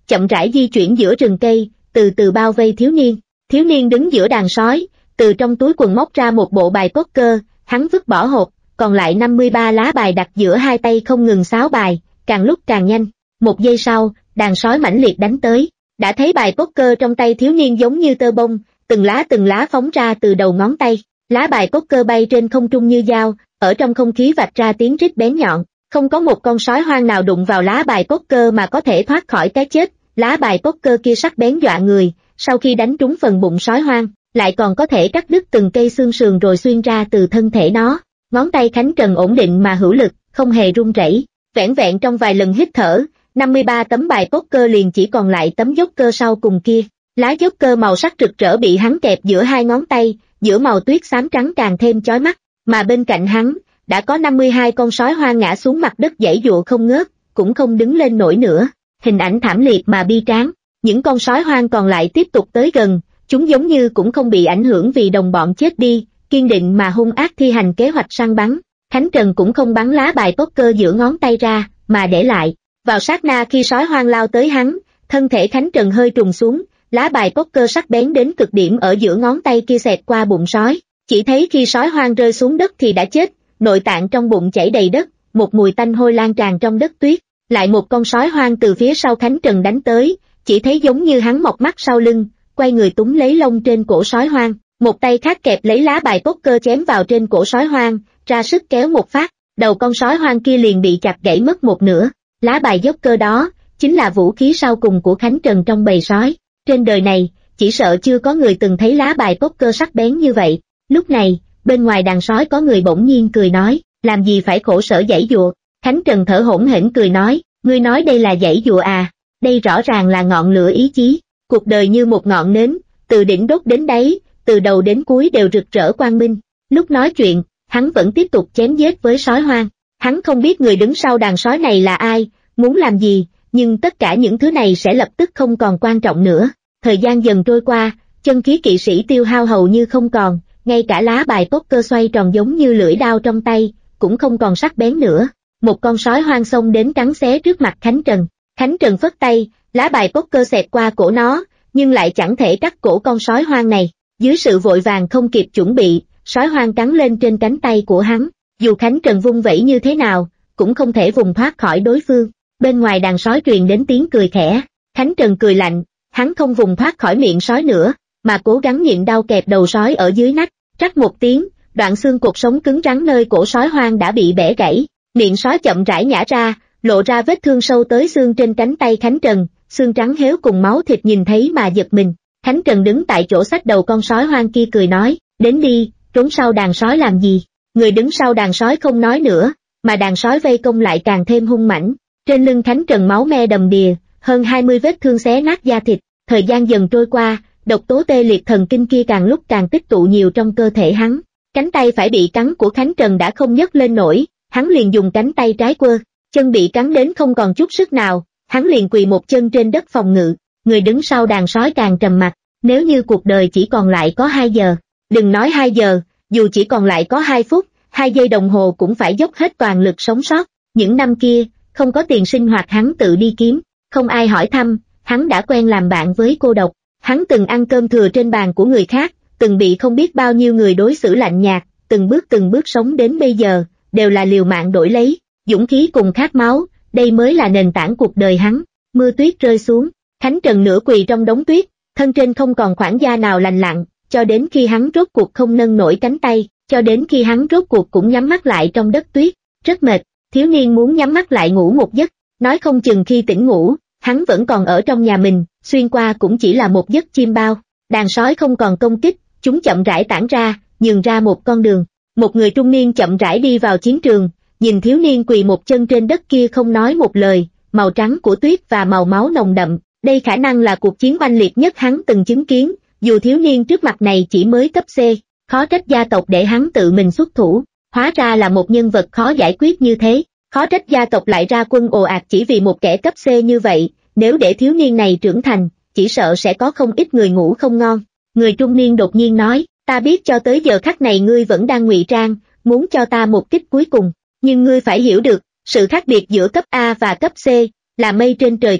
S1: chậm rãi di chuyển giữa rừng cây, từ từ bao vây thiếu niên. Thiếu niên đứng giữa đàn sói, từ trong túi quần móc ra một bộ bài poker, hắn vứt bỏ hộp, còn lại năm mươi ba lá bài đặt giữa hai tay không ngừng xáo bài, càng lúc càng nhanh. Một giây sau, đàn sói mãnh liệt đánh tới, đã thấy bài poker trong tay thiếu niên giống như tơ bông, từng lá từng lá phóng ra từ đầu ngón tay, lá bài poker bay trên không trung như dao, ở trong không khí vạch ra tiếng rít bén nhọn, không có một con sói hoang nào đụng vào lá bài poker mà có thể thoát khỏi cái chết, lá bài poker kia sắc bén dọa người, sau khi đánh trúng phần bụng sói hoang, lại còn có thể cắt đứt từng cây xương sườn rồi xuyên ra từ thân thể nó. Ngón tay Khánh Trần ổn định mà hữu lực, không hề run rẩy, vẻn vẹn trong vài lần hít thở, năm mươi ba tấm bài poker liền chỉ còn lại tấm joker sau cùng kia. Lá joker màu sắc rực rỡ bị hắn kẹp giữa hai ngón tay, giữa màu tuyết xám trắng càng thêm chói mắt, mà bên cạnh hắn, đã có năm mươi hai con sói hoang ngã xuống mặt đất giãy giụa không ngớt, cũng không đứng lên nổi nữa. Hình ảnh thảm liệt mà bi tráng, những con sói hoang còn lại tiếp tục tới gần, chúng giống như cũng không bị ảnh hưởng vì đồng bọn chết đi, kiên định mà hung ác thi hành kế hoạch săn bắn. Khánh Trần cũng không bắn lá bài poker giữa ngón tay ra, mà để lại. Vào sát na khi sói hoang lao tới hắn, thân thể Khánh Trần hơi trùng xuống, lá bài poker sắc bén đến cực điểm ở giữa ngón tay kia xẹt qua bụng sói. Chỉ thấy khi sói hoang rơi xuống đất thì đã chết, nội tạng trong bụng chảy đầy đất, một mùi tanh hôi lan tràn trong đất tuyết. Lại một con sói hoang từ phía sau Khánh Trần đánh tới, chỉ thấy giống như hắn mọc mắt sau lưng, quay người túm lấy lông trên cổ sói hoang, một tay khác kẹp lấy lá bài poker chém vào trên cổ sói hoang, ra sức kéo một phát, đầu con sói hoang kia liền bị chặt gãy mất một nửa. Lá bài joker đó chính là vũ khí sau cùng của Khánh Trần trong bầy sói. Trên đời này, chỉ sợ chưa có người từng thấy lá bài poker sắc bén như vậy. Lúc này, bên ngoài đàn sói có người bỗng nhiên cười nói, làm gì phải khổ sở giãy giụa. Khánh Trần thở hổn hển cười nói, ngươi nói đây là giãy giụa à, đây rõ ràng là ngọn lửa ý chí. Cuộc đời như một ngọn nến, từ đỉnh đốt đến đáy, từ đầu đến cuối đều rực rỡ quang minh. Lúc nói chuyện, hắn vẫn tiếp tục chém giết với sói hoang. Hắn không biết người đứng sau đàn sói này là ai, muốn làm gì, nhưng tất cả những thứ này sẽ lập tức không còn quan trọng nữa. Thời gian dần trôi qua, chân khí kỵ sĩ tiêu hao hầu như không còn, ngay cả lá bài poker xoay tròn giống như lưỡi đao trong tay, cũng không còn sắc bén nữa. Một con sói hoang xông đến cắn xé trước mặt Khánh Trần. Khánh Trần phất tay, lá bài poker xẹt qua cổ nó, nhưng lại chẳng thể cắt cổ con sói hoang này. Dưới sự vội vàng không kịp chuẩn bị, sói hoang cắn lên trên cánh tay của hắn. Dù Khánh Trần vung vẩy như thế nào, cũng không thể vùng thoát khỏi đối phương. Bên ngoài đàn sói truyền đến tiếng cười khẽ. Khánh Trần cười lạnh, hắn không vùng thoát khỏi miệng sói nữa, mà cố gắng nhịn đau kẹp đầu sói ở dưới nách. Trắc một tiếng, đoạn xương cột sống cứng rắn nơi cổ sói hoang đã bị bẻ gãy. Miệng sói chậm rãi nhả ra, lộ ra vết thương sâu tới xương trên cánh tay Khánh Trần, xương trắng héo cùng máu thịt nhìn thấy mà giật mình. Khánh Trần đứng tại chỗ xách đầu con sói hoang kia cười nói, đến đi, trốn sau đàn sói làm gì. Người đứng sau đàn sói không nói nữa, mà đàn sói vây công lại càng thêm hung mãnh. Trên lưng Khánh Trần máu me đầm đìa, hơn hai mươi vết thương xé nát da thịt. Thời gian dần trôi qua, độc tố tê liệt thần kinh kia càng lúc càng tích tụ nhiều trong cơ thể hắn. Cánh tay phải bị cắn của Khánh Trần đã không nhấc lên nổi, hắn liền dùng cánh tay trái quơ, chân bị cắn đến không còn chút sức nào, hắn liền quỳ một chân trên đất phòng ngự. Người đứng sau đàn sói càng trầm mặc, nếu như cuộc đời chỉ còn lại có hai giờ, đừng nói hai giờ, dù chỉ còn lại có hai phút, hai giây đồng hồ cũng phải dốc hết toàn lực sống sót. Những năm kia, không có tiền sinh hoạt hắn tự đi kiếm, không ai hỏi thăm, hắn đã quen làm bạn với cô độc. Hắn từng ăn cơm thừa trên bàn của người khác, từng bị không biết bao nhiêu người đối xử lạnh nhạt, từng bước từng bước sống đến bây giờ, đều là liều mạng đổi lấy, dũng khí cùng khát máu, đây mới là nền tảng cuộc đời hắn. Mưa tuyết rơi xuống, Khánh Trần nửa quỳ trong đống tuyết, thân trên không còn khoảng da nào lành lặn, cho đến khi hắn rốt cuộc không nâng nổi cánh tay, cho đến khi hắn rốt cuộc cũng nhắm mắt lại trong đất tuyết, rất mệt, thiếu niên muốn nhắm mắt lại ngủ một giấc, nói không chừng khi tỉnh ngủ, hắn vẫn còn ở trong nhà mình, xuyên qua cũng chỉ là một giấc chim bao. Đàn sói không còn công kích, chúng chậm rãi tản ra, nhường ra một con đường. Một người trung niên chậm rãi đi vào chiến trường, nhìn thiếu niên quỳ một chân trên đất kia không nói một lời, màu trắng của tuyết và màu máu nồng đậm, đây khả năng là cuộc chiến oanh liệt nhất hắn từng chứng kiến. Dù thiếu niên trước mặt này chỉ mới cấp C, khó trách gia tộc để hắn tự mình xuất thủ, hóa ra là một nhân vật khó giải quyết như thế, khó trách gia tộc lại ra quân ồ ạt chỉ vì một kẻ cấp C như vậy. Nếu để thiếu niên này trưởng thành, chỉ sợ sẽ có không ít người ngủ không ngon. Người trung niên đột nhiên nói, ta biết cho tới giờ khắc này ngươi vẫn đang ngụy trang, muốn cho ta một kích cuối cùng, nhưng ngươi phải hiểu được, sự khác biệt giữa cấp A và cấp C là mây trên trời cao,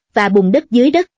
S1: và bùn đất dưới đất.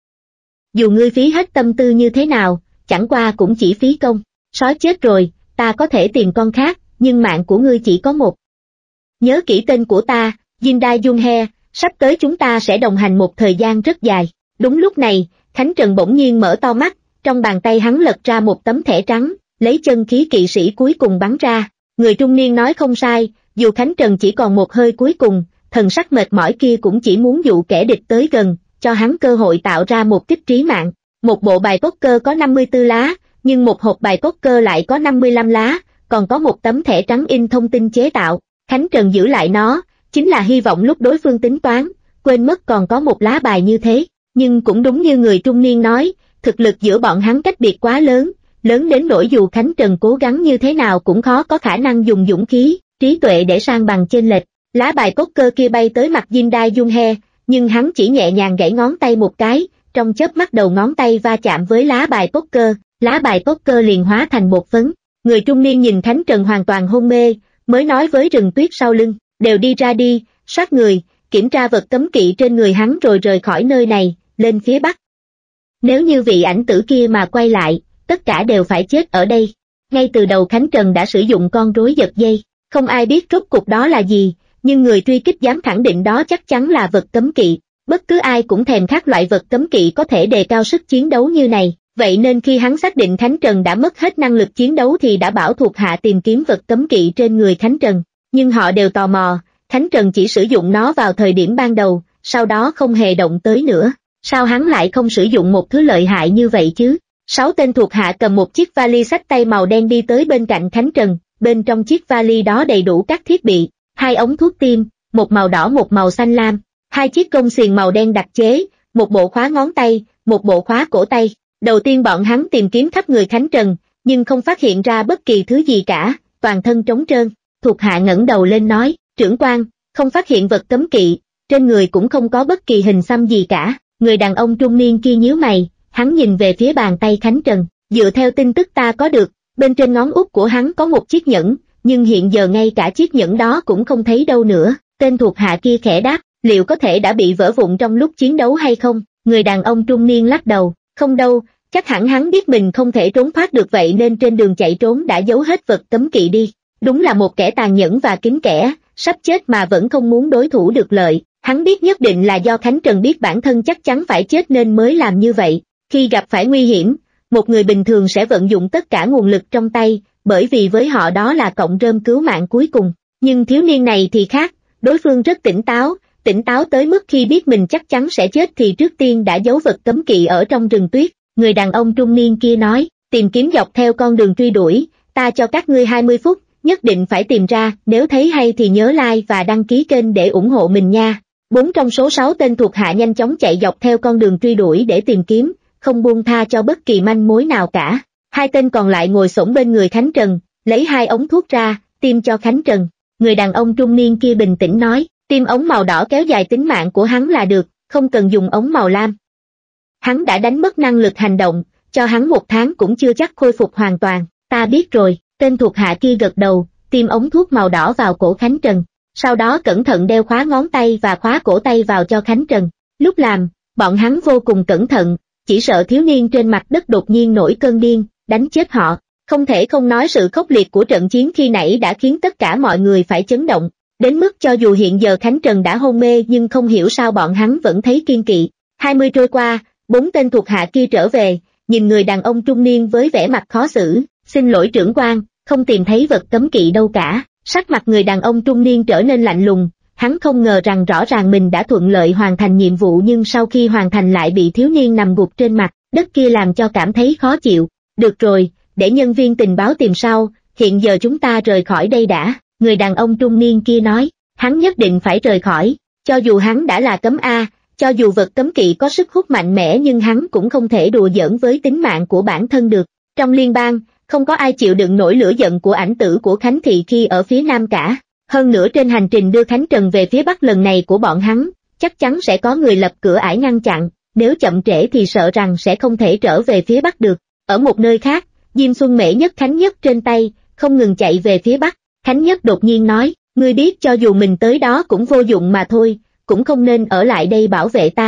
S1: Dù ngươi phí hết tâm tư như thế nào, chẳng qua cũng chỉ phí công. Sói chết rồi, ta có thể tìm con khác, nhưng mạng của ngươi chỉ có một. Nhớ kỹ tên của ta, Jindai Junhe, sắp tới chúng ta sẽ đồng hành một thời gian rất dài. Đúng lúc này, Khánh Trần bỗng nhiên mở to mắt, trong bàn tay hắn lật ra một tấm thẻ trắng, lấy chân khí kỵ sĩ cuối cùng bắn ra. Người trung niên nói không sai, dù Khánh Trần chỉ còn một hơi cuối cùng, thần sắc mệt mỏi kia cũng chỉ muốn dụ kẻ địch tới gần, cho hắn cơ hội tạo ra một kích trí mạng. Một bộ bài poker có năm mươi tư lá, nhưng một hộp bài poker lại có năm mươi lăm lá, còn có một tấm thẻ trắng in thông tin chế tạo. Khánh Trần giữ lại nó, chính là hy vọng lúc đối phương tính toán, quên mất còn có một lá bài như thế. Nhưng cũng đúng như người trung niên nói, thực lực giữa bọn hắn cách biệt quá lớn, lớn đến nỗi dù Khánh Trần cố gắng như thế nào cũng khó có khả năng dùng dũng khí, trí tuệ để san bằng chênh lệch. Lá bài poker kia bay tới mặt Jindai Junhe, nhưng hắn chỉ nhẹ nhàng gãy ngón tay một cái, trong chớp mắt đầu ngón tay va chạm với lá bài poker, lá bài poker liền hóa thành bột phấn. Người trung niên nhìn Khánh Trần hoàn toàn hôn mê, mới nói với rừng tuyết sau lưng, đều đi ra đi, soát người, kiểm tra vật cấm kỵ trên người hắn rồi rời khỏi nơi này, lên phía bắc. Nếu như vị ảnh tử kia mà quay lại, tất cả đều phải chết ở đây. Ngay từ đầu Khánh Trần đã sử dụng con rối giật dây, không ai biết rốt cục đó là gì, nhưng người truy kích dám khẳng định đó chắc chắn là vật cấm kỵ. Bất cứ ai cũng thèm khát loại vật cấm kỵ có thể đề cao sức chiến đấu như này, vậy nên khi hắn xác định Khánh Trần đã mất hết năng lực chiến đấu thì đã bảo thuộc hạ tìm kiếm vật cấm kỵ trên người Khánh Trần. Nhưng họ đều tò mò, Khánh Trần chỉ sử dụng nó vào thời điểm ban đầu, sau đó không hề động tới nữa. Sao hắn lại không sử dụng một thứ lợi hại như vậy chứ? Sáu tên thuộc hạ cầm một chiếc vali xách tay màu đen đi tới bên cạnh Khánh Trần, bên trong chiếc vali đó đầy đủ các thiết bị, hai ống thuốc tim, một màu đỏ một màu xanh lam, hai chiếc công xiềng màu đen đặc chế, một bộ khóa ngón tay, một bộ khóa cổ tay. Đầu tiên bọn hắn tìm kiếm khắp người Khánh Trần, nhưng không phát hiện ra bất kỳ thứ gì cả, toàn thân trống trơn. Thuộc hạ ngẩng đầu lên nói, trưởng quan, không phát hiện vật cấm kỵ, trên người cũng không có bất kỳ hình xăm gì cả. Người đàn ông trung niên kia nhíu mày, hắn nhìn về phía bàn tay Khánh Trần, dựa theo tin tức ta có được, bên trên ngón út của hắn có một chiếc nhẫn, nhưng hiện giờ ngay cả chiếc nhẫn đó cũng không thấy đâu nữa. Tên thuộc hạ kia khẽ đáp, liệu có thể đã bị vỡ vụn trong lúc chiến đấu hay không? Người đàn ông trung niên lắc đầu, không đâu, chắc hẳn hắn biết mình không thể trốn thoát được vậy nên trên đường chạy trốn đã giấu hết vật cấm kỵ đi. Đúng là một kẻ tàn nhẫn và kín kẽ, sắp chết mà vẫn không muốn đối thủ được lợi. Hắn biết nhất định là do Khánh Trần biết bản thân chắc chắn phải chết nên mới làm như vậy. Khi gặp phải nguy hiểm, một người bình thường sẽ vận dụng tất cả nguồn lực trong tay, bởi vì với họ đó là cọng rơm cứu mạng cuối cùng. Nhưng thiếu niên này thì khác, đối phương rất tỉnh táo, tỉnh táo tới mức khi biết mình chắc chắn sẽ chết thì trước tiên đã giấu vật cấm kỵ ở trong rừng tuyết. Người đàn ông trung niên kia nói, tìm kiếm dọc theo con đường truy đuổi, ta cho các ngươi hai mươi phút, nhất định phải tìm ra, nếu thấy hay thì nhớ like và đăng ký kênh để ủng hộ mình nha. Bốn trong số sáu tên thuộc hạ nhanh chóng chạy dọc theo con đường truy đuổi để tìm kiếm, không buông tha cho bất kỳ manh mối nào cả. Hai tên còn lại ngồi xổm bên người Khánh Trần, lấy hai ống thuốc ra, tiêm cho Khánh Trần. Người đàn ông trung niên kia bình tĩnh nói, tiêm ống màu đỏ kéo dài tính mạng của hắn là được, không cần dùng ống màu lam. Hắn đã đánh mất năng lực hành động, cho hắn một tháng cũng chưa chắc khôi phục hoàn toàn. Ta biết rồi, tên thuộc hạ kia gật đầu, tiêm ống thuốc màu đỏ vào cổ Khánh Trần. Sau đó cẩn thận đeo khóa ngón tay và khóa cổ tay vào cho Khánh Trần. Lúc làm, bọn hắn vô cùng cẩn thận, chỉ sợ thiếu niên trên mặt đất đột nhiên nổi cơn điên, đánh chết họ. Không thể không nói sự khốc liệt của trận chiến khi nãy đã khiến tất cả mọi người phải chấn động, đến mức cho dù hiện giờ Khánh Trần đã hôn mê nhưng không hiểu sao bọn hắn vẫn thấy kiên kỵ. hai mươi trôi qua, bốn tên thuộc hạ kia trở về, nhìn người đàn ông trung niên với vẻ mặt khó xử, xin lỗi trưởng quan, không tìm thấy vật cấm kỵ đâu cả. Sắc mặt người đàn ông trung niên trở nên lạnh lùng, hắn không ngờ rằng rõ ràng mình đã thuận lợi hoàn thành nhiệm vụ nhưng sau khi hoàn thành lại bị thiếu niên nằm gục trên mặt đất kia làm cho cảm thấy khó chịu. Được rồi, để nhân viên tình báo tìm sau, hiện giờ chúng ta rời khỏi đây đã. Người đàn ông trung niên kia nói, hắn nhất định phải rời khỏi, cho dù hắn đã là cấm A, cho dù vật cấm kỵ có sức hút mạnh mẽ nhưng hắn cũng không thể đùa giỡn với tính mạng của bản thân được. Trong liên bang, không có ai chịu đựng nổi lửa giận của ảnh tử của Khánh Thị khi ở phía Nam cả. Hơn nữa trên hành trình đưa Khánh Trần về phía Bắc lần này của bọn hắn, chắc chắn sẽ có người lập cửa ải ngăn chặn, nếu chậm trễ thì sợ rằng sẽ không thể trở về phía Bắc được. Ở một nơi khác, Diêm Xuân Mễ nhấc Khánh Nhất trên tay, không ngừng chạy về phía Bắc. Khánh Nhất đột nhiên nói, ngươi biết cho dù mình tới đó cũng vô dụng mà thôi, cũng không nên ở lại đây bảo vệ ta.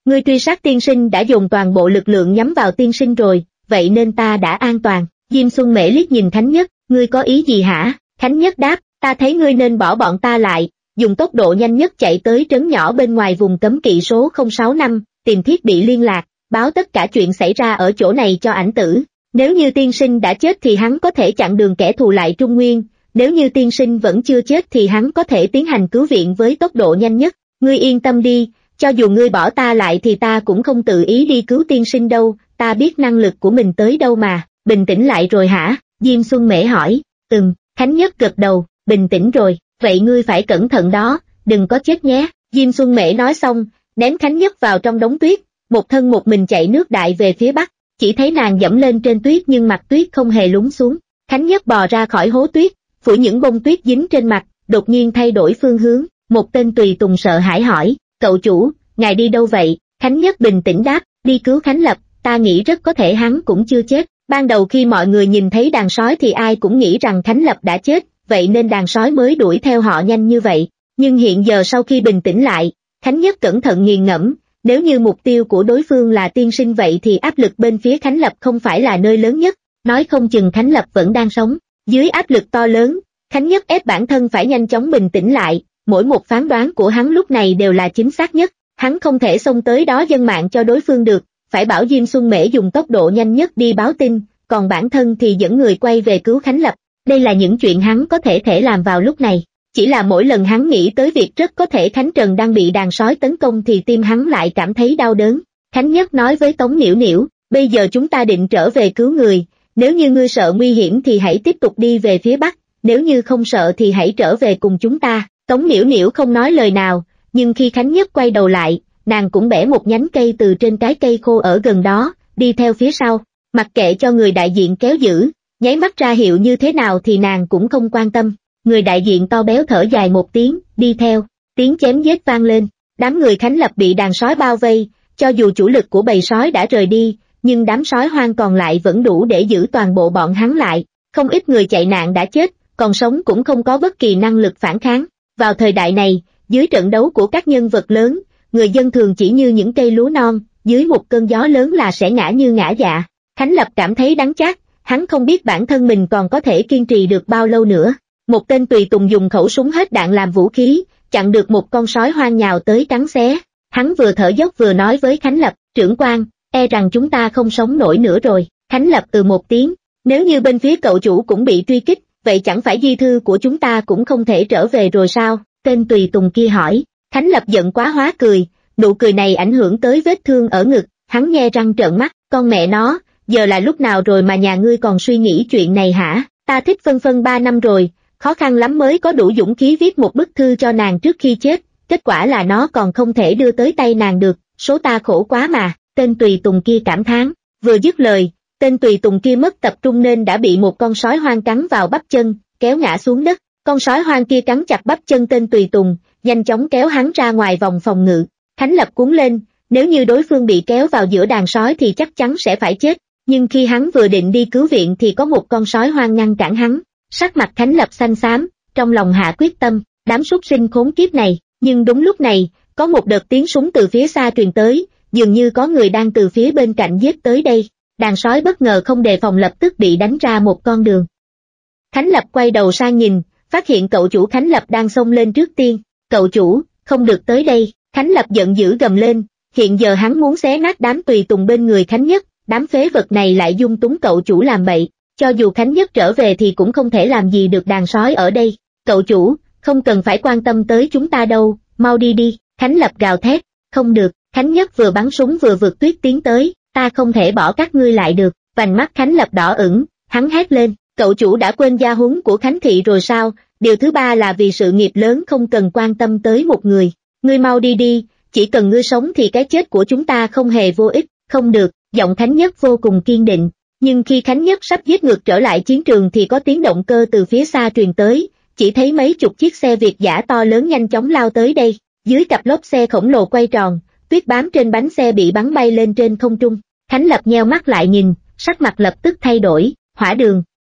S1: Ngươi truy sát tiên sinh đã dùng toàn bộ lực lượng nhắm vào tiên sinh rồi, vậy nên ta đã an toàn. Diêm Xuân Mễ liếc nhìn Khánh Nhất, ngươi có ý gì hả? Khánh Nhất đáp, ta thấy ngươi nên bỏ bọn ta lại, dùng tốc độ nhanh nhất chạy tới trấn nhỏ bên ngoài vùng cấm kỵ số không sáu năm, tìm thiết bị liên lạc, báo tất cả chuyện xảy ra ở chỗ này cho ảnh tử. Nếu như tiên sinh đã chết thì hắn có thể chặn đường kẻ thù lại Trung Nguyên, nếu như tiên sinh vẫn chưa chết thì hắn có thể tiến hành cứu viện với tốc độ nhanh nhất. Ngươi yên tâm đi, cho dù ngươi bỏ ta lại thì ta cũng không tự ý đi cứu tiên sinh đâu, ta biết năng lực của mình tới đâu mà. Bình tĩnh lại rồi hả? Diêm Xuân Mễ hỏi. Ừm, Khánh Nhất gật đầu, bình tĩnh rồi, vậy ngươi phải cẩn thận đó, đừng có chết nhé. Diêm Xuân Mễ nói xong, ném Khánh Nhất vào trong đống tuyết, một thân một mình chạy nước đại về phía bắc, chỉ thấy nàng dẫm lên trên tuyết nhưng mặt tuyết không hề lún xuống. Khánh Nhất bò ra khỏi hố tuyết, phủi những bông tuyết dính trên mặt, đột nhiên thay đổi phương hướng, một tên tùy tùng sợ hãi hỏi, cậu chủ, ngài đi đâu vậy? Khánh Nhất bình tĩnh đáp, đi cứu Khánh Lập, ta nghĩ rất có thể hắn cũng chưa chết. Ban đầu khi mọi người nhìn thấy đàn sói thì ai cũng nghĩ rằng Khánh Lập đã chết, vậy nên đàn sói mới đuổi theo họ nhanh như vậy. Nhưng hiện giờ sau khi bình tĩnh lại, Khánh Nhất cẩn thận nghiền ngẫm, nếu như mục tiêu của đối phương là tiên sinh vậy thì áp lực bên phía Khánh Lập không phải là nơi lớn nhất, nói không chừng Khánh Lập vẫn đang sống. Dưới áp lực to lớn, Khánh Nhất ép bản thân phải nhanh chóng bình tĩnh lại, mỗi một phán đoán của hắn lúc này đều là chính xác nhất, hắn không thể xông tới đó dâng mạng cho đối phương được, phải bảo Diêm Xuân Mễ dùng tốc độ nhanh nhất đi báo tin, còn bản thân thì dẫn người quay về cứu Khánh Lập. Đây là những chuyện hắn có thể thể làm vào lúc này, chỉ là mỗi lần hắn nghĩ tới việc rất có thể Khánh Trần đang bị đàn sói tấn công thì tim hắn lại cảm thấy đau đớn. Khánh Nhất nói với Tống Nhiễu Nhiễu, bây giờ chúng ta định trở về cứu người, nếu như ngươi sợ nguy hiểm thì hãy tiếp tục đi về phía bắc, nếu như không sợ thì hãy trở về cùng chúng ta. Tống Nhiễu Nhiễu không nói lời nào, nhưng khi Khánh Nhất quay đầu lại, nàng cũng bẻ một nhánh cây từ trên cái cây khô ở gần đó, đi theo phía sau, mặc kệ cho người đại diện kéo giữ, nháy mắt ra hiệu như thế nào thì nàng cũng không quan tâm. Người đại diện to béo thở dài một tiếng, đi theo, tiếng chém giết vang lên, đám người Khánh Lập bị đàn sói bao vây, cho dù chủ lực của bầy sói đã rời đi, nhưng đám sói hoang còn lại vẫn đủ để giữ toàn bộ bọn hắn lại, không ít người chạy nạn đã chết, còn sống cũng không có bất kỳ năng lực phản kháng. Vào thời đại này, dưới trận đấu của các nhân vật lớn, người dân thường chỉ như những cây lúa non, dưới một cơn gió lớn là sẽ ngã như ngã dạ. Khánh Lập cảm thấy đắng chát, hắn không biết bản thân mình còn có thể kiên trì được bao lâu nữa. Một tên tùy tùng dùng khẩu súng hết đạn làm vũ khí, chặn được một con sói hoang nhào tới cắn xé. Hắn vừa thở dốc vừa nói với Khánh Lập, trưởng quan, e rằng chúng ta không sống nổi nữa rồi. Khánh Lập ừ một tiếng, nếu như bên phía cậu chủ cũng bị truy kích, vậy chẳng phải di thư của chúng ta cũng không thể trở về rồi sao? Tên tùy tùng kia hỏi. Khánh Lập giận quá hóa cười, nụ cười này ảnh hưởng tới vết thương ở ngực, hắn nhe răng trợn mắt, con mẹ nó, giờ là lúc nào rồi mà nhà ngươi còn suy nghĩ chuyện này hả? Ta thích Phân Phân ba năm rồi, khó khăn lắm mới có đủ dũng khí viết một bức thư cho nàng trước khi chết, kết quả là nó còn không thể đưa tới tay nàng được, số ta khổ quá mà. Tên tùy tùng kia cảm thán, vừa dứt lời, tên tùy tùng kia mất tập trung nên đã bị một con sói hoang cắn vào bắp chân, kéo ngã xuống đất. Con sói hoang kia cắn chặt bắp chân tên tùy tùng, nhanh chóng kéo hắn ra ngoài vòng phòng ngự. Khánh Lập cuống lên, nếu như đối phương bị kéo vào giữa đàn sói thì chắc chắn sẽ phải chết, nhưng khi hắn vừa định đi cứu viện thì có một con sói hoang ngăn cản hắn. Sắc mặt Khánh Lập xanh xám, trong lòng hạ quyết tâm, đám súc sinh khốn kiếp này. Nhưng đúng lúc này, có một đợt tiếng súng từ phía xa truyền tới, dường như có người đang từ phía bên cạnh giết tới đây. Đàn sói bất ngờ không đề phòng lập tức bị đánh ra một con đường. Khánh Lập quay đầu sang nhìn, phát hiện cậu chủ Khánh Lập đang xông lên trước tiên. Cậu chủ, không được tới đây. Khánh Lập giận dữ gầm lên, hiện giờ hắn muốn xé nát đám tùy tùng bên người Khánh Nhất, đám phế vật này lại dung túng cậu chủ làm bậy, cho dù Khánh Nhất trở về thì cũng không thể làm gì được đàn sói ở đây. Cậu chủ, không cần phải quan tâm tới chúng ta đâu, mau đi đi. Khánh Lập gào thét. Không được. Khánh Nhất vừa bắn súng vừa vượt tuyết tiến tới, ta không thể bỏ các ngươi lại được. Vành mắt Khánh Lập đỏ ửng, hắn hét lên, cậu chủ đã quên gia huấn của Khánh Thị rồi sao? Điều thứ ba là vì sự nghiệp lớn không cần quan tâm tới một người. Ngươi mau đi đi, chỉ cần ngươi sống thì cái chết của chúng ta không hề vô ích. Không được. Giọng Khánh Nhất vô cùng kiên định, nhưng khi Khánh Nhất sắp giết ngược trở lại chiến trường thì có tiếng động cơ từ phía xa truyền tới, chỉ thấy mấy chục chiếc xe Việt giã to lớn nhanh chóng lao tới đây, dưới cặp lốp xe khổng lồ quay tròn, tuyết bám trên bánh xe bị bắn bay lên trên không trung. Khánh Lập nheo mắt lại nhìn, sắc mặt lập tức thay đổi. Hỏa Đường.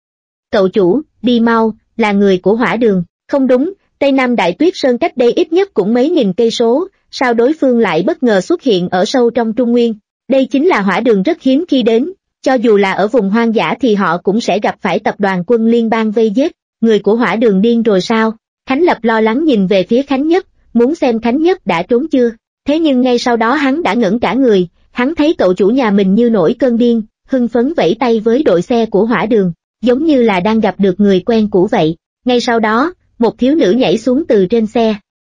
S1: Cậu chủ, đi mau, là người của Hỏa Đường. Không đúng, Tây Nam Đại Tuyết Sơn cách đây ít nhất cũng mấy nghìn cây số, sao đối phương lại bất ngờ xuất hiện ở sâu trong Trung Nguyên. Đây chính là hỏa đường rất hiếm khi đến, cho dù là ở vùng hoang dã thì họ cũng sẽ gặp phải tập đoàn quân liên bang vây giết. Người của hỏa đường điên rồi sao? Khánh Lập lo lắng nhìn về phía Khánh Nhất, muốn xem Khánh Nhất đã trốn chưa. Thế nhưng ngay sau đó hắn đã ngẩn cả người, hắn thấy cậu chủ nhà mình như nổi cơn điên, hưng phấn vẫy tay với đội xe của hỏa đường, giống như là đang gặp được người quen cũ vậy. Ngay sau đó, một thiếu nữ nhảy xuống từ trên xe.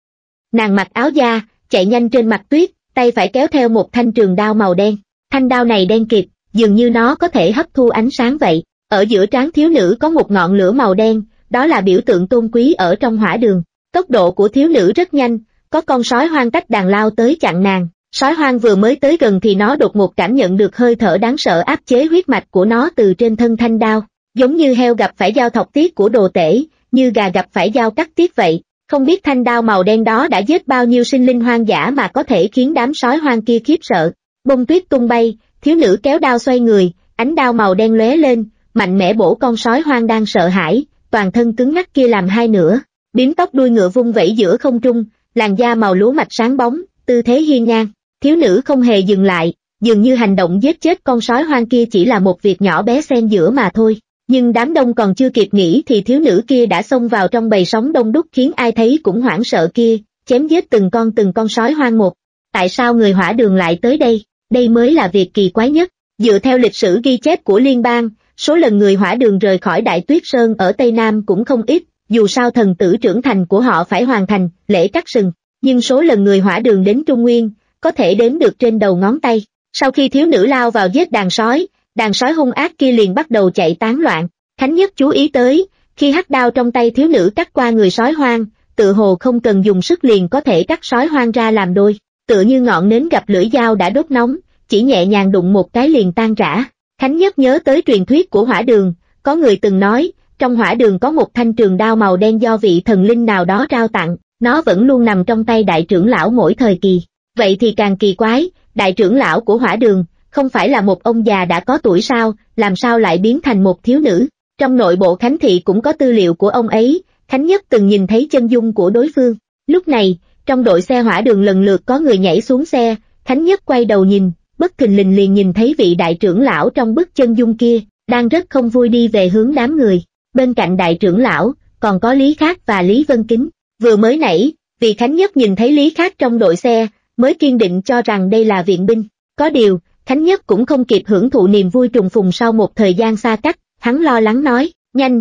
S1: Nàng mặc áo da, chạy nhanh trên mặt tuyết, tay phải kéo theo một thanh trường đao màu đen. Thanh đao này đen kịt, dường như nó có thể hấp thu ánh sáng vậy. Ở giữa trán thiếu nữ có một ngọn lửa màu đen, đó là biểu tượng tôn quý ở trong hỏa đường. Tốc độ của thiếu nữ rất nhanh, có con sói hoang tách đàn lao tới chặn nàng. Sói hoang vừa mới tới gần thì nó đột ngột cảm nhận được hơi thở đáng sợ áp chế huyết mạch của nó từ trên thân thanh đao, giống như heo gặp phải dao thọc tiết của đồ tể, như gà gặp phải dao cắt tiết vậy. Không biết thanh đao màu đen đó đã giết bao nhiêu sinh linh hoang dã mà có thể khiến đám sói hoang kia khiếp sợ. Bông tuyết tung bay, thiếu nữ kéo đao xoay người, ánh đao màu đen lóe lên, mạnh mẽ bổ con sói hoang đang sợ hãi, toàn thân cứng ngắc kia làm hai nửa. Bím tóc đuôi ngựa vung vẩy giữa không trung, làn da màu lúa mạch sáng bóng, tư thế hiên ngang. Thiếu nữ không hề dừng lại, dường như hành động giết chết con sói hoang kia chỉ là một việc nhỏ bé xen giữa mà thôi. Nhưng đám đông còn chưa kịp nghĩ thì thiếu nữ kia đã xông vào trong bầy sóng đông đúc khiến ai thấy cũng hoảng sợ kia, chém giết từng con từng con sói hoang một. Tại sao người hỏa đường lại tới đây? Đây mới là việc kỳ quái nhất. Dựa theo lịch sử ghi chép của liên bang, số lần người hỏa đường rời khỏi Đại Tuyết Sơn ở Tây Nam cũng không ít, dù sao thần tử trưởng thành của họ phải hoàn thành lễ cắt sừng. Nhưng số lần người hỏa đường đến Trung Nguyên, có thể đếm được trên đầu ngón tay. Sau khi thiếu nữ lao vào giết đàn sói, đàn sói hung ác kia liền bắt đầu chạy tán loạn. Khánh Nhất chú ý tới, khi hắc đao trong tay thiếu nữ cắt qua người sói hoang, tự hồ không cần dùng sức liền có thể cắt sói hoang ra làm đôi, tựa như ngọn nến gặp lưỡi dao đã đốt nóng, chỉ nhẹ nhàng đụng một cái liền tan rã. Khánh Nhất nhớ tới truyền thuyết của hỏa đường, có người từng nói, trong hỏa đường có một thanh trường đao màu đen do vị thần linh nào đó trao tặng, nó vẫn luôn nằm trong tay đại trưởng lão mỗi thời kỳ. Vậy thì càng kỳ quái, đại trưởng lão của hỏa đường, không phải là một ông già đã có tuổi sao, làm sao lại biến thành một thiếu nữ? Trong nội bộ Khánh Thị cũng có tư liệu của ông ấy, Khánh Nhất từng nhìn thấy chân dung của đối phương. Lúc này, trong đội xe hỏa đường lần lượt có người nhảy xuống xe, Khánh Nhất quay đầu nhìn, bất thình lình liền nhìn thấy vị đại trưởng lão trong bức chân dung kia, đang rất không vui đi về hướng đám người. Bên cạnh đại trưởng lão, còn có Lý Khắc và Lý Vân Kính. Vừa mới nãy, vì Khánh Nhất nhìn thấy Lý Khắc trong đội xe, mới kiên định cho rằng đây là viện binh. Có điều, Khánh Nhất cũng không kịp hưởng thụ niềm vui trùng phùng sau một thời gian xa cách, hắn lo lắng nói, nhanh.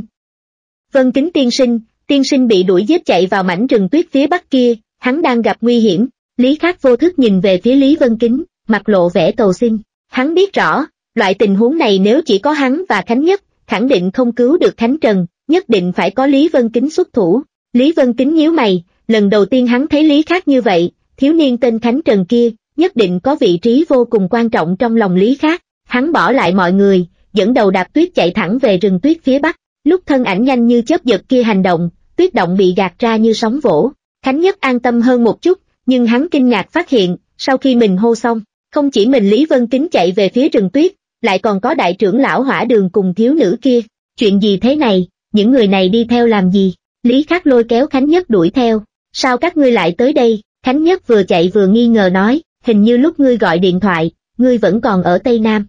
S1: Vân Kính tiên sinh, tiên sinh bị đuổi giết chạy vào mảnh rừng tuyết phía bắc kia, hắn đang gặp nguy hiểm. Lý Khắc vô thức nhìn về phía Lý Vân Kính, mặt lộ vẻ cầu xin. Hắn biết rõ, loại tình huống này nếu chỉ có hắn và Khánh Nhất, khẳng định không cứu được Khánh Trần, nhất định phải có Lý Vân Kính xuất thủ. Lý Vân Kính nhíu mày, lần đầu tiên hắn thấy Lý Khắc như vậy, thiếu niên tên Khánh Trần kia, nhất định có vị trí vô cùng quan trọng trong lòng Lý Khắc. Hắn bỏ lại mọi người, dẫn đầu đạp tuyết chạy thẳng về rừng tuyết phía bắc. Lúc thân ảnh nhanh như chớp giật kia hành động, tuyết động bị gạt ra như sóng vỗ. Khánh Nhất an tâm hơn một chút, nhưng hắn kinh ngạc phát hiện, sau khi mình hô xong, không chỉ mình Lý Vân Kính chạy về phía rừng tuyết, lại còn có đại trưởng lão hỏa đường cùng thiếu nữ kia. Chuyện gì thế này, những người này đi theo làm gì? Lý Khắc lôi kéo Khánh Nhất đuổi theo. Sao các ngươi lại tới đây? Khánh Nhất vừa chạy vừa nghi ngờ nói, hình như lúc ngươi gọi điện thoại, ngươi vẫn còn ở Tây Nam.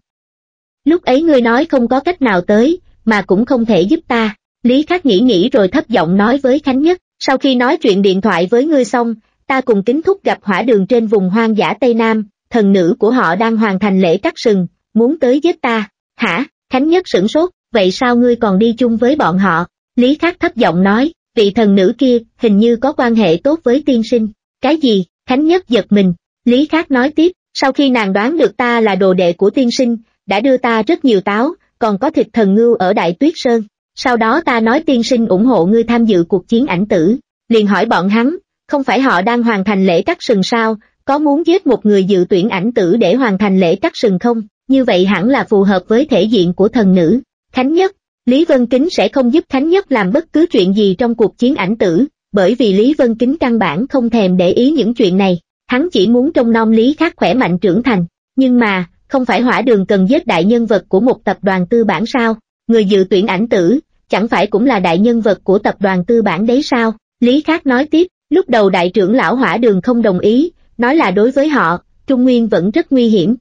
S1: Lúc ấy ngươi nói không có cách nào tới, mà cũng không thể giúp ta. Lý Khắc nghĩ nghĩ rồi thấp giọng nói với Khánh Nhất, sau khi nói chuyện điện thoại với ngươi xong, ta cùng Kính Thúc gặp hỏa đường trên vùng hoang dã Tây Nam, thần nữ của họ đang hoàn thành lễ cắt sừng, muốn tới giết ta. Hả? Khánh Nhất sửng sốt, vậy sao ngươi còn đi chung với bọn họ? Lý Khắc thấp giọng nói, vị thần nữ kia hình như có quan hệ tốt với tiên sinh. Cái gì? Khánh Nhất giật mình. Lý Khắc nói tiếp, sau khi nàng đoán được ta là đồ đệ của tiên sinh, đã đưa ta rất nhiều táo, còn có thịt thần ngưu ở Đại Tuyết Sơn. Sau đó ta nói tiên sinh ủng hộ ngươi tham dự cuộc chiến ảnh tử, liền hỏi bọn hắn, không phải họ đang hoàn thành lễ cắt sừng sao, có muốn giết một người dự tuyển ảnh tử để hoàn thành lễ cắt sừng không? Như vậy hẳn là phù hợp với thể diện của thần nữ. Khánh Nhất, Lý Vân Kính sẽ không giúp Khánh Nhất làm bất cứ chuyện gì trong cuộc chiến ảnh tử, bởi vì Lý Vân Kính căn bản không thèm để ý những chuyện này, hắn chỉ muốn trông nom Lý Khắc khỏe mạnh trưởng thành. Nhưng mà, không phải hỏa đường cần giết đại nhân vật của một tập đoàn tư bản sao? Người dự tuyển ảnh tử, chẳng phải cũng là đại nhân vật của tập đoàn tư bản đấy sao? Lý Khắc nói tiếp, lúc đầu đại trưởng lão hỏa đường không đồng ý, nói là đối với họ, Trung Nguyên vẫn rất nguy hiểm.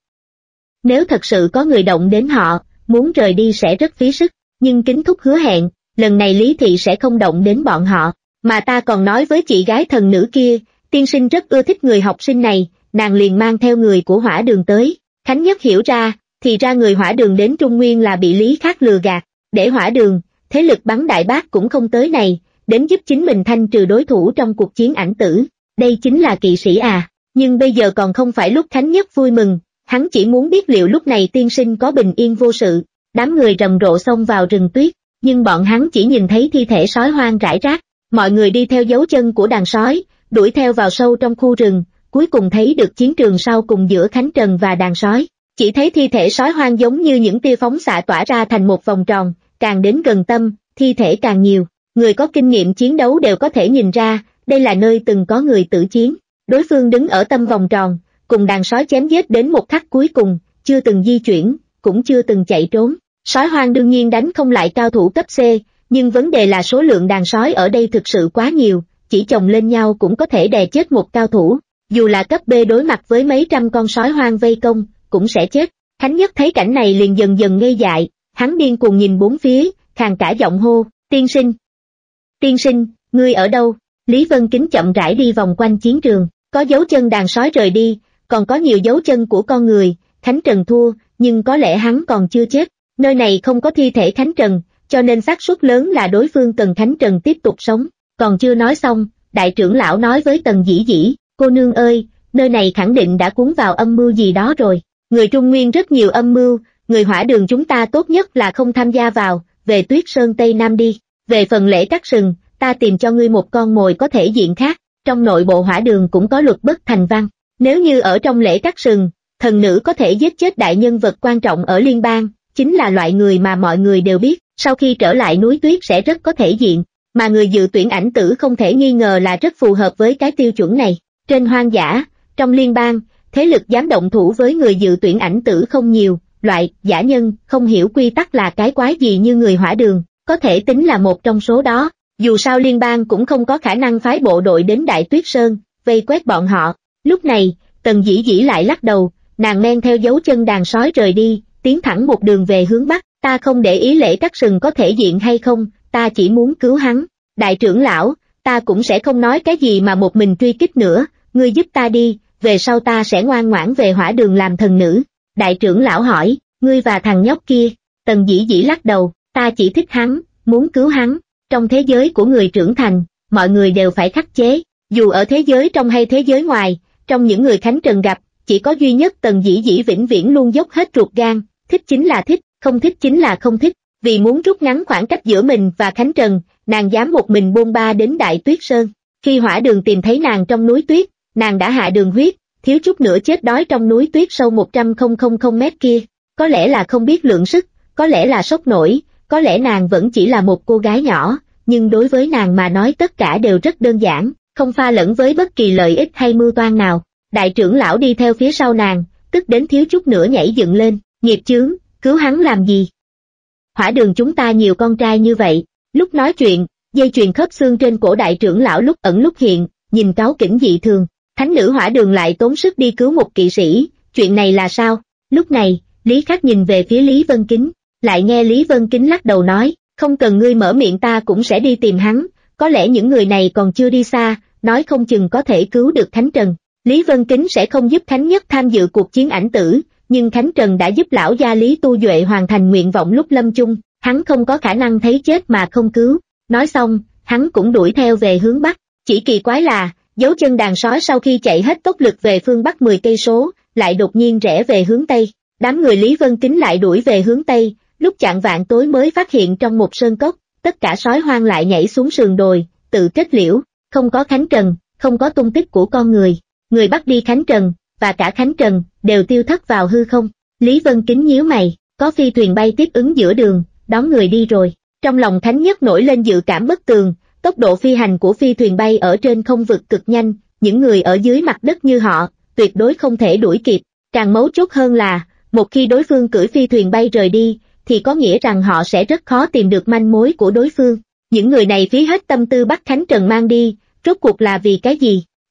S1: Nếu thật sự có người động đến họ, muốn rời đi sẽ rất phí sức, nhưng Kính Thúc hứa hẹn, lần này Lý Thị sẽ không động đến bọn họ, mà ta còn nói với chị gái thần nữ kia, tiên sinh rất ưa thích người học sinh này, nàng liền mang theo người của Hỏa Đường tới. Khánh Nhất hiểu ra, thì ra người Hỏa Đường đến Trung Nguyên là bị Lý Khắc lừa gạt, để Hỏa Đường, thế lực bắn đại bác cũng không tới này, đến giúp chính mình thanh trừ đối thủ trong cuộc chiến ảnh tử, đây chính là kỵ sĩ à, nhưng bây giờ còn không phải lúc Khánh Nhất vui mừng, hắn chỉ muốn biết liệu lúc này tiên sinh có bình yên vô sự. Đám người rầm rộ xông vào rừng tuyết, nhưng bọn hắn chỉ nhìn thấy thi thể sói hoang rải rác, mọi người đi theo dấu chân của đàn sói, đuổi theo vào sâu trong khu rừng, cuối cùng thấy được chiến trường sau cùng giữa Khánh Trần và đàn sói, chỉ thấy thi thể sói hoang giống như những tia phóng xạ tỏa ra thành một vòng tròn, càng đến gần tâm, thi thể càng nhiều, người có kinh nghiệm chiến đấu đều có thể nhìn ra, đây là nơi từng có người tử chiến, đối phương đứng ở tâm vòng tròn, cùng đàn sói chém giết đến một khắc cuối cùng, chưa từng di chuyển, cũng chưa từng chạy trốn. Sói hoang đương nhiên đánh không lại cao thủ cấp C, nhưng vấn đề là số lượng đàn sói ở đây thực sự quá nhiều, chỉ chồng lên nhau cũng có thể đè chết một cao thủ, dù là cấp B đối mặt với mấy trăm con sói hoang vây công, cũng sẽ chết. Khánh Nhất thấy cảnh này liền dần dần ngây dại, hắn điên cuồng nhìn bốn phía, khàn cả giọng hô, tiên sinh, tiên sinh, ngươi ở đâu? Lý Vân Kính chậm rãi đi vòng quanh chiến trường, có dấu chân đàn sói rời đi, còn có nhiều dấu chân của con người. Khánh Trần thua, nhưng có lẽ hắn còn chưa chết, nơi này không có thi thể Khánh Trần, cho nên xác suất lớn là đối phương cần Khánh Trần tiếp tục sống. Còn chưa nói xong, đại trưởng lão nói với Tần Dĩ Dĩ, cô nương ơi, nơi này khẳng định đã cuốn vào âm mưu gì đó rồi, người Trung Nguyên rất nhiều âm mưu, người Hỏa Đường chúng ta tốt nhất là không tham gia vào, về Tuyết Sơn Tây Nam đi, về phần lễ cắt sừng, ta tìm cho ngươi một con mồi có thể diện khác, trong nội bộ Hỏa Đường cũng có luật bất thành văn, nếu như ở trong lễ cắt sừng, thần nữ có thể giết chết đại nhân vật quan trọng ở liên bang, chính là loại người mà mọi người đều biết, sau khi trở lại núi tuyết sẽ rất có thể diện, mà người dự tuyển ảnh tử không thể nghi ngờ là rất phù hợp với cái tiêu chuẩn này. Trên hoang dã, trong liên bang, thế lực dám động thủ với người dự tuyển ảnh tử không nhiều, loại giả nhân không hiểu quy tắc là cái quái gì như người Hỏa Đường, có thể tính là một trong số đó, dù sao liên bang cũng không có khả năng phái bộ đội đến Đại Tuyết Sơn, vây quét bọn họ. Lúc này, Tần Dĩ Dĩ lại lắc đầu, nàng men theo dấu chân đàn sói rời đi, tiến thẳng một đường về hướng Bắc, ta không để ý lễ cắt sừng có thể diện hay không, ta chỉ muốn cứu hắn. Đại trưởng lão, ta cũng sẽ không nói cái gì mà một mình truy kích nữa, ngươi giúp ta đi, về sau ta sẽ ngoan ngoãn về Hỏa Đường làm thần nữ. Đại trưởng lão hỏi, ngươi và thằng nhóc kia? Tần Dĩ Dĩ lắc đầu, ta chỉ thích hắn, muốn cứu hắn. Trong thế giới của người trưởng thành, mọi người đều phải khắc chế, dù ở thế giới trong hay thế giới ngoài, trong những người Khánh Trần gặp, chỉ có duy nhất Tần Dĩ Dĩ vĩnh viễn luôn dốc hết ruột gan, thích chính là thích, không thích chính là không thích, vì muốn rút ngắn khoảng cách giữa mình và Khánh Trần, nàng dám một mình bôn ba đến Đại Tuyết Sơn. Khi Hỏa Đường tìm thấy nàng trong núi tuyết, nàng đã hạ đường huyết, thiếu chút nữa chết đói trong núi tuyết sâu một trăm mét kia, có lẽ là không biết lượng sức, có lẽ là sốc nổi, có lẽ nàng vẫn chỉ là một cô gái nhỏ, nhưng đối với nàng mà nói tất cả đều rất đơn giản, không pha lẫn với bất kỳ lợi ích hay mưu toan nào. Đại trưởng lão đi theo phía sau nàng, tức đến thiếu chút nữa nhảy dựng lên, nghiệp chướng, cứu hắn làm gì? Hỏa Đường chúng ta nhiều con trai như vậy. Lúc nói chuyện, dây chuyền khớp xương trên cổ đại trưởng lão lúc ẩn lúc hiện, nhìn cáu kỉnh dị thường. Thánh nữ Hỏa Đường lại tốn sức đi cứu một kỵ sĩ, chuyện này là sao? Lúc này, Lý Khắc nhìn về phía Lý Vân Kính, lại nghe Lý Vân Kính lắc đầu nói, không cần ngươi mở miệng ta cũng sẽ đi tìm hắn, có lẽ những người này còn chưa đi xa, nói không chừng có thể cứu được Khánh Trần. Lý Vân Kính sẽ không giúp Khánh Nhất tham dự cuộc chiến ảnh tử, nhưng Khánh Trần đã giúp lão gia Lý Tu Duệ hoàn thành nguyện vọng lúc lâm chung, hắn không có khả năng thấy chết mà không cứu. Nói xong, hắn cũng đuổi theo về hướng Bắc, chỉ kỳ quái là, dấu chân đàn sói sau khi chạy hết tốc lực về phương Bắc mười cây số, lại đột nhiên rẽ về hướng Tây. Đám người Lý Vân Kính lại đuổi về hướng Tây, lúc chạng vạng tối mới phát hiện trong một sơn cốc, tất cả sói hoang lại nhảy xuống sườn đồi, tự kết liễu, không có Khánh Trần, không có tung tích của con người. Người bắt đi Khánh Trần, và cả Khánh Trần, đều tiêu thất vào hư không. Lý Vân Kính nhíu mày, có phi thuyền bay tiếp ứng giữa đường, đón người đi rồi. Trong lòng Khánh Nhất nổi lên dự cảm bất tường, tốc độ phi hành của phi thuyền bay ở trên không vực cực nhanh, những người ở dưới mặt đất như họ, tuyệt đối không thể đuổi kịp. Càng mấu chốt hơn là, một khi đối phương cưỡi phi thuyền bay rời đi, thì có nghĩa rằng họ sẽ rất khó tìm được manh mối của đối phương. Những người này phí hết tâm tư bắt Khánh Trần mang đi, rốt cuộc là vì cái gì?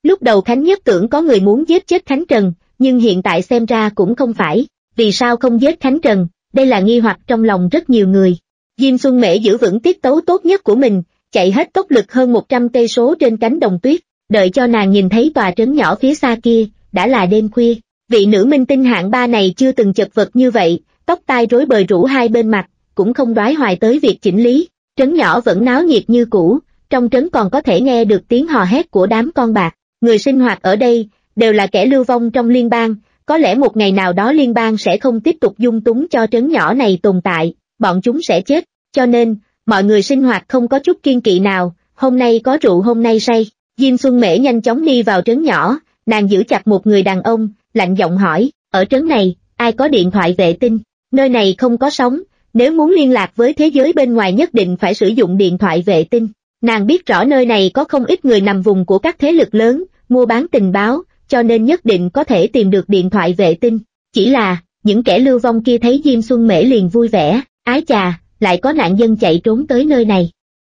S1: Lúc đầu Khánh Nhất tưởng có người muốn giết chết Khánh Trần, nhưng hiện tại xem ra cũng không phải. Vì sao không giết Khánh Trần? Đây là nghi hoặc trong lòng rất nhiều người. Diêm Xuân Mễ giữ vững tiết tấu tốt nhất của mình, chạy hết tốc lực hơn một trăm cây số trên cánh đồng tuyết, đợi cho nàng nhìn thấy tòa trấn nhỏ phía xa kia, đã là đêm khuya. Vị nữ minh tinh hạng ba này chưa từng chật vật như vậy, tóc tai rối bời rủ hai bên mặt, cũng không đoái hoài tới việc chỉnh lý. Trấn nhỏ vẫn náo nhiệt như cũ, trong trấn còn có thể nghe được tiếng hò hét của đám con bạc. Người sinh hoạt ở đây đều là kẻ lưu vong trong liên bang, có lẽ một ngày nào đó liên bang sẽ không tiếp tục dung túng cho trấn nhỏ này tồn tại, bọn chúng sẽ chết, cho nên mọi người sinh hoạt không có chút kiên kỵ nào, hôm nay có rượu hôm nay say. Diêm Xuân Mễ nhanh chóng đi vào trấn nhỏ, nàng giữ chặt một người đàn ông, lạnh giọng hỏi, ở trấn này, ai có điện thoại vệ tinh? Nơi này không có sóng, nếu muốn liên lạc với thế giới bên ngoài nhất định phải sử dụng điện thoại vệ tinh. Nàng biết rõ nơi này có không ít người nằm vùng của các thế lực lớn, mua bán tình báo, cho nên nhất định có thể tìm được điện thoại vệ tinh. Chỉ là, những kẻ lưu vong kia thấy Diêm Xuân Mễ liền vui vẻ, ái chà, lại có nạn dân chạy trốn tới nơi này.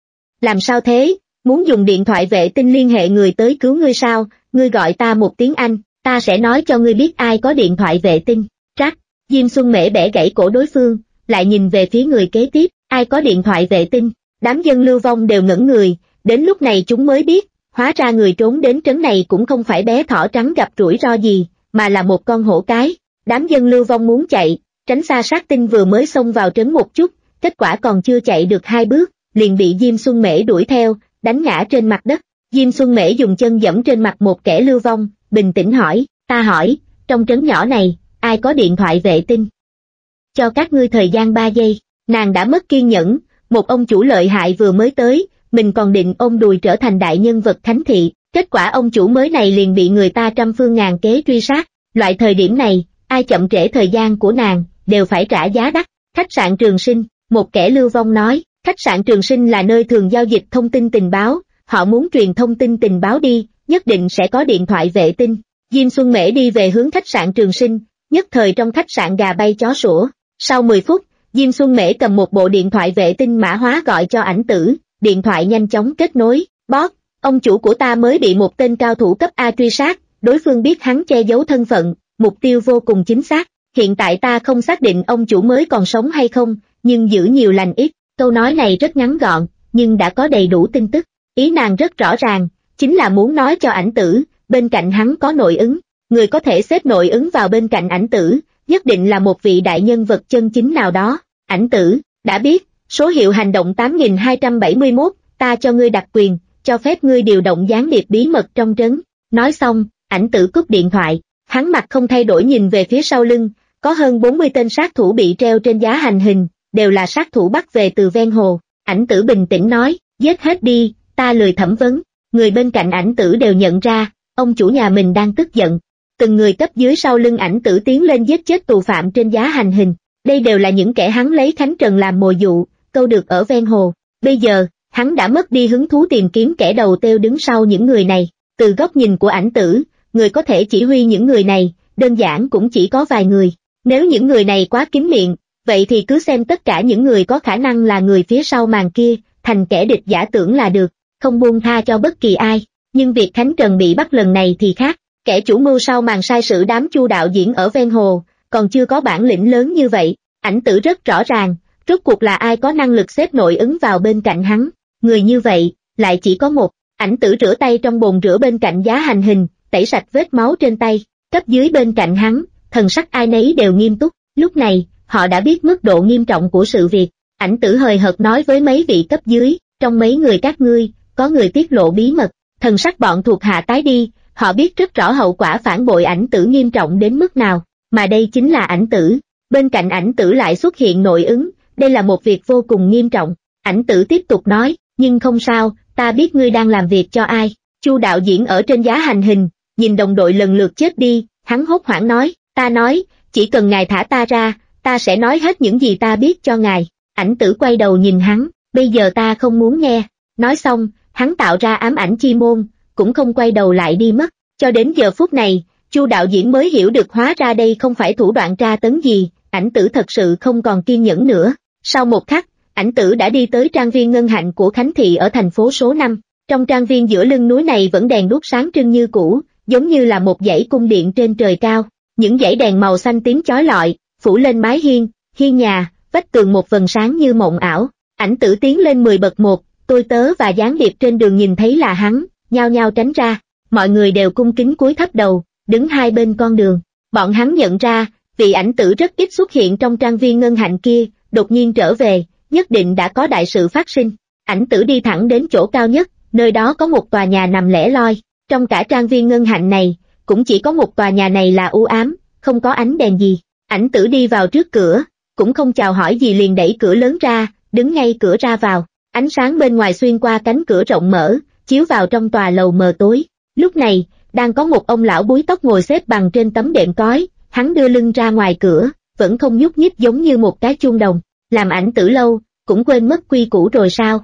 S1: Làm sao thế, muốn dùng điện thoại vệ tinh liên hệ người tới cứu ngươi sao, ngươi gọi ta một tiếng Anh, ta sẽ nói cho ngươi biết ai có điện thoại vệ tinh. Trắc, Diêm Xuân Mễ bẻ gãy cổ đối phương, lại nhìn về phía người kế tiếp, ai có điện thoại vệ tinh. Đám dân lưu vong đều ngẩn người, đến lúc này chúng mới biết, hóa ra người trốn đến trấn này cũng không phải bé thỏ trắng gặp rủi ro gì, mà là một con hổ cái. Đám dân lưu vong muốn chạy, tránh xa sát tinh vừa mới xông vào trấn một chút, kết quả còn chưa chạy được hai bước, liền bị Diêm Xuân Mễ đuổi theo, đánh ngã trên mặt đất. Diêm Xuân Mễ dùng chân giẫm trên mặt một kẻ lưu vong, bình tĩnh hỏi, ta hỏi, trong trấn nhỏ này, ai có điện thoại vệ tinh? Cho các ngươi thời gian ba giây, nàng đã mất kiên nhẫn, một ông chủ lợi hại vừa mới tới, mình còn định ôm đùi trở thành đại nhân vật Khánh thị, kết quả ông chủ mới này liền bị người ta trăm phương ngàn kế truy sát, loại thời điểm này, ai chậm trễ thời gian của nàng, đều phải trả giá đắt. Khách sạn Trường Sinh, một kẻ lưu vong nói, khách sạn Trường Sinh là nơi thường giao dịch thông tin tình báo, họ muốn truyền thông tin tình báo đi, nhất định sẽ có điện thoại vệ tinh. Diêm Xuân Mễ đi về hướng khách sạn Trường Sinh, nhất thời trong khách sạn gà bay chó sủa. Sau mười phút, Diêm Xuân Mễ cầm một bộ điện thoại vệ tinh mã hóa gọi cho Ảnh Tử, điện thoại nhanh chóng kết nối. Boss, ông chủ của ta mới bị một tên cao thủ cấp A truy sát, đối phương biết hắn che giấu thân phận, mục tiêu vô cùng chính xác. Hiện tại ta không xác định ông chủ mới còn sống hay không, nhưng giữ nhiều lành ít. Câu nói này rất ngắn gọn, nhưng đã có đầy đủ tin tức. Ý nàng rất rõ ràng, chính là muốn nói cho Ảnh Tử, bên cạnh hắn có nội ứng. Người có thể xếp nội ứng vào bên cạnh Ảnh Tử, nhất định là một vị đại nhân vật chân chính nào đó. Ảnh Tử, đã biết, số hiệu hành động tám nghìn hai trăm bảy mươi mốt, ta cho ngươi đặc quyền, cho phép ngươi điều động gián điệp bí mật trong trấn. Nói xong, Ảnh Tử cúp điện thoại, hắn mặt không thay đổi nhìn về phía sau lưng, có hơn bốn mươi tên sát thủ bị treo trên giá hành hình, đều là sát thủ bắt về từ ven hồ. Ảnh Tử bình tĩnh nói, giết hết đi, ta lười thẩm vấn. Người bên cạnh Ảnh Tử đều nhận ra, ông chủ nhà mình đang tức giận. Từng người cấp dưới sau lưng Ảnh Tử tiến lên giết chết tù phạm trên giá hành hình. Đây đều là những kẻ hắn lấy Khánh Trần làm mồi dụ, câu được ở ven hồ. Bây giờ, hắn đã mất đi hứng thú tìm kiếm kẻ đầu têu đứng sau những người này. Từ góc nhìn của Ảnh Tử, người có thể chỉ huy những người này, đơn giản cũng chỉ có vài người. Nếu những người này quá kín miệng, vậy thì cứ xem tất cả những người có khả năng là người phía sau màn kia, thành kẻ địch giả tưởng là được, không buông tha cho bất kỳ ai. Nhưng việc Khánh Trần bị bắt lần này thì khác, kẻ chủ mưu sau màn sai sử đám Chu đạo diễn ở ven hồ, còn chưa có bản lĩnh lớn như vậy. Ảnh Tử rất rõ ràng, rốt cuộc là ai có năng lực xếp nội ứng vào bên cạnh hắn. Người như vậy, lại chỉ có một. Ảnh Tử rửa tay trong bồn rửa bên cạnh giá hành hình, tẩy sạch vết máu trên tay. Cấp dưới bên cạnh hắn, thần sắc ai nấy đều nghiêm túc. Lúc này, họ đã biết mức độ nghiêm trọng của sự việc. Ảnh Tử hời hợt nói với mấy vị cấp dưới, trong mấy người các ngươi, có người tiết lộ bí mật. Thần sắc bọn thuộc hạ tái đi, họ biết rất rõ hậu quả phản bội Ảnh Tử nghiêm trọng đến mức nào, mà đây chính là Ảnh Tử. Bên cạnh Ảnh Tử lại xuất hiện nội ứng, đây là một việc vô cùng nghiêm trọng. Ảnh Tử tiếp tục nói, nhưng không sao, ta biết ngươi đang làm việc cho ai. Chu đạo diễn ở trên giá hành hình, nhìn đồng đội lần lượt chết đi, hắn hốt hoảng nói, ta nói, chỉ cần ngài thả ta ra, ta sẽ nói hết những gì ta biết cho ngài. Ảnh Tử quay đầu nhìn hắn, bây giờ ta không muốn nghe. Nói xong, hắn tạo ra ám ảnh chi môn, cũng không quay đầu lại đi mất. Cho đến giờ phút này, Chu đạo diễn mới hiểu được hóa ra đây không phải thủ đoạn tra tấn gì. Ảnh Tử thật sự không còn kiên nhẫn nữa. Sau một khắc, Ảnh Tử đã đi tới trang viên ngân hạnh của Khánh thị ở thành phố số năm. Trong trang viên giữa lưng núi này vẫn đèn đuốc sáng trưng như cũ, giống như là một dãy cung điện trên trời cao. Những dãy đèn màu xanh tím chói lọi, phủ lên mái hiên, hiên nhà, vách tường một vầng sáng như mộng ảo. Ảnh Tử tiến lên mười bậc một, tôi tớ và gián điệp trên đường nhìn thấy là hắn, nhao nhao tránh ra. Mọi người đều cung kính cúi thấp đầu, đứng hai bên con đường. Bọn hắn nhận ra, vị Ảnh Tử rất ít xuất hiện trong trang viên ngân hạnh kia, đột nhiên trở về, nhất định đã có đại sự phát sinh. Ảnh Tử đi thẳng đến chỗ cao nhất, nơi đó có một tòa nhà nằm lẻ loi. Trong cả trang viên ngân hạnh này, cũng chỉ có một tòa nhà này là u ám, không có ánh đèn gì. Ảnh Tử đi vào trước cửa, cũng không chào hỏi gì liền đẩy cửa lớn ra, đứng ngay cửa ra vào. Ánh sáng bên ngoài xuyên qua cánh cửa rộng mở, chiếu vào trong tòa lầu mờ tối. Lúc này, đang có một ông lão búi tóc ngồi xếp bằng trên tấm đệm cói, hắn đưa lưng ra ngoài cửa, vẫn không nhúc nhích giống như một cái chuông đồng. Làm Ảnh Tử lâu, cũng quên mất quy củ rồi sao?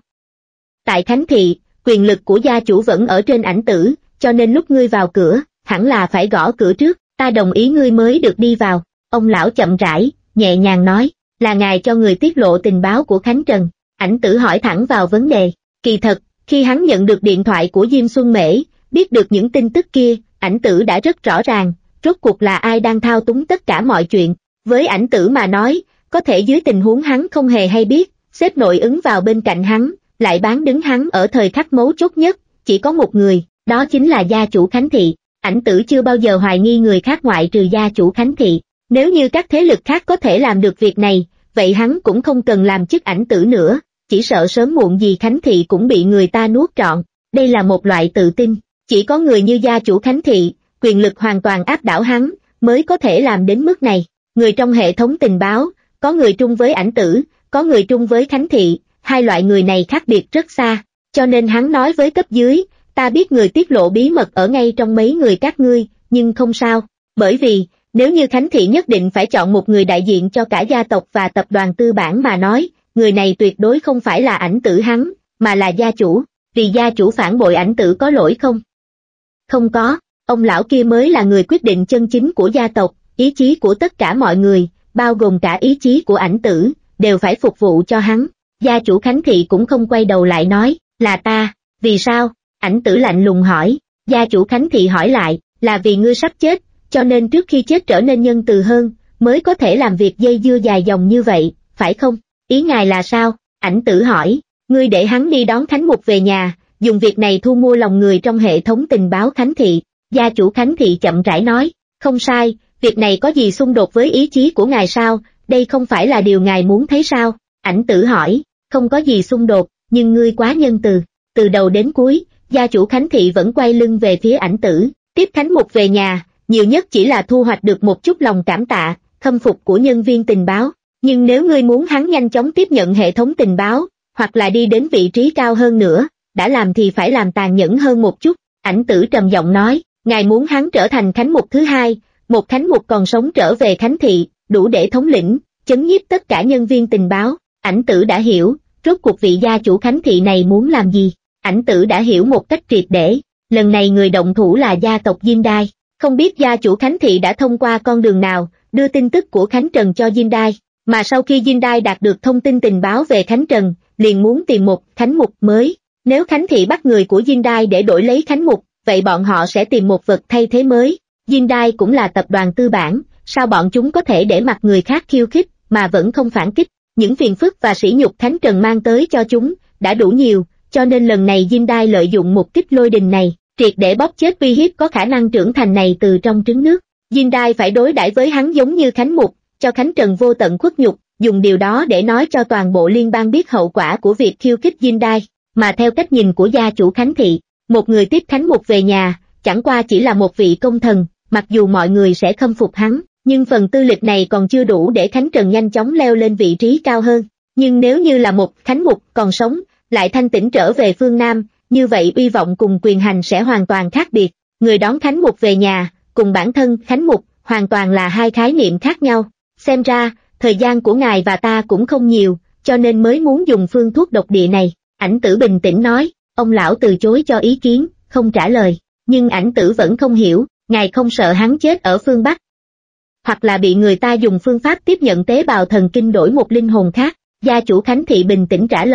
S1: Tại Khánh Thị, quyền lực của gia chủ vẫn ở trên Ảnh Tử, cho nên lúc ngươi vào cửa, hẳn là phải gõ cửa trước, ta đồng ý ngươi mới được đi vào. Ông lão chậm rãi, nhẹ nhàng nói, là ngài cho người tiết lộ tình báo của Khánh Trần. Ảnh Tử hỏi thẳng vào vấn đề. Kỳ thật, khi hắn nhận được điện thoại của Diêm Xuân Mễ, biết được những tin tức kia, Ảnh Tử đã rất rõ ràng, rốt cuộc là ai đang thao túng tất cả mọi chuyện. Với Ảnh Tử mà nói, có thể dưới tình huống hắn không hề hay biết, xếp nội ứng vào bên cạnh hắn, lại bán đứng hắn ở thời khắc mấu chốt nhất, chỉ có một người, đó chính là gia chủ Khánh Thị. Ảnh Tử chưa bao giờ hoài nghi người khác ngoại trừ gia chủ Khánh Thị. Nếu như các thế lực khác có thể làm được việc này, vậy hắn cũng không cần làm chức Ảnh Tử nữa, chỉ sợ sớm muộn gì Khánh Thị cũng bị người ta nuốt trọn. Đây là một loại tự tin, chỉ có người như gia chủ Khánh Thị, quyền lực hoàn toàn áp đảo hắn, mới có thể làm đến mức này. Người trong hệ thống tình báo, có người trung với Ảnh Tử, có người trung với Khánh Thị, hai loại người này khác biệt rất xa, cho nên hắn nói với cấp dưới, ta biết người tiết lộ bí mật ở ngay trong mấy người các ngươi, nhưng không sao, bởi vì, nếu như Khánh Thị nhất định phải chọn một người đại diện cho cả gia tộc và tập đoàn tư bản mà nói, người này tuyệt đối không phải là Ảnh Tử hắn, mà là gia chủ, vì gia chủ phản bội Ảnh Tử có lỗi không? Không có, ông lão kia mới là người quyết định chân chính của gia tộc, ý chí của tất cả mọi người, bao gồm cả ý chí của Ảnh Tử, đều phải phục vụ cho hắn. Gia chủ Khánh Thị cũng không quay đầu lại nói, là ta, vì sao? Ảnh Tử lạnh lùng hỏi. Gia chủ Khánh Thị hỏi lại, là vì ngươi sắp chết, cho nên trước khi chết trở nên nhân từ hơn, mới có thể làm việc dây dưa dài dòng như vậy, phải không? Ý ngài là sao? Ảnh Tử hỏi, ngươi để hắn đi đón Khánh Mục về nhà, dùng việc này thu mua lòng người trong hệ thống tình báo Khánh Thị. Gia chủ Khánh Thị chậm rãi nói, không sai, việc này có gì xung đột với ý chí của ngài sao? Đây không phải là điều ngài muốn thấy sao? Ảnh Tử hỏi, không có gì xung đột, nhưng ngươi quá nhân từ. Từ đầu đến cuối, gia chủ Khánh Thị vẫn quay lưng về phía Ảnh Tử, tiếp Khánh Mục về nhà, nhiều nhất chỉ là thu hoạch được một chút lòng cảm tạ, khâm phục của nhân viên tình báo. Nhưng nếu ngươi muốn hắn nhanh chóng tiếp nhận hệ thống tình báo, hoặc là đi đến vị trí cao hơn nữa, đã làm thì phải làm tàn nhẫn hơn một chút. Ảnh Tử trầm giọng nói, ngài muốn hắn trở thành Khánh Mục thứ hai, một Khánh Mục còn sống trở về Khánh Thị, đủ để thống lĩnh, chấn nhiếp tất cả nhân viên tình báo. Ảnh Tử đã hiểu, rốt cuộc vị gia chủ Khánh Thị này muốn làm gì. Ảnh Tử đã hiểu một cách triệt để, lần này người động thủ là gia tộc Diêm Đai. Không biết gia chủ Khánh Thị đã thông qua con đường nào, đưa tin tức của Khánh Trần cho Diêm Đai, mà sau khi Diêm Đai đạt được thông tin tình báo về Khánh Trần, liền muốn tìm một Khánh Mục mới. Nếu Khánh Thị bắt người của Diêm Đai để đổi lấy Khánh Mục, vậy bọn họ sẽ tìm một vật thay thế mới. Diêm Đai cũng là tập đoàn tư bản, sao bọn chúng có thể để mặc người khác khiêu khích, mà vẫn không phản kích. Những phiền phức và sỉ nhục Khánh Trần mang tới cho chúng, đã đủ nhiều, cho nên lần này Diêm Đai lợi dụng một kích lôi đình này, triệt để bóp chết uy hiếp có khả năng trưởng thành này từ trong trứng nước. Diêm Đai phải đối đãi với hắn giống như Khánh Mục, cho Khánh Trần vô tận khuất nhục, dùng điều đó để nói cho toàn bộ liên bang biết hậu quả của việc khiêu khích Diêm Đai. Mà theo cách nhìn của gia chủ Khánh Thị, một người tiếp Khánh Mục về nhà, chẳng qua chỉ là một vị công thần, mặc dù mọi người sẽ khâm phục hắn, nhưng phần tư lịch này còn chưa đủ để Khánh Trần nhanh chóng leo lên vị trí cao hơn. Nhưng nếu như là một Khánh Mục còn sống, lại thanh tĩnh trở về phương Nam, như vậy uy vọng cùng quyền hành sẽ hoàn toàn khác biệt. Người đón Khánh Mục về nhà, cùng bản thân Khánh Mục, hoàn toàn là hai khái niệm khác nhau. Xem ra, thời gian của ngài và ta cũng không nhiều, cho nên mới muốn dùng phương thuốc độc địa này. Ảnh Tử bình tĩnh nói. Ông lão từ chối cho ý kiến, không trả lời. Nhưng Ảnh Tử vẫn không hiểu, ngài không sợ hắn chết ở phương Bắc, hoặc là bị người ta dùng phương pháp tiếp nhận tế bào thần kinh đổi một linh hồn khác. Gia chủ Khánh Thị bình tĩnh trả lời,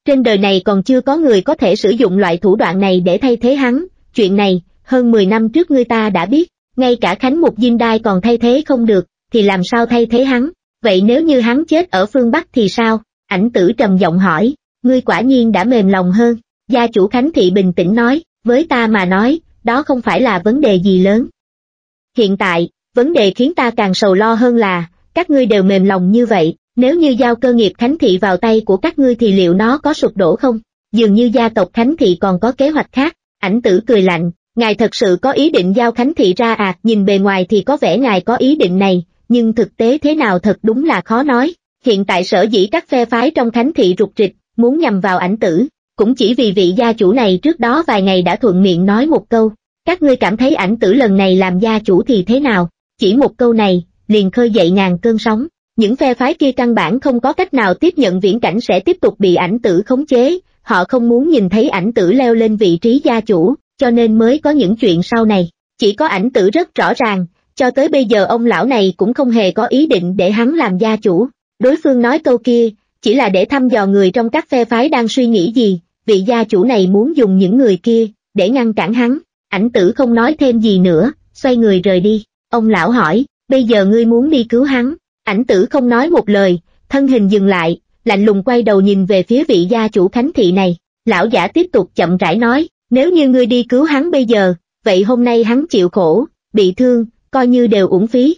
S1: trên đời này còn chưa có người có thể sử dụng loại thủ đoạn này để thay thế hắn, chuyện này, hơn mười năm trước ngươi ta đã biết, ngay cả Khánh Mục Diên Đai còn thay thế không được, thì làm sao thay thế hắn, vậy nếu như hắn chết ở phương Bắc thì sao? Ảnh Tử trầm giọng hỏi, ngươi quả nhiên đã mềm lòng hơn, gia chủ Khánh Thị bình tĩnh nói, với ta mà nói, đó không phải là vấn đề gì lớn. Hiện tại, vấn đề khiến ta càng sầu lo hơn là, các ngươi đều mềm lòng như vậy, nếu như giao cơ nghiệp Khánh Thị vào tay của các ngươi thì liệu nó có sụp đổ không? Dường như gia tộc Khánh Thị còn có kế hoạch khác. Ảnh Tử cười lạnh, ngài thật sự có ý định giao Khánh Thị ra à? Nhìn bề ngoài thì có vẻ ngài có ý định này, nhưng thực tế thế nào thật đúng là khó nói. Hiện tại sở dĩ các phe phái trong Khánh Thị rục rịch, muốn nhằm vào Ảnh Tử, cũng chỉ vì vị gia chủ này trước đó vài ngày đã thuận miệng nói một câu, các ngươi cảm thấy Ảnh Tử lần này làm gia chủ thì thế nào? Chỉ một câu này, liền khơi dậy ngàn cơn sóng. Những phe phái kia căn bản không có cách nào tiếp nhận viễn cảnh sẽ tiếp tục bị Ảnh Tử khống chế, họ không muốn nhìn thấy Ảnh Tử leo lên vị trí gia chủ, cho nên mới có những chuyện sau này. Chỉ có Ảnh Tử rất rõ ràng, cho tới bây giờ ông lão này cũng không hề có ý định để hắn làm gia chủ. Đối phương nói câu kia, chỉ là để thăm dò người trong các phe phái đang suy nghĩ gì, vị gia chủ này muốn dùng những người kia, để ngăn cản hắn. Ảnh Tử không nói thêm gì nữa, xoay người rời đi. Ông lão hỏi, bây giờ ngươi muốn đi cứu hắn? Ảnh Tử không nói một lời, thân hình dừng lại, lạnh lùng quay đầu nhìn về phía vị gia chủ Khánh Thị này. Lão giả tiếp tục chậm rãi nói, nếu như ngươi đi cứu hắn bây giờ, vậy hôm nay hắn chịu khổ, bị thương, coi như đều uổng phí.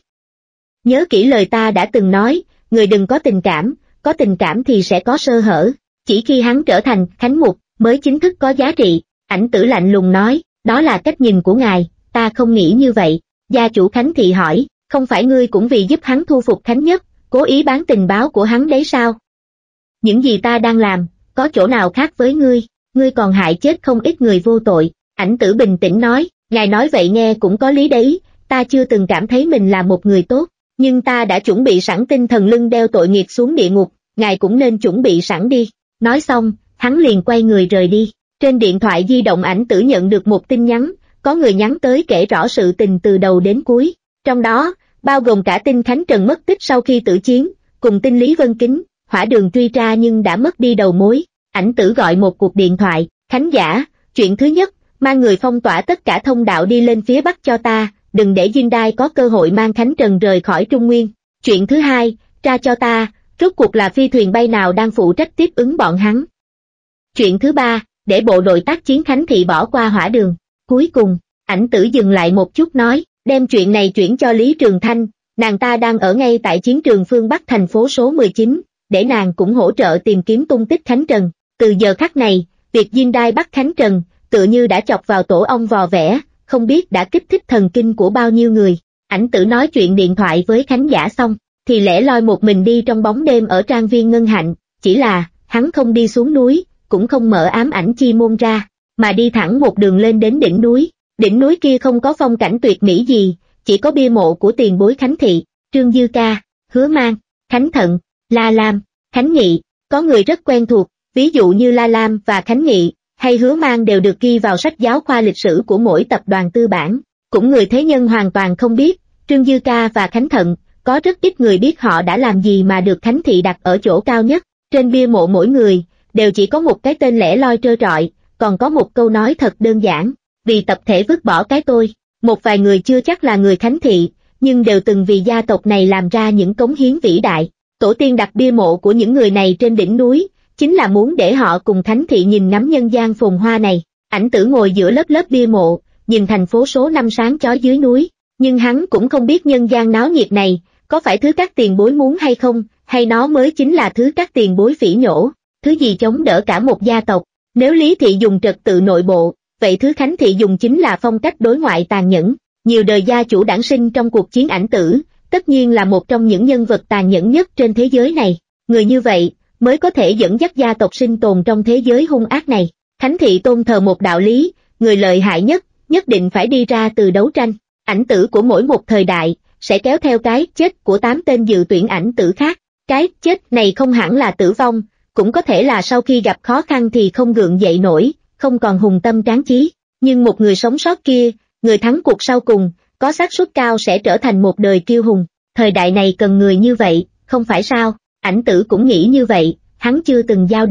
S1: Nhớ kỹ lời ta đã từng nói, người đừng có tình cảm, có tình cảm thì sẽ có sơ hở. Chỉ khi hắn trở thành Khánh Mục, mới chính thức có giá trị. Ảnh Tử lạnh lùng nói, đó là cách nhìn của ngài, ta không nghĩ như vậy. Gia chủ Khánh Thị hỏi, không phải ngươi cũng vì giúp hắn thu phục Khánh Nhất, cố ý bán tình báo của hắn đấy sao? Những gì ta đang làm, có chỗ nào khác với ngươi, ngươi còn hại chết không ít người vô tội. Ảnh Tử bình tĩnh nói, ngài nói vậy nghe cũng có lý đấy, ta chưa từng cảm thấy mình là một người tốt, nhưng ta đã chuẩn bị sẵn tinh thần lưng đeo tội nghiệp xuống địa ngục, ngài cũng nên chuẩn bị sẵn đi. Nói xong, hắn liền quay người rời đi. Trên điện thoại di động Ảnh Tử nhận được một tin nhắn, có người nhắn tới kể rõ sự tình từ đầu đến cuối, trong đó, bao gồm cả tin Khánh Trần mất tích sau khi tử chiến, cùng tin Lý Vân Kính, Hỏa Đường truy tra nhưng đã mất đi đầu mối. Ảnh Tử gọi một cuộc điện thoại, Khánh giả, chuyện thứ nhất, mang người phong tỏa tất cả thông đạo đi lên phía Bắc cho ta, đừng để Diên Đai có cơ hội mang Khánh Trần rời khỏi Trung Nguyên. Chuyện thứ hai, tra cho ta, rốt cuộc là phi thuyền bay nào đang phụ trách tiếp ứng bọn hắn. Chuyện thứ ba, để bộ đội tác chiến Khánh Thị bỏ qua Hỏa Đường. Cuối cùng, Ảnh Tử dừng lại một chút nói, đem chuyện này chuyển cho Lý Trường Thanh, nàng ta đang ở ngay tại chiến trường phương Bắc thành phố số mười chín, để nàng cũng hỗ trợ tìm kiếm tung tích Khánh Trần. Từ giờ khắc này, việc Diên Đai bắt Khánh Trần, tựa như đã chọc vào tổ ong vò vẽ, không biết đã kích thích thần kinh của bao nhiêu người. Ảnh Tử nói chuyện điện thoại với Khánh giả xong, thì lẻ loi một mình đi trong bóng đêm ở trang viên Ngân Hạnh, chỉ là, hắn không đi xuống núi, cũng không mở ám ảnh chi môn ra, mà đi thẳng một đường lên đến đỉnh núi. Đỉnh núi kia không có phong cảnh tuyệt mỹ gì, chỉ có bia mộ của tiền bối Khánh Thị, Trương Dư Ca, Hứa Mang, Khánh Thận, La Lam, Khánh Nghị. Có người rất quen thuộc, ví dụ như La Lam và Khánh Nghị, hay Hứa Mang đều được ghi vào sách giáo khoa lịch sử của mỗi tập đoàn tư bản. Cũng người thế nhân hoàn toàn không biết, Trương Dư Ca và Khánh Thận, có rất ít người biết họ đã làm gì mà được Khánh Thị đặt ở chỗ cao nhất. Trên bia mộ mỗi người, đều chỉ có một cái tên lẻ loi trơ trọi, còn có một câu nói thật đơn giản, vì tập thể vứt bỏ cái tôi. Một vài người chưa chắc là người Khánh Thị, nhưng đều từng vì gia tộc này làm ra những cống hiến vĩ đại. Tổ tiên đặt bia mộ của những người này trên đỉnh núi, chính là muốn để họ cùng Khánh Thị nhìn ngắm nhân gian phồn hoa này. Ảnh Tử ngồi giữa lớp lớp bia mộ, nhìn thành phố số năm sáng chói dưới núi, nhưng hắn cũng không biết nhân gian náo nhiệt này, có phải thứ các tiền bối muốn hay không, hay nó mới chính là thứ các tiền bối phỉ nhổ, thứ gì chống đỡ cả một gia tộc. Nếu Lý Thị dùng trật tự nội bộ, vậy thứ Khánh Thị dùng chính là phong cách đối ngoại tàn nhẫn. Nhiều đời gia chủ đản sinh trong cuộc chiến Ảnh Tử, tất nhiên là một trong những nhân vật tàn nhẫn nhất trên thế giới này. Người như vậy, mới có thể dẫn dắt gia tộc sinh tồn trong thế giới hung ác này. Khánh Thị tôn thờ một đạo lý, người lợi hại nhất, nhất định phải đi ra từ đấu tranh. Ảnh tử của mỗi một thời đại, sẽ kéo theo cái chết của tám tên dự tuyển ảnh tử khác. Cái chết này không hẳn là tử vong, cũng có thể là sau khi gặp khó khăn thì không gượng dậy nổi, không còn hùng tâm tráng chí. Nhưng một người sống sót kia, người thắng cuộc sau cùng, có xác suất cao sẽ trở thành một đời kiêu hùng. Thời đại này cần người như vậy, không phải sao? Ảnh tử cũng nghĩ như vậy, hắn chưa từng dao động.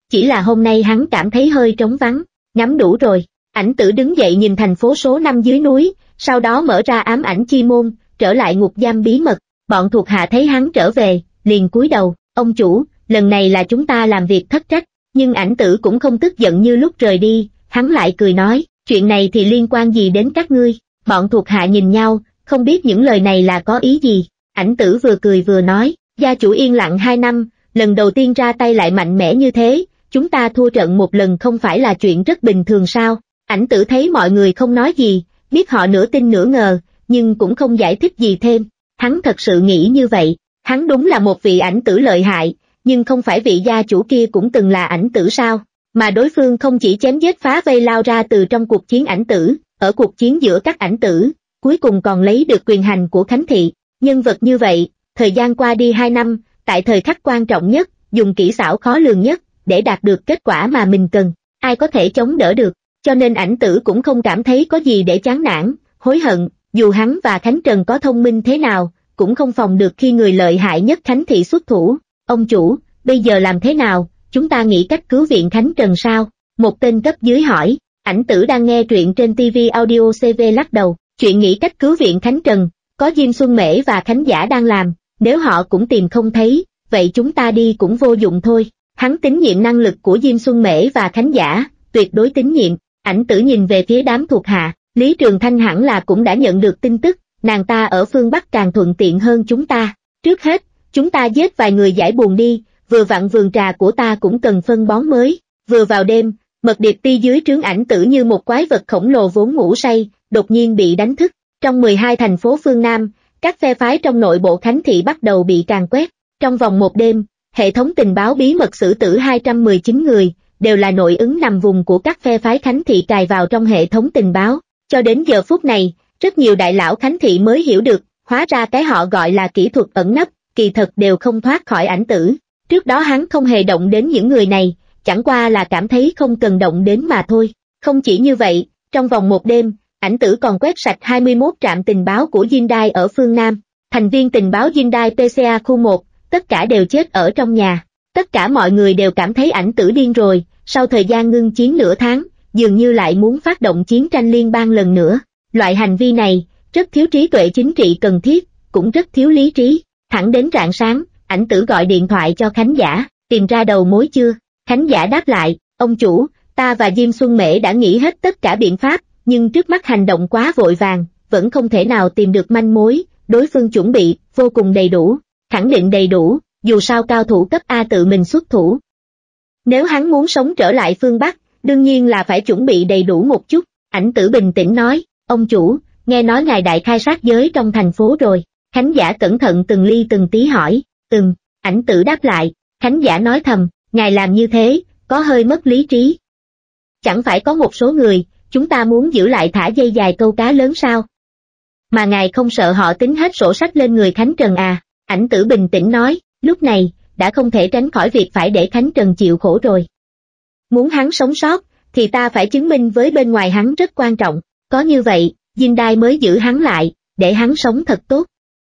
S1: chỉ là hôm nay hắn cảm thấy hơi trống vắng, ngắm đủ rồi. Ảnh Tử đứng dậy nhìn thành phố số năm dưới núi, sau đó mở ra ám ảnh chi môn, trở lại ngục giam bí mật. Bọn thuộc hạ thấy hắn trở về, liền cúi đầu, ông chủ, lần này là chúng ta làm việc thất trách, nhưng Ảnh Tử cũng không tức giận như lúc rời đi, hắn lại cười nói, chuyện này thì liên quan gì đến các ngươi. Bọn thuộc hạ nhìn nhau, không biết những lời này là có ý gì. Ảnh Tử vừa cười vừa nói, gia chủ yên lặng hai năm, lần đầu tiên ra tay lại mạnh mẽ như thế, chúng ta thua trận một lần không phải là chuyện rất bình thường sao. Ảnh Tử thấy mọi người không nói gì, biết họ nửa tin nửa ngờ, nhưng cũng không giải thích gì thêm. Hắn thật sự nghĩ như vậy, hắn đúng là một vị Ảnh Tử lợi hại, nhưng không phải vị gia chủ kia cũng từng là Ảnh Tử sao, mà đối phương không chỉ chém giết phá vây lao ra từ trong cuộc chiến Ảnh Tử, ở cuộc chiến giữa các Ảnh Tử, cuối cùng còn lấy được quyền hành của Khánh Thị. Nhân vật như vậy, thời gian qua đi hai năm, tại thời khắc quan trọng nhất, dùng kỹ xảo khó lường nhất, để đạt được kết quả mà mình cần, ai có thể chống đỡ được, cho nên Ảnh Tử cũng không cảm thấy có gì để chán nản, hối hận, dù hắn và Khánh Trần có thông minh thế nào, cũng không phòng được khi người lợi hại nhất Khánh Thị xuất thủ. Ông chủ, bây giờ làm thế nào, chúng ta nghĩ cách cứu viện Khánh Trần sao? Một tên cấp dưới hỏi. Ảnh Tử đang nghe truyện trên ti vi Audio xê vê lắc đầu, chuyện nghĩ cách cứu viện Khánh Trần, có Diêm Xuân Mễ và Khánh Giả đang làm, nếu họ cũng tìm không thấy, vậy chúng ta đi cũng vô dụng thôi. Hắn tín nhiệm năng lực của Diêm Xuân Mễ và Khánh Giả, tuyệt đối tín nhiệm. Ảnh Tử nhìn về phía đám thuộc hạ, Lý Trường Thanh hẳn là cũng đã nhận được tin tức, nàng ta ở phương Bắc càng thuận tiện hơn chúng ta. Trước hết, chúng ta giết vài người giải buồn đi, vừa vặn vườn trà của ta cũng cần phân bón mới. Vừa vào đêm, Mật Điệp Ti dưới trướng Ảnh Tử như một quái vật khổng lồ vốn ngủ say, đột nhiên bị đánh thức. Trong mười hai thành phố phương Nam, các phe phái trong nội bộ Khánh Thị bắt đầu bị càn quét. Trong vòng một đêm, hệ thống tình báo bí mật xử tử hai trăm mười chín người, đều là nội ứng nằm vùng của các phe phái Khánh Thị cài vào trong hệ thống tình báo. Cho đến giờ phút này, rất nhiều đại lão Khánh Thị mới hiểu được, hóa ra cái họ gọi là kỹ thuật ẩn nấp, kỳ thật đều không thoát khỏi Ảnh Tử. Trước đó hắn không hề động đến những người này, chẳng qua là cảm thấy không cần động đến mà thôi. Không chỉ như vậy, trong vòng một đêm, Ảnh Tử còn quét sạch hai mươi mốt trạm tình báo của Jindai ở phương Nam. Thành viên tình báo Jindai pê xê a khu một, tất cả đều chết ở trong nhà. Tất cả mọi người đều cảm thấy Ảnh Tử điên rồi, sau thời gian ngưng chiến nửa tháng, dường như lại muốn phát động chiến tranh liên bang lần nữa. Loại hành vi này, rất thiếu trí tuệ chính trị cần thiết, cũng rất thiếu lý trí. Thẳng đến rạng sáng, Ảnh Tử gọi điện thoại cho Khánh Giả, tìm ra đầu mối chưa? Khánh Giả đáp lại, ông chủ, ta và Diêm Xuân Mễ đã nghĩ hết tất cả biện pháp, nhưng trước mắt hành động quá vội vàng, vẫn không thể nào tìm được manh mối. Đối phương chuẩn bị vô cùng đầy đủ, khẳng định đầy đủ, dù sao cao thủ cấp A tự mình xuất thủ. Nếu hắn muốn sống trở lại phương Bắc, đương nhiên là phải chuẩn bị đầy đủ một chút. Ảnh Tử bình tĩnh nói, ông chủ, nghe nói ngài đại khai sát giới trong thành phố rồi. Khánh Giả cẩn thận từng ly từng tí hỏi, ừm. Ảnh Tử đáp lại. Khánh Giả nói thầm, ngài làm như thế, có hơi mất lý trí. Chẳng phải có một số người, chúng ta muốn giữ lại thả dây dài câu cá lớn sao? Mà ngài không sợ họ tính hết sổ sách lên người Khánh Trần à? Ảnh Tử bình tĩnh nói, lúc này, đã không thể tránh khỏi việc phải để Khánh Trần chịu khổ rồi. Muốn hắn sống sót, thì ta phải chứng minh với bên ngoài hắn rất quan trọng, có như vậy, Jindai mới giữ hắn lại, để hắn sống thật tốt.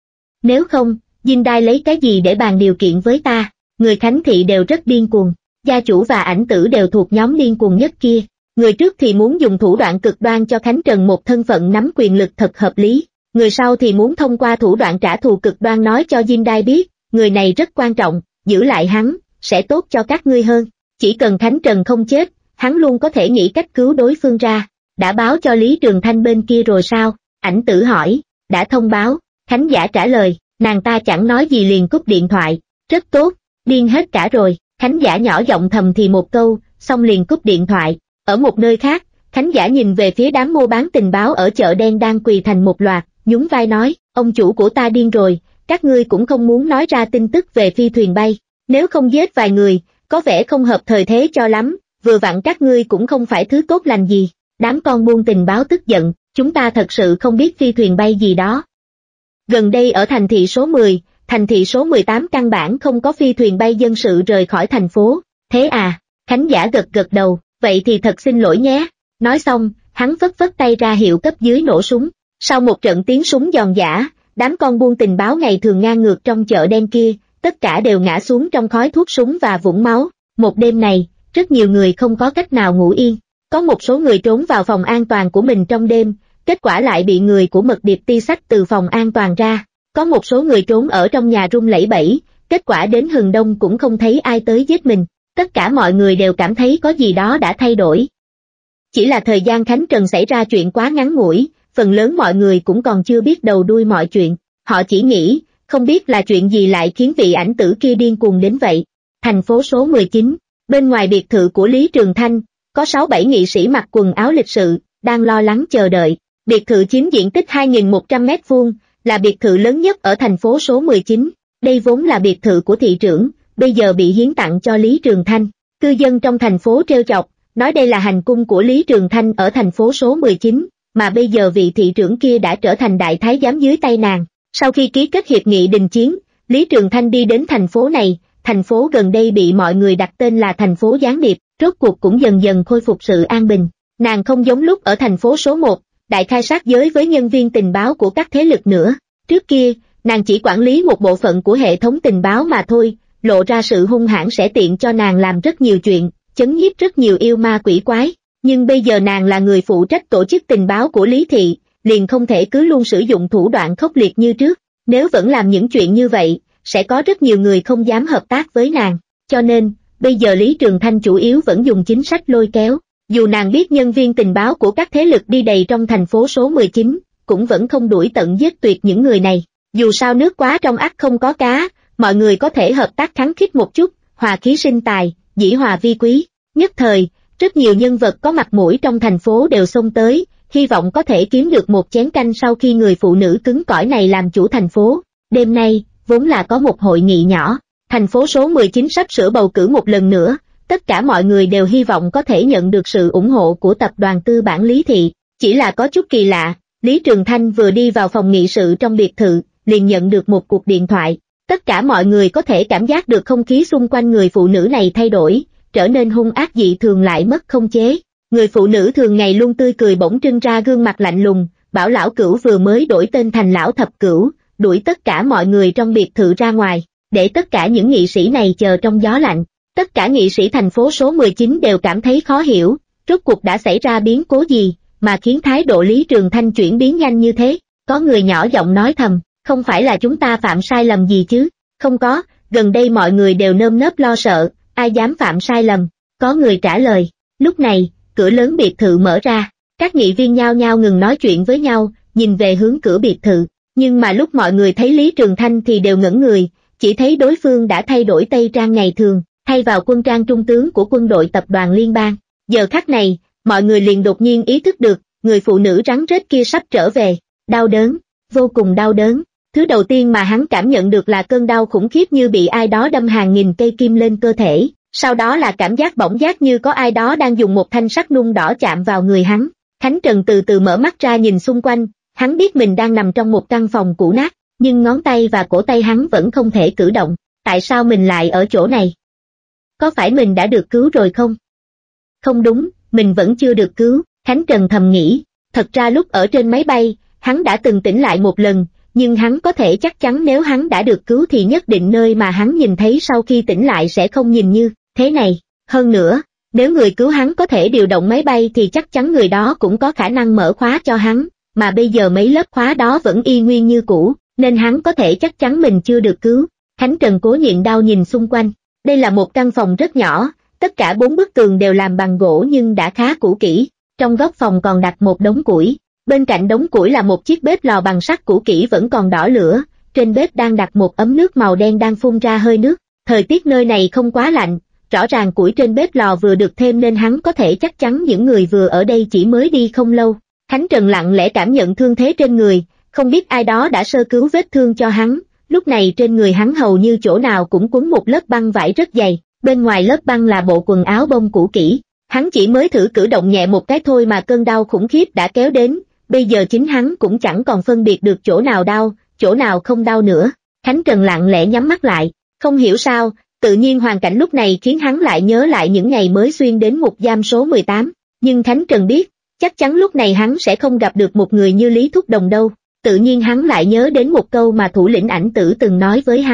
S1: Nếu không, Jindai lấy cái gì để bàn điều kiện với ta? Người Khánh Thị đều rất điên cuồng, gia chủ và Ảnh Tử đều thuộc nhóm điên cuồng nhất kia. Người trước thì muốn dùng thủ đoạn cực đoan cho Khánh Trần một thân phận nắm quyền lực thật hợp lý, người sau thì muốn thông qua thủ đoạn trả thù cực đoan nói cho Jindai biết, người này rất quan trọng, giữ lại hắn, sẽ tốt cho các ngươi hơn. Chỉ cần Khánh Trần không chết, hắn luôn có thể nghĩ cách cứu đối phương ra. Đã báo cho Lý Trường Thanh bên kia rồi sao? Ảnh Tử hỏi. Đã thông báo. Khánh Giả trả lời, nàng ta chẳng nói gì liền cúp điện thoại. Rất tốt, điên hết cả rồi. Khánh Giả nhỏ giọng thầm thì một câu, xong liền cúp điện thoại. Ở một nơi khác, Khánh Giả nhìn về phía đám mua bán tình báo ở chợ đen đang quỳ thành một loạt, nhún vai nói, ông chủ của ta điên rồi, các ngươi cũng không muốn nói ra tin tức về phi thuyền bay. Nếu không giết vài người, có vẻ không hợp thời thế cho lắm, vừa vặn các ngươi cũng không phải thứ tốt lành gì. Đám con buôn tình báo tức giận, chúng ta thật sự không biết phi thuyền bay gì đó. Gần đây ở thành thị số mười, thành thị số mười tám căn bản không có phi thuyền bay dân sự rời khỏi thành phố. Thế à? Khánh Giả gật gật đầu, vậy thì thật xin lỗi nhé. Nói xong, hắn phất phất tay ra hiệu cấp dưới nổ súng. Sau một trận tiếng súng giòn giã, đám con buôn tình báo ngày thường ngang ngược trong chợ đen kia, tất cả đều ngã xuống trong khói thuốc súng và vũng máu. Một đêm này, rất nhiều người không có cách nào ngủ yên. Có một số người trốn vào phòng an toàn của mình trong đêm, kết quả lại bị người của Mật Điệp Ti xách từ phòng an toàn ra. Có một số người trốn ở trong nhà rung lẩy bẩy, kết quả đến hừng đông cũng không thấy ai tới giết mình. Tất cả mọi người đều cảm thấy có gì đó đã thay đổi. Chỉ là thời gian Khánh Trần xảy ra chuyện quá ngắn ngủi, phần lớn mọi người cũng còn chưa biết đầu đuôi mọi chuyện. Họ chỉ nghĩ, không biết là chuyện gì lại khiến vị ảnh tử kia điên cuồng đến vậy. Thành phố số mười chín, bên ngoài biệt thự của Lý Trường Thanh, có sáu bảy nghị sĩ mặc quần áo lịch sự, đang lo lắng chờ đợi. Biệt thự chiếm diện tích hai nghìn một trăm mét vuông, là biệt thự lớn nhất ở thành phố số mười chín. Đây vốn là biệt thự của thị trưởng, bây giờ bị hiến tặng cho Lý Trường Thanh. Cư dân trong thành phố trêu chọc, nói đây là hành cung của Lý Trường Thanh ở thành phố số mười chín, mà bây giờ vị thị trưởng kia đã trở thành đại thái giám dưới tay nàng. Sau khi ký kết hiệp nghị đình chiến, Lý Trường Thanh đi đến thành phố này, thành phố gần đây bị mọi người đặt tên là thành phố gián điệp, rốt cuộc cũng dần dần khôi phục sự an bình. Nàng không giống lúc ở thành phố số một, đại khai sát giới với nhân viên tình báo của các thế lực nữa. Trước kia, nàng chỉ quản lý một bộ phận của hệ thống tình báo mà thôi, lộ ra sự hung hãn sẽ tiện cho nàng làm rất nhiều chuyện, chấn nhiếp rất nhiều yêu ma quỷ quái. Nhưng bây giờ nàng là người phụ trách tổ chức tình báo của Lý Thị, liền không thể cứ luôn sử dụng thủ đoạn khốc liệt như trước. Nếu vẫn làm những chuyện như vậy, sẽ có rất nhiều người không dám hợp tác với nàng. Cho nên, bây giờ Lý Trường Thanh chủ yếu vẫn dùng chính sách lôi kéo. Dù nàng biết nhân viên tình báo của các thế lực đi đầy trong thành phố số mười chín, cũng vẫn không đuổi tận giết tuyệt những người này. Dù sao nước quá trong ắt không có cá, mọi người có thể hợp tác khắng khít một chút, hòa khí sinh tài, dĩ hòa vi quý. Nhất thời, rất nhiều nhân vật có mặt mũi trong thành phố đều xông tới, hy vọng có thể kiếm được một chén canh sau khi người phụ nữ cứng cỏi này làm chủ thành phố. Đêm nay, vốn là có một hội nghị nhỏ, thành phố số mười chín sắp sửa bầu cử một lần nữa, tất cả mọi người đều hy vọng có thể nhận được sự ủng hộ của tập đoàn tư bản Lý Thị. Chỉ là có chút kỳ lạ, Lý Trường Thanh vừa đi vào phòng nghị sự trong biệt thự, liền nhận được một cuộc điện thoại. Tất cả mọi người có thể cảm giác được không khí xung quanh người phụ nữ này thay đổi, trở nên hung ác dị thường lại mất không chế. Người phụ nữ thường ngày luôn tươi cười bỗng trưng ra gương mặt lạnh lùng, bảo lão cửu vừa mới đổi tên thành lão thập cửu, đuổi tất cả mọi người trong biệt thự ra ngoài, để tất cả những nghị sĩ này chờ trong gió lạnh. Tất cả nghị sĩ thành phố số mười chín đều cảm thấy khó hiểu, rốt cuộc đã xảy ra biến cố gì, mà khiến thái độ Lý Trường Thanh chuyển biến nhanh như thế. Có người nhỏ giọng nói thầm, không phải là chúng ta phạm sai lầm gì chứ? Không có, gần đây mọi người đều nơm nớp lo sợ, ai dám phạm sai lầm? Có người trả lời. Lúc này, cửa lớn biệt thự mở ra, các nghị viên nhao nhao ngừng nói chuyện với nhau, nhìn về hướng cửa biệt thự. Nhưng mà lúc mọi người thấy Lý Trường Thanh thì đều ngẩn người, chỉ thấy đối phương đã thay đổi tây trang ngày thường, thay vào quân trang trung tướng của quân đội tập đoàn liên bang. Giờ khắc này, mọi người liền đột nhiên ý thức được, người phụ nữ rắn rết kia sắp trở về. Đau đớn, vô cùng đau đớn. Thứ đầu tiên mà hắn cảm nhận được là cơn đau khủng khiếp như bị ai đó đâm hàng nghìn cây kim lên cơ thể, sau đó là cảm giác bỏng rát như có ai đó đang dùng một thanh sắt nung đỏ chạm vào người hắn. Khánh Trần từ từ mở mắt ra nhìn xung quanh, hắn biết mình đang nằm trong một căn phòng cũ nát, nhưng ngón tay và cổ tay hắn vẫn không thể cử động. Tại sao mình lại ở chỗ này? Có phải mình đã được cứu rồi không? Không đúng, mình vẫn chưa được cứu, Khánh Trần thầm nghĩ. Thật ra lúc ở trên máy bay, hắn đã từng tỉnh lại một lần, nhưng hắn có thể chắc chắn nếu hắn đã được cứu thì nhất định nơi mà hắn nhìn thấy sau khi tỉnh lại sẽ không nhìn như thế này. Hơn nữa, nếu người cứu hắn có thể điều động máy bay thì chắc chắn người đó cũng có khả năng mở khóa cho hắn, mà bây giờ mấy lớp khóa đó vẫn y nguyên như cũ, nên hắn có thể chắc chắn mình chưa được cứu. Khánh Trần cố nhịn đau nhìn xung quanh. Đây là một căn phòng rất nhỏ, tất cả bốn bức tường đều làm bằng gỗ nhưng đã khá cũ kỹ. Trong góc phòng còn đặt một đống củi, bên cạnh đống củi là một chiếc bếp lò bằng sắt cũ kỹ vẫn còn đỏ lửa, trên bếp đang đặt một ấm nước màu đen đang phun ra hơi nước. Thời tiết nơi này không quá lạnh, rõ ràng củi trên bếp lò vừa được thêm nên hắn có thể chắc chắn những người vừa ở đây chỉ mới đi không lâu. Khánh Trần lặng lẽ cảm nhận thương thế trên người, không biết ai đó đã sơ cứu vết thương cho hắn. Lúc này trên người hắn hầu như chỗ nào cũng quấn một lớp băng vải rất dày, bên ngoài lớp băng là bộ quần áo bông cũ kỹ. Hắn chỉ mới thử cử động nhẹ một cái thôi mà cơn đau khủng khiếp đã kéo đến, bây giờ chính hắn cũng chẳng còn phân biệt được chỗ nào đau, chỗ nào không đau nữa. Khánh Trần lặng lẽ nhắm mắt lại, không hiểu sao, tự nhiên hoàn cảnh lúc này khiến hắn lại nhớ lại những ngày mới xuyên đến ngục giam số mười tám, nhưng Khánh Trần biết, chắc chắn lúc này hắn sẽ không gặp được một người như Lý Thúc Đồng đâu. Tự nhiên hắn lại nhớ đến một câu mà thủ lĩnh Ảnh Tử từng nói với hắn,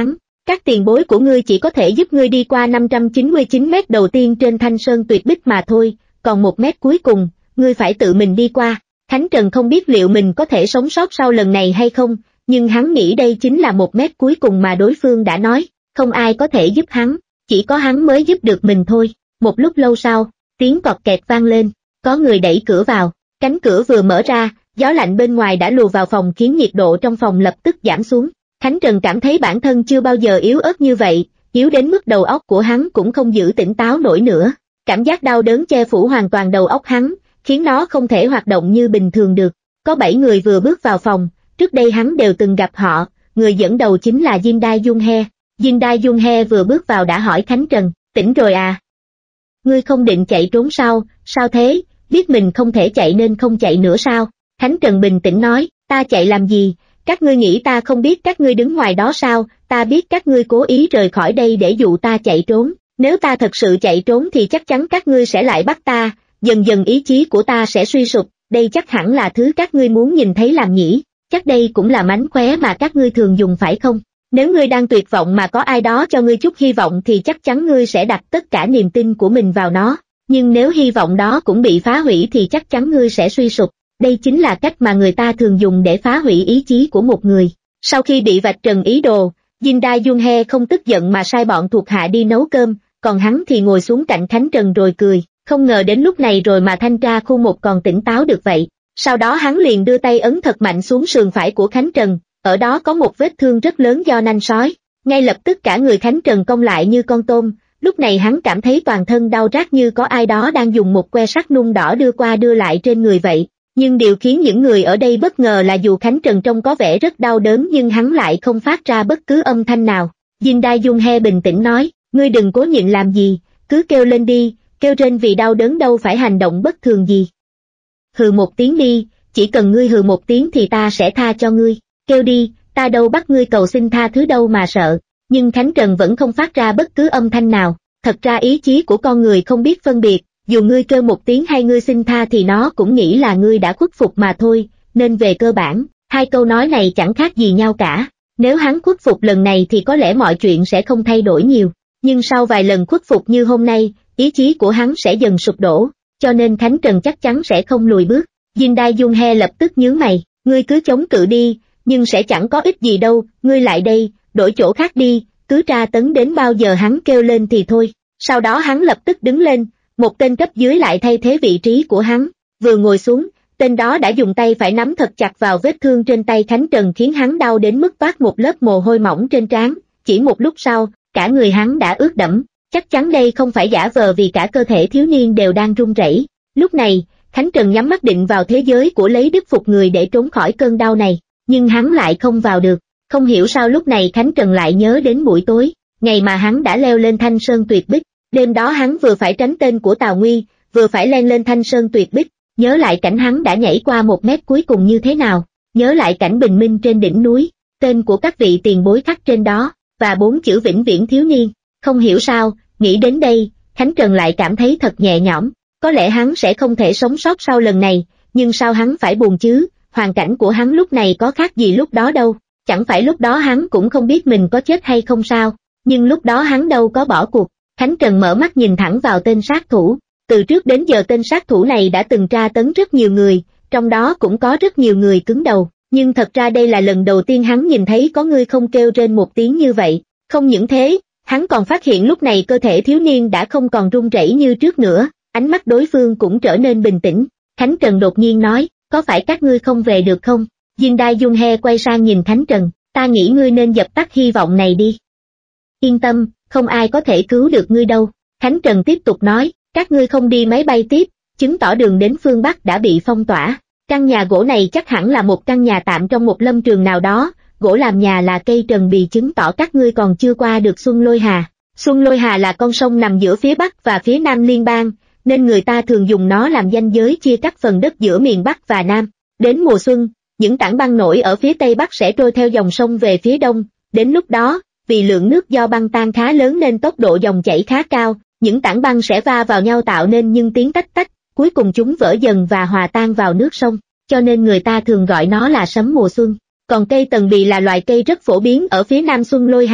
S1: Các tiền bối của ngươi chỉ có thể giúp ngươi đi qua năm trăm chín mươi chín mét đầu tiên trên Thanh Sơn Tuyệt Bích mà thôi, còn một mét cuối cùng, ngươi phải tự mình đi qua. Khánh Trần không biết liệu mình có thể sống sót sau lần này hay không, nhưng hắn nghĩ đây chính là một mét cuối cùng mà đối phương đã nói, không ai có thể giúp hắn, chỉ có hắn mới giúp được mình thôi. Một lúc lâu sau, tiếng cọt kẹt vang lên, có người đẩy cửa vào, cánh cửa vừa mở ra, gió lạnh bên ngoài đã lùa vào phòng khiến nhiệt độ trong phòng lập tức giảm xuống. Khánh Trần cảm thấy bản thân chưa bao giờ yếu ớt như vậy, yếu đến mức đầu óc của hắn cũng không giữ tỉnh táo nổi nữa. Cảm giác đau đớn che phủ hoàn toàn đầu óc hắn, khiến nó không thể hoạt động như bình thường được. Có bảy người vừa bước vào phòng, trước đây hắn đều từng gặp họ, người dẫn đầu chính là Jin Dai Dung He. Jin Dai Dung He vừa bước vào đã hỏi Khánh Trần, tỉnh rồi à? Ngươi không định chạy trốn sao, sao thế, biết mình không thể chạy nên không chạy nữa sao? Khánh Trần bình tĩnh nói, ta chạy làm gì, các ngươi nghĩ ta không biết các ngươi đứng ngoài đó sao, ta biết các ngươi cố ý rời khỏi đây để dụ ta chạy trốn, nếu ta thật sự chạy trốn thì chắc chắn các ngươi sẽ lại bắt ta, dần dần ý chí của ta sẽ suy sụp, đây chắc hẳn là thứ các ngươi muốn nhìn thấy làm nhỉ, chắc đây cũng là mánh khóe mà các ngươi thường dùng phải không? Nếu ngươi đang tuyệt vọng mà có ai đó cho ngươi chút hy vọng thì chắc chắn ngươi sẽ đặt tất cả niềm tin của mình vào nó, nhưng nếu hy vọng đó cũng bị phá hủy thì chắc chắn ngươi sẽ suy sụp. Đây chính là cách mà người ta thường dùng để phá hủy ý chí của một người. Sau khi bị vạch trần ý đồ, Jin Dai Dung He không tức giận mà sai bọn thuộc hạ đi nấu cơm, còn hắn thì ngồi xuống cạnh Khánh Trần rồi cười, không ngờ đến lúc này rồi mà thanh tra khu một còn tỉnh táo được vậy. Sau đó hắn liền đưa tay ấn thật mạnh xuống sườn phải của Khánh Trần, ở đó có một vết thương rất lớn do nanh sói. Ngay lập tức cả người Khánh Trần cong lại như con tôm, lúc này hắn cảm thấy toàn thân đau rát như có ai đó đang dùng một que sắt nung đỏ đưa qua đưa lại trên người vậy. Nhưng điều khiến những người ở đây bất ngờ là dù Khánh Trần trông có vẻ rất đau đớn nhưng hắn lại không phát ra bất cứ âm thanh nào. Jin Dai Dung He bình tĩnh nói, ngươi đừng cố nhịn làm gì, cứ kêu lên đi, kêu trên vì đau đớn đâu phải hành động bất thường gì. Hừ một tiếng đi, chỉ cần ngươi hừ một tiếng thì ta sẽ tha cho ngươi, kêu đi, ta đâu bắt ngươi cầu xin tha thứ đâu mà sợ. Nhưng Khánh Trần vẫn không phát ra bất cứ âm thanh nào, thật ra ý chí của con người không biết phân biệt. Dù ngươi kêu một tiếng hay ngươi xin tha thì nó cũng nghĩ là ngươi đã khuất phục mà thôi, nên về cơ bản, hai câu nói này chẳng khác gì nhau cả. Nếu hắn khuất phục lần này thì có lẽ mọi chuyện sẽ không thay đổi nhiều, nhưng sau vài lần khuất phục như hôm nay, ý chí của hắn sẽ dần sụp đổ, cho nên Khánh Trần chắc chắn sẽ không lùi bước. Jin Dai Dung He lập tức nhướng mày, ngươi cứ chống cự đi, nhưng sẽ chẳng có ích gì đâu, ngươi lại đây, đổi chỗ khác đi, cứ tra tấn đến bao giờ hắn kêu lên thì thôi. Sau đó hắn lập tức đứng lên. Một tên cấp dưới lại thay thế vị trí của hắn, vừa ngồi xuống, tên đó đã dùng tay phải nắm thật chặt vào vết thương trên tay Khánh Trần khiến hắn đau đến mức toát một lớp mồ hôi mỏng trên trán, chỉ một lúc sau, cả người hắn đã ướt đẫm, chắc chắn đây không phải giả vờ vì cả cơ thể thiếu niên đều đang run rẩy. Lúc này, Khánh Trần nhắm mắt định vào thế giới của lấy đức phục người để trốn khỏi cơn đau này, nhưng hắn lại không vào được, không hiểu sao lúc này Khánh Trần lại nhớ đến buổi tối, ngày mà hắn đã leo lên Thanh Sơn Tuyệt Bích. Đêm đó hắn vừa phải tránh tên của Tào Nguy, vừa phải len lên Thanh Sơn Tuyệt Bích, nhớ lại cảnh hắn đã nhảy qua một mét cuối cùng như thế nào, nhớ lại cảnh bình minh trên đỉnh núi, tên của các vị tiền bối khắc trên đó, và bốn chữ vĩnh viễn thiếu niên. Không hiểu sao, nghĩ đến đây, Khánh Trần lại cảm thấy thật nhẹ nhõm, có lẽ hắn sẽ không thể sống sót sau lần này, nhưng sao hắn phải buồn chứ, hoàn cảnh của hắn lúc này có khác gì lúc đó đâu, chẳng phải lúc đó hắn cũng không biết mình có chết hay không sao, nhưng lúc đó hắn đâu có bỏ cuộc. Khánh Trần mở mắt nhìn thẳng vào tên sát thủ, từ trước đến giờ tên sát thủ này đã từng tra tấn rất nhiều người, trong đó cũng có rất nhiều người cứng đầu, nhưng thật ra đây là lần đầu tiên hắn nhìn thấy có người không kêu trên một tiếng như vậy, không những thế, hắn còn phát hiện lúc này cơ thể thiếu niên đã không còn run rẩy như trước nữa, ánh mắt đối phương cũng trở nên bình tĩnh. Khánh Trần đột nhiên nói, có phải các ngươi không về được không? Jin Dai Dung He quay sang nhìn Khánh Trần, ta nghĩ ngươi nên dập tắt hy vọng này đi. Yên tâm, không ai có thể cứu được ngươi đâu. Khánh Trần tiếp tục nói, các ngươi không đi máy bay tiếp, chứng tỏ đường đến phương Bắc đã bị phong tỏa. Căn nhà gỗ này chắc hẳn là một căn nhà tạm trong một lâm trường nào đó, gỗ làm nhà là cây trần bì chứng tỏ các ngươi còn chưa qua được Xuân Lôi Hà. Xuân Lôi Hà là con sông nằm giữa phía Bắc và phía Nam liên bang, nên người ta thường dùng nó làm ranh giới chia cắt phần đất giữa miền Bắc và Nam. Đến mùa xuân, những tảng băng nổi ở phía Tây Bắc sẽ trôi theo dòng sông về phía Đông, đến lúc đó, vì lượng nước do băng tan khá lớn nên tốc độ dòng chảy khá cao, những tảng băng sẽ va vào nhau tạo nên những tiếng tách tách, cuối cùng chúng vỡ dần và hòa tan vào nước sông, cho nên người ta thường gọi nó là sấm mùa xuân. Còn cây tần bì là loài cây rất phổ biến ở phía Nam Xuân Lôi Hà,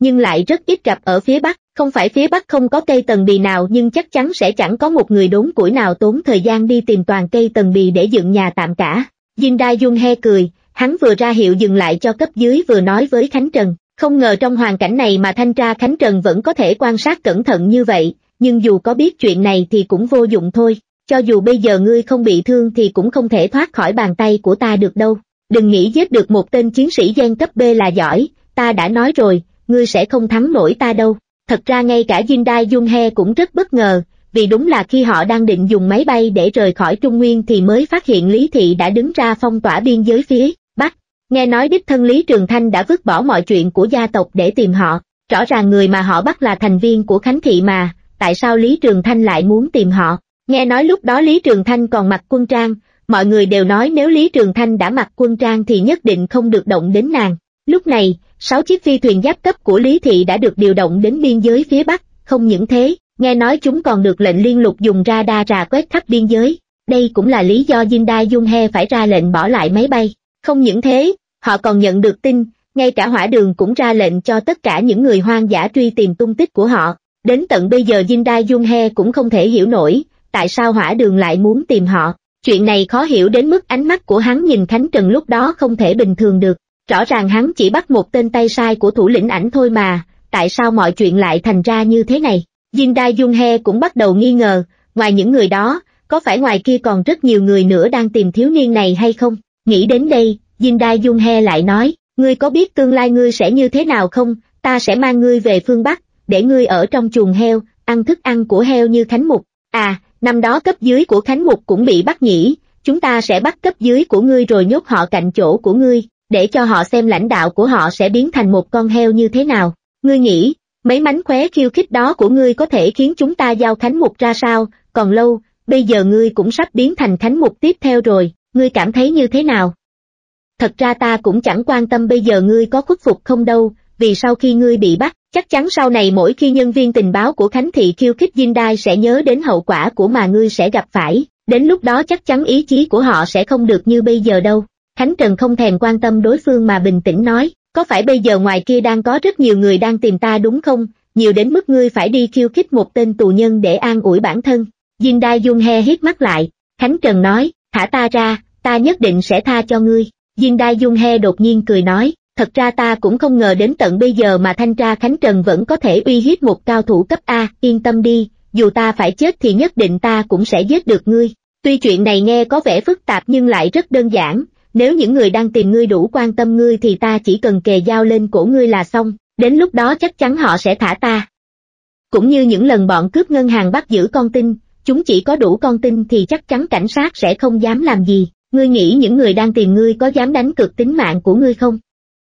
S1: nhưng lại rất ít gặp ở phía Bắc. Không phải phía Bắc không có cây tần bì nào, nhưng chắc chắn sẽ chẳng có một người đốn củi nào tốn thời gian đi tìm toàn cây tần bì để dựng nhà tạm cả. Jin Dae Jung He cười, hắn vừa ra hiệu dừng lại cho cấp dưới vừa nói với Khánh Trần, không ngờ trong hoàn cảnh này mà thanh tra Khánh Trần vẫn có thể quan sát cẩn thận như vậy, nhưng dù có biết chuyện này thì cũng vô dụng thôi, cho dù bây giờ ngươi không bị thương thì cũng không thể thoát khỏi bàn tay của ta được đâu. Đừng nghĩ giết được một tên chiến sĩ gen cấp B là giỏi, ta đã nói rồi, ngươi sẽ không thắng nổi ta đâu. Thật ra ngay cả Jin Dae Jung He cũng rất bất ngờ, vì đúng là khi họ đang định dùng máy bay để rời khỏi Trung Nguyên thì mới phát hiện Lý Thị đã đứng ra phong tỏa biên giới phía Bắc. Nghe nói đích thân Lý Trường Thanh đã vứt bỏ mọi chuyện của gia tộc để tìm họ, rõ ràng người mà họ bắt là thành viên của Khánh Thị mà, tại sao Lý Trường Thanh lại muốn tìm họ? Nghe nói lúc đó Lý Trường Thanh còn mặc quân trang, mọi người đều nói nếu Lý Trường Thanh đã mặc quân trang thì nhất định không được động đến nàng. Lúc này, sáu chiếc phi thuyền giáp cấp của Lý Thị đã được điều động đến biên giới phía Bắc, không những thế, nghe nói chúng còn được lệnh liên lục dùng radar rà quét khắp biên giới. Đây cũng là lý do Jin Dae Jung He phải ra lệnh bỏ lại máy bay. Không những thế, họ còn nhận được tin, ngay cả Hỏa Đường cũng ra lệnh cho tất cả những người hoang dã truy tìm tung tích của họ. Đến tận bây giờ Jin Dae Jung He cũng không thể hiểu nổi, tại sao Hỏa Đường lại muốn tìm họ. Chuyện này khó hiểu đến mức ánh mắt của hắn nhìn Khánh Trần lúc đó không thể bình thường được. Rõ ràng hắn chỉ bắt một tên tay sai của thủ lĩnh Ảnh thôi mà, tại sao mọi chuyện lại thành ra như thế này? Jin Dae Jung He cũng bắt đầu nghi ngờ, ngoài những người đó, có phải ngoài kia còn rất nhiều người nữa đang tìm thiếu niên này hay không? Nghĩ đến đây, Jin Dae Jung He lại nói, ngươi có biết tương lai ngươi sẽ như thế nào không? Ta sẽ mang ngươi về phương Bắc, để ngươi ở trong chuồng heo, ăn thức ăn của heo như Khánh Mục. À, năm đó cấp dưới của Khánh Mục cũng bị bắt nhỉ, chúng ta sẽ bắt cấp dưới của ngươi rồi nhốt họ cạnh chỗ của ngươi, để cho họ xem lãnh đạo của họ sẽ biến thành một con heo như thế nào. Ngươi nghĩ, mấy mánh khóe khiêu khích đó của ngươi có thể khiến chúng ta giao Khánh Mục ra sao? Còn lâu, bây giờ ngươi cũng sắp biến thành Khánh Mục tiếp theo rồi, ngươi cảm thấy như thế nào? Thật ra ta cũng chẳng quan tâm bây giờ ngươi có khuất phục không đâu, vì sau khi ngươi bị bắt, chắc chắn sau này mỗi khi nhân viên tình báo của Khánh Thị khiêu khích Jin Dae sẽ nhớ đến hậu quả của mà ngươi sẽ gặp phải, đến lúc đó chắc chắn ý chí của họ sẽ không được như bây giờ đâu. Khánh Trần không thèm quan tâm đối phương mà bình tĩnh nói, có phải bây giờ ngoài kia đang có rất nhiều người đang tìm ta đúng không, nhiều đến mức ngươi phải đi khiêu khích một tên tù nhân để an ủi bản thân. Jin Dae Jung He hít mắt lại, Khánh Trần nói, thả ta ra, ta nhất định sẽ tha cho ngươi. Jin Dae Jung He đột nhiên cười nói, thật ra ta cũng không ngờ đến tận bây giờ mà thanh tra Khánh Trần vẫn có thể uy hiếp một cao thủ cấp A, yên tâm đi, dù ta phải chết thì nhất định ta cũng sẽ giết được ngươi. Tuy chuyện này nghe có vẻ phức tạp nhưng lại rất đơn giản, nếu những người đang tìm ngươi đủ quan tâm ngươi thì ta chỉ cần kề dao lên cổ ngươi là xong, đến lúc đó chắc chắn họ sẽ thả ta. Cũng như những lần bọn cướp ngân hàng bắt giữ con tin, chúng chỉ có đủ con tin thì chắc chắn cảnh sát sẽ không dám làm gì. Ngươi nghĩ những người đang tìm ngươi có dám đánh cược tính mạng của ngươi không?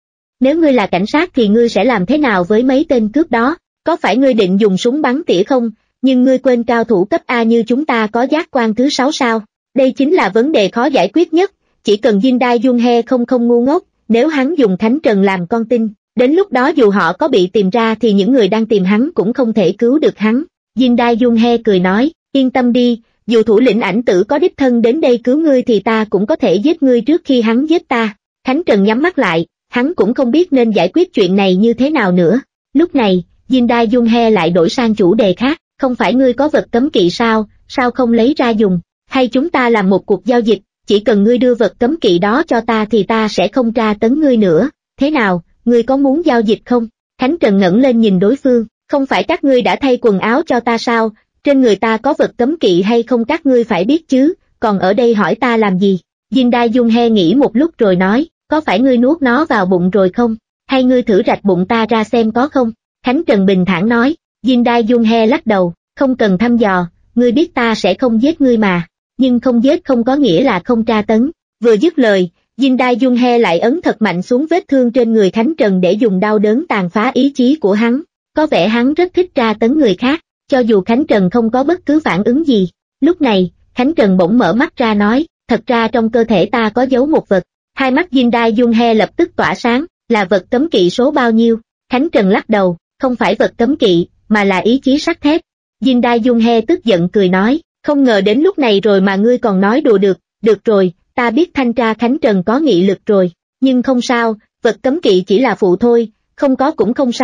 S1: Nếu ngươi là cảnh sát thì ngươi sẽ làm thế nào với mấy tên cướp đó? Có phải ngươi định dùng súng bắn tỉa không? Nhưng ngươi quên cao thủ cấp A như chúng ta có giác quan thứ sáu sao? Đây chính là vấn đề khó giải quyết nhất. Chỉ cần Jin Dae Jung He không không ngu ngốc, nếu hắn dùng Khánh Trần làm con tin, đến lúc đó dù họ có bị tìm ra thì những người đang tìm hắn cũng không thể cứu được hắn. Jin Dae Jung He cười nói, yên tâm đi, dù thủ lĩnh Ảnh Tử có đích thân đến đây cứu ngươi thì ta cũng có thể giết ngươi trước khi hắn giết ta. Khánh Trần nhắm mắt lại, hắn cũng không biết nên giải quyết chuyện này như thế nào nữa. Lúc này, Jin Dae Jung He lại đổi sang chủ đề khác, không phải ngươi có vật cấm kỵ sao, sao không lấy ra dùng, hay chúng ta làm một cuộc giao dịch, chỉ cần ngươi đưa vật cấm kỵ đó cho ta thì ta sẽ không tra tấn ngươi nữa, thế nào, ngươi có muốn giao dịch không? Khánh Trần ngẩng lên nhìn đối phương, không phải các ngươi đã thay quần áo cho ta sao, trên người ta có vật cấm kỵ hay không các ngươi phải biết chứ, còn ở đây hỏi ta làm gì? Jin Dae Jung He nghĩ một lúc rồi nói, có phải ngươi nuốt nó vào bụng rồi không, hay ngươi thử rạch bụng ta ra xem có không? Khánh Trần bình thản nói. Jin Dae Jung He lắc đầu, không cần thăm dò, ngươi biết ta sẽ không giết ngươi mà, nhưng không giết không có nghĩa là không tra tấn. Vừa dứt lời, Jin Dae Jung He lại ấn thật mạnh xuống vết thương trên người Khánh Trần để dùng đau đớn tàn phá ý chí của hắn, có vẻ hắn rất thích tra tấn người khác, cho dù Khánh Trần không có bất cứ phản ứng gì. Lúc này, Khánh Trần bỗng mở mắt ra nói, thật ra trong cơ thể ta có giấu một vật. Hai mắt Jin Dae Jung He lập tức tỏa sáng, là vật cấm kỵ số bao nhiêu? Khánh Trần lắc đầu, không phải vật cấm kỵ, mà là ý chí sắt thép. Jin Dae Jung He tức giận cười nói, không ngờ đến lúc này rồi mà ngươi còn nói đùa được, được rồi, ta biết thanh tra Khánh Trần có nghị lực rồi, nhưng không sao, vật cấm kỵ chỉ là phụ thôi, không có cũng không sao,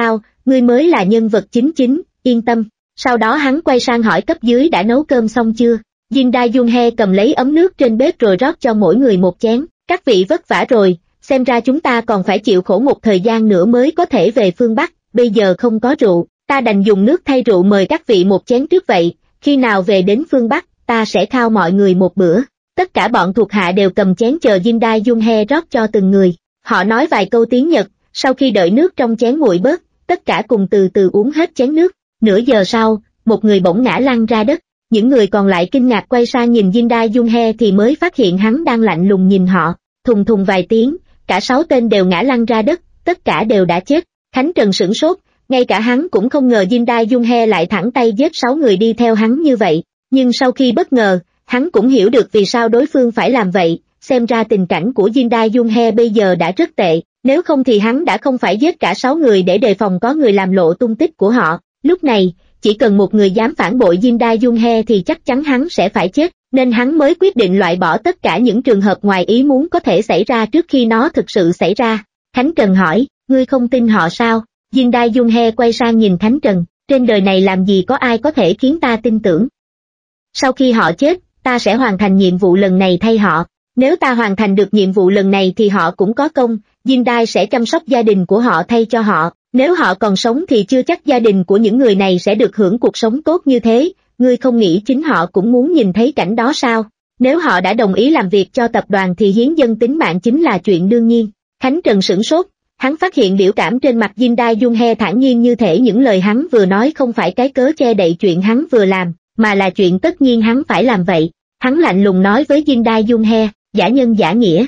S1: ngươi mới là nhân vật chính chính, yên tâm. Sau đó hắn quay sang hỏi cấp dưới đã nấu cơm xong chưa. Jin Dae Jung He cầm lấy ấm nước trên bếp rồi rót cho mỗi người một chén. Các vị vất vả rồi, xem ra chúng ta còn phải chịu khổ một thời gian nữa mới có thể về phương Bắc, bây giờ không có rượu, ta đành dùng nước thay rượu mời các vị một chén trước vậy, khi nào về đến phương Bắc, ta sẽ khao mọi người một bữa. Tất cả bọn thuộc hạ đều cầm chén chờ Jin Dae Jung He rót cho từng người. Họ nói vài câu tiếng Nhật, sau khi đợi nước trong chén nguội bớt, tất cả cùng từ từ uống hết chén nước. Nửa giờ sau, một người bỗng ngã lăn ra đất. Những người còn lại kinh ngạc quay sang nhìn Jin Dae Jung He thì mới phát hiện hắn đang lạnh lùng nhìn họ. Thùng thùng vài tiếng, cả sáu tên đều ngã lăn ra đất, tất cả đều đã chết. Khánh Trần sửng sốt, ngay cả hắn cũng không ngờ Jin Dae Jung He lại thẳng tay giết sáu người đi theo hắn như vậy. Nhưng sau khi bất ngờ, hắn cũng hiểu được vì sao đối phương phải làm vậy, xem ra tình cảnh của Jin Dae Jung He bây giờ đã rất tệ, nếu không thì hắn đã không phải giết cả sáu người để đề phòng có người làm lộ tung tích của họ. Lúc này, chỉ cần một người dám phản bội Jin Dae Jung He thì chắc chắn hắn sẽ phải chết, nên hắn mới quyết định loại bỏ tất cả những trường hợp ngoài ý muốn có thể xảy ra trước khi nó thực sự xảy ra. Khánh Trần hỏi, ngươi không tin họ sao? Jin Dae Jung He quay sang nhìn Khánh Trần, trên đời này làm gì có ai có thể khiến ta tin tưởng. Sau khi họ chết, ta sẽ hoàn thành nhiệm vụ lần này thay họ. Nếu ta hoàn thành được nhiệm vụ lần này thì họ cũng có công, Jin Dae sẽ chăm sóc gia đình của họ thay cho họ. Nếu họ còn sống thì chưa chắc gia đình của những người này sẽ được hưởng cuộc sống tốt như thế, ngươi không nghĩ chính họ cũng muốn nhìn thấy cảnh đó sao? Nếu họ đã đồng ý làm việc cho tập đoàn thì hiến dâng tính mạng chính là chuyện đương nhiên. Khánh Trần sửng sốt, hắn phát hiện biểu cảm trên mặt Jin Dae Jung He thản nhiên như thể những lời hắn vừa nói không phải cái cớ che đậy chuyện hắn vừa làm, mà là chuyện tất nhiên hắn phải làm vậy. Hắn lạnh lùng nói với Jin Dae Jung He, giả nhân giả nghĩa.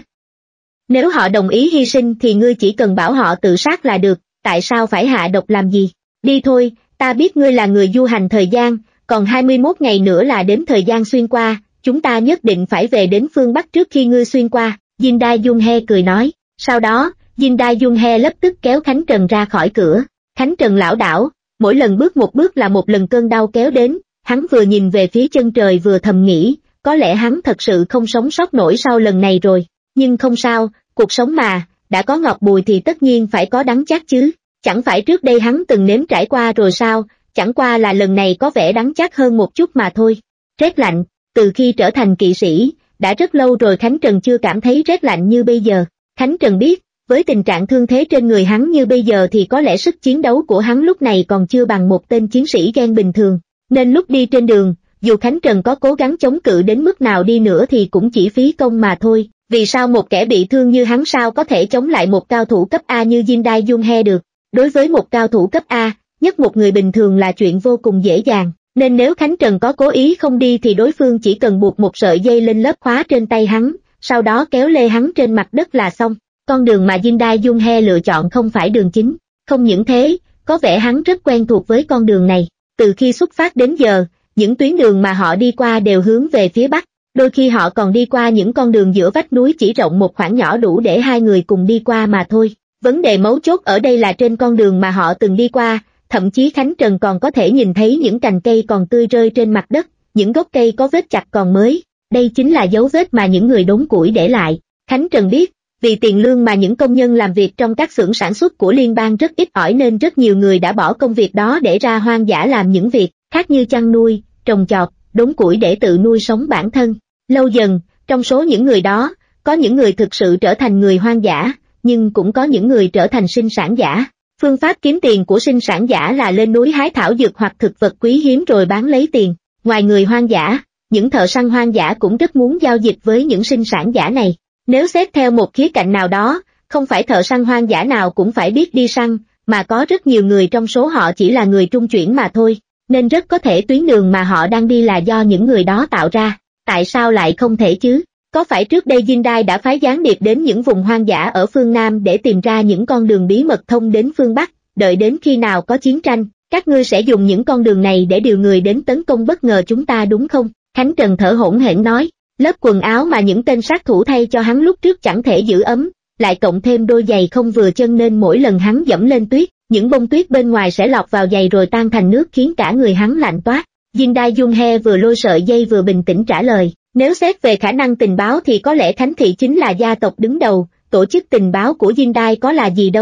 S1: Nếu họ đồng ý hy sinh thì ngươi chỉ cần bảo họ tự sát là được, tại sao phải hạ độc làm gì? Đi thôi, ta biết ngươi là người du hành thời gian, còn hai mươi mốt ngày nữa là đến thời gian xuyên qua, chúng ta nhất định phải về đến phương Bắc trước khi ngươi xuyên qua. Jin Dae Jung He cười nói. Sau đó, Jin Dae Jung He lập tức kéo Khánh Trần ra khỏi cửa. Khánh Trần lảo đảo, mỗi lần bước một bước là một lần cơn đau kéo đến, hắn vừa nhìn về phía chân trời vừa thầm nghĩ, có lẽ hắn thật sự không sống sót nổi sau lần này rồi. Nhưng không sao, cuộc sống mà, đã có ngọt bùi thì tất nhiên phải có đắng chát chứ, chẳng phải trước đây hắn từng nếm trải qua rồi sao, chẳng qua là lần này có vẻ đắng chát hơn một chút mà thôi. Rét lạnh, từ khi trở thành kỵ sĩ, đã rất lâu rồi Khánh Trần chưa cảm thấy rét lạnh như bây giờ. Khánh Trần biết, với tình trạng thương thế trên người hắn như bây giờ thì có lẽ sức chiến đấu của hắn lúc này còn chưa bằng một tên chiến sĩ gen bình thường, nên lúc đi trên đường, dù Khánh Trần có cố gắng chống cự đến mức nào đi nữa thì cũng chỉ phí công mà thôi. Vì sao một kẻ bị thương như hắn sao có thể chống lại một cao thủ cấp A như Jin Dae Jung He được? Đối với một cao thủ cấp A, nhất một người bình thường là chuyện vô cùng dễ dàng, nên nếu Khánh Trần có cố ý không đi thì đối phương chỉ cần buộc một sợi dây lên lớp khóa trên tay hắn, sau đó kéo lê hắn trên mặt đất là xong. Con đường mà Jin Dae Jung He lựa chọn không phải đường chính, không những thế, có vẻ hắn rất quen thuộc với con đường này. Từ khi xuất phát đến giờ, những tuyến đường mà họ đi qua đều hướng về phía Bắc. Đôi khi họ còn đi qua những con đường giữa vách núi chỉ rộng một khoảng nhỏ đủ để hai người cùng đi qua mà thôi. Vấn đề mấu chốt ở đây là trên con đường mà họ từng đi qua, thậm chí Khánh Trần còn có thể nhìn thấy những cành cây còn tươi rơi trên mặt đất, những gốc cây có vết chặt còn mới. Đây chính là dấu vết mà những người đốn củi để lại. Khánh Trần biết, vì tiền lương mà những công nhân làm việc trong các xưởng sản xuất của liên bang rất ít ỏi nên rất nhiều người đã bỏ công việc đó để ra hoang dã làm những việc khác như chăn nuôi, trồng trọt, đốn củi để tự nuôi sống bản thân. Lâu dần, trong số những người đó, có những người thực sự trở thành người hoang dã, nhưng cũng có những người trở thành sinh sản giả. Phương pháp kiếm tiền của sinh sản giả là lên núi hái thảo dược hoặc thực vật quý hiếm rồi bán lấy tiền. Ngoài người hoang dã, những thợ săn hoang dã cũng rất muốn giao dịch với những sinh sản giả này. Nếu xét theo một khía cạnh nào đó, không phải thợ săn hoang dã nào cũng phải biết đi săn, mà có rất nhiều người trong số họ chỉ là người trung chuyển mà thôi, nên rất có thể tuyến đường mà họ đang đi là do những người đó tạo ra. Tại sao lại không thể chứ? Có phải trước đây Jin Dae đã phái gián điệp đến những vùng hoang dã ở phương Nam để tìm ra những con đường bí mật thông đến phương Bắc, đợi đến khi nào có chiến tranh, các ngươi sẽ dùng những con đường này để điều người đến tấn công bất ngờ chúng ta đúng không? Khánh Trần thở hổn hển nói, lớp quần áo mà những tên sát thủ thay cho hắn lúc trước chẳng thể giữ ấm, lại cộng thêm đôi giày không vừa chân nên mỗi lần hắn dẫm lên tuyết, những bông tuyết bên ngoài sẽ lọt vào giày rồi tan thành nước khiến cả người hắn lạnh toát. Jin Dae Jung He vừa lôi sợi dây vừa bình tĩnh trả lời, nếu xét về khả năng tình báo thì có lẽ Khánh Thị chính là gia tộc đứng đầu, tổ chức tình báo của Jin Dae có là gì đâu,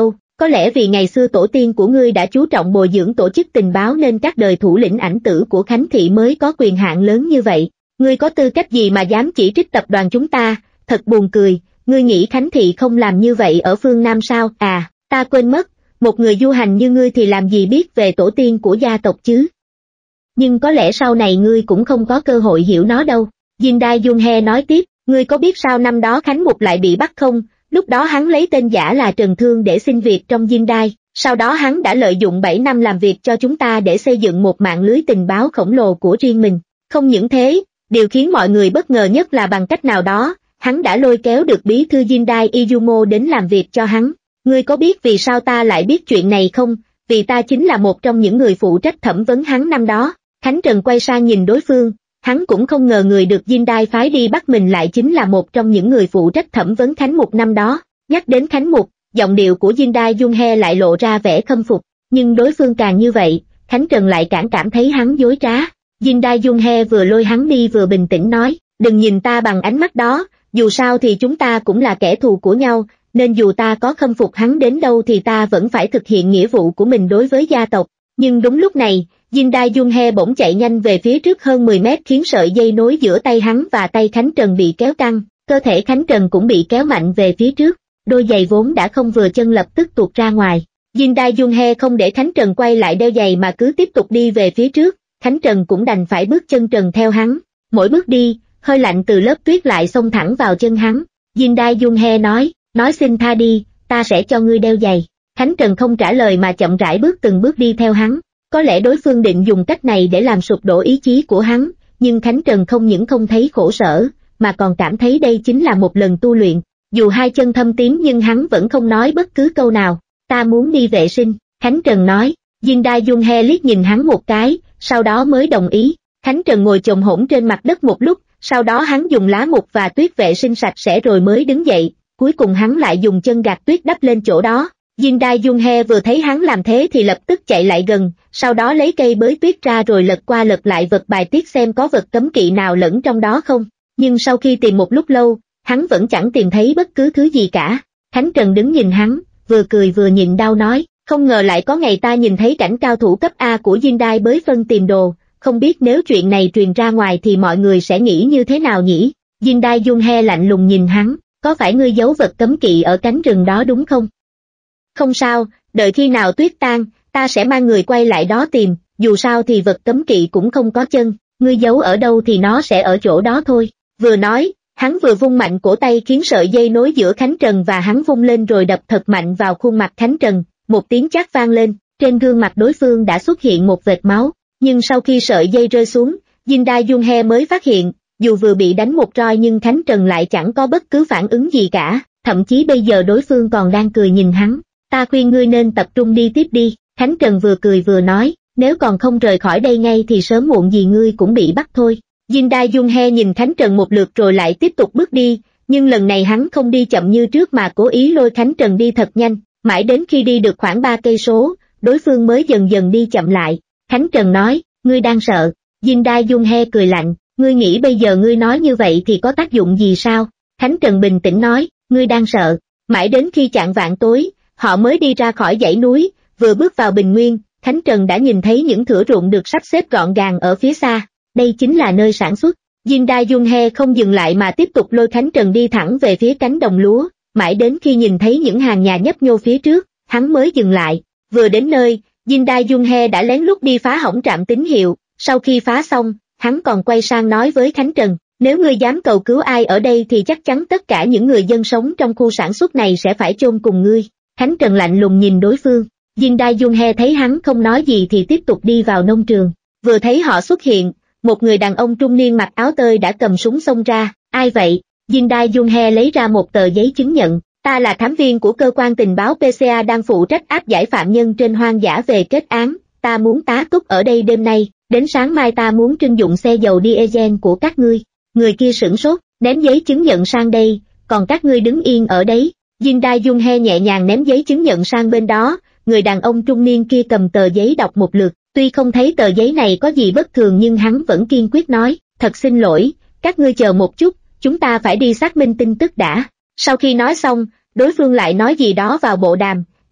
S1: có lẽ vì ngày xưa tổ tiên của ngươi đã chú trọng bồi dưỡng tổ chức tình báo nên các đời thủ lĩnh ảnh tử của Khánh Thị mới có quyền hạn lớn như vậy. Ngươi có tư cách gì mà dám chỉ trích tập đoàn chúng ta, thật buồn cười, ngươi nghĩ Khánh Thị không làm như vậy ở phương Nam sao? À, ta quên mất, một người du hành như ngươi thì làm gì biết về tổ tiên của gia tộc chứ? Nhưng có lẽ sau này ngươi cũng không có cơ hội hiểu nó đâu. Jin Dai Junhe nói tiếp, ngươi có biết sao năm đó Khánh Mục lại bị bắt không? Lúc đó hắn lấy tên giả là Trần Thương để xin việc trong Jin Dai, sau đó hắn đã lợi dụng bảy năm làm việc cho chúng ta để xây dựng một mạng lưới tình báo khổng lồ của riêng mình. Không những thế, điều khiến mọi người bất ngờ nhất là bằng cách nào đó, hắn đã lôi kéo được bí thư Jin Dai Izumo đến làm việc cho hắn. Ngươi có biết vì sao ta lại biết chuyện này không? Vì ta chính là một trong những người phụ trách thẩm vấn hắn năm đó. Khánh Trần quay sang nhìn đối phương, hắn cũng không ngờ người được Jin Dai phái đi bắt mình lại chính là một trong những người phụ trách thẩm vấn Khánh Mục năm đó. Nhắc đến Khánh Mục, giọng điệu của Jin Dai Junhe lại lộ ra vẻ khâm phục, nhưng đối phương càng như vậy, Khánh Trần lại càng cảm thấy hắn dối trá. Jin Dai Junhe vừa lôi hắn đi vừa bình tĩnh nói, đừng nhìn ta bằng ánh mắt đó, dù sao thì chúng ta cũng là kẻ thù của nhau, nên dù ta có khâm phục hắn đến đâu thì ta vẫn phải thực hiện nghĩa vụ của mình đối với gia tộc. Nhưng đúng lúc này, Jin Dai Junhe bỗng chạy nhanh về phía trước hơn mười mét khiến sợi dây nối giữa tay hắn và tay Khánh Trần bị kéo căng, cơ thể Khánh Trần cũng bị kéo mạnh về phía trước, đôi giày vốn đã không vừa chân lập tức tuột ra ngoài. Jin Dai Junhe không để Khánh Trần quay lại đeo giày mà cứ tiếp tục đi về phía trước, Khánh Trần cũng đành phải bước chân trần theo hắn. Mỗi bước đi, hơi lạnh từ lớp tuyết lại xông thẳng vào chân hắn. Jin Dai Junhe nói, nói xin tha đi, ta sẽ cho ngươi đeo giày. Khánh Trần không trả lời mà chậm rãi bước từng bước đi theo hắn. Có lẽ đối phương định dùng cách này để làm sụp đổ ý chí của hắn, nhưng Khánh Trần không những không thấy khổ sở, mà còn cảm thấy đây chính là một lần tu luyện. Dù hai chân thâm tím nhưng hắn vẫn không nói bất cứ câu nào. Ta muốn đi vệ sinh, Khánh Trần nói. Jin Dai Junhe liếc nhìn hắn một cái, sau đó mới đồng ý. Khánh Trần ngồi chồm hổm trên mặt đất một lúc, sau đó hắn dùng lá mục và tuyết vệ sinh sạch sẽ rồi mới đứng dậy, cuối cùng hắn lại dùng chân gạt tuyết đắp lên chỗ đó. Jin Dai Junhe vừa thấy hắn làm thế thì lập tức chạy lại gần, sau đó lấy cây bới tuyết ra rồi lật qua lật lại vật bài tiết xem có vật cấm kỵ nào lẫn trong đó không. Nhưng sau khi tìm một lúc lâu, hắn vẫn chẳng tìm thấy bất cứ thứ gì cả. Khánh Trần đứng nhìn hắn, vừa cười vừa nhịn đau nói, không ngờ lại có ngày ta nhìn thấy cảnh cao thủ cấp A của Jin Dai bới phân tìm đồ, không biết nếu chuyện này truyền ra ngoài thì mọi người sẽ nghĩ như thế nào nhỉ? Jin Dai Junhe lạnh lùng nhìn hắn, có phải ngươi giấu vật cấm kỵ ở cánh rừng đó đúng không? Không sao, đợi khi nào tuyết tan, ta sẽ mang người quay lại đó tìm, dù sao thì vật cấm kỵ cũng không có chân, ngươi giấu ở đâu thì nó sẽ ở chỗ đó thôi. Vừa nói, hắn vừa vung mạnh cổ tay khiến sợi dây nối giữa Khánh Trần và hắn vung lên rồi đập thật mạnh vào khuôn mặt Khánh Trần, một tiếng chát vang lên, trên gương mặt đối phương đã xuất hiện một vệt máu, nhưng sau khi sợi dây rơi xuống, Jin Dai Junhe mới phát hiện, dù vừa bị đánh một roi nhưng Khánh Trần lại chẳng có bất cứ phản ứng gì cả, thậm chí bây giờ đối phương còn đang cười nhìn hắn. Ta khuyên ngươi nên tập trung đi tiếp đi, Khánh Trần vừa cười vừa nói, nếu còn không rời khỏi đây ngay thì sớm muộn gì ngươi cũng bị bắt thôi. Jin Dai Junhe nhìn Khánh Trần một lượt rồi lại tiếp tục bước đi, nhưng lần này hắn không đi chậm như trước mà cố ý lôi Khánh Trần đi thật nhanh, mãi đến khi đi được khoảng ba cây số, đối phương mới dần dần đi chậm lại. Khánh Trần nói, ngươi đang sợ. Jin Dai Junhe cười lạnh, ngươi nghĩ bây giờ ngươi nói như vậy thì có tác dụng gì sao? Khánh Trần bình tĩnh nói, ngươi đang sợ. Mãi đến khi chạng vạng tối, họ mới đi ra khỏi dãy núi, vừa bước vào bình nguyên, Khánh Trần đã nhìn thấy những thửa ruộng được sắp xếp gọn gàng ở phía xa. Đây chính là nơi sản xuất. Jin Dai Junhe không dừng lại mà tiếp tục lôi Khánh Trần đi thẳng về phía cánh đồng lúa, mãi đến khi nhìn thấy những hàng nhà nhấp nhô phía trước, hắn mới dừng lại. Vừa đến nơi, Jin Dai Junhe đã lén lút đi phá hỏng trạm tín hiệu, sau khi phá xong, hắn còn quay sang nói với Khánh Trần, nếu ngươi dám cầu cứu ai ở đây thì chắc chắn tất cả những người dân sống trong khu sản xuất này sẽ phải chôn cùng ngươi. Khánh Trần lạnh lùng nhìn đối phương, Jin Dai Junhe thấy hắn không nói gì thì tiếp tục đi vào nông trường. Vừa thấy họ xuất hiện, một người đàn ông trung niên mặc áo tơi đã cầm súng xông ra, ai vậy? Jin Dai Junhe lấy ra một tờ giấy chứng nhận, ta là thám viên của cơ quan tình báo pê xê a đang phụ trách áp giải phạm nhân trên hoang dã về kết án, ta muốn tá túc ở đây đêm nay, đến sáng mai ta muốn trưng dụng xe dầu diesel của các ngươi. Người kia sửng sốt, ném giấy chứng nhận sang đây, còn các ngươi đứng yên ở đấy. Jin Dai Junhe nhẹ nhàng ném giấy chứng nhận sang bên đó, người đàn ông trung niên kia cầm tờ giấy đọc một lượt, tuy không thấy tờ giấy này có gì bất thường nhưng hắn vẫn kiên quyết nói, thật xin lỗi, các ngươi chờ một chút, chúng ta phải đi xác minh tin tức đã. Sau khi nói xong, đối phương lại nói gì đó vào bộ đàm,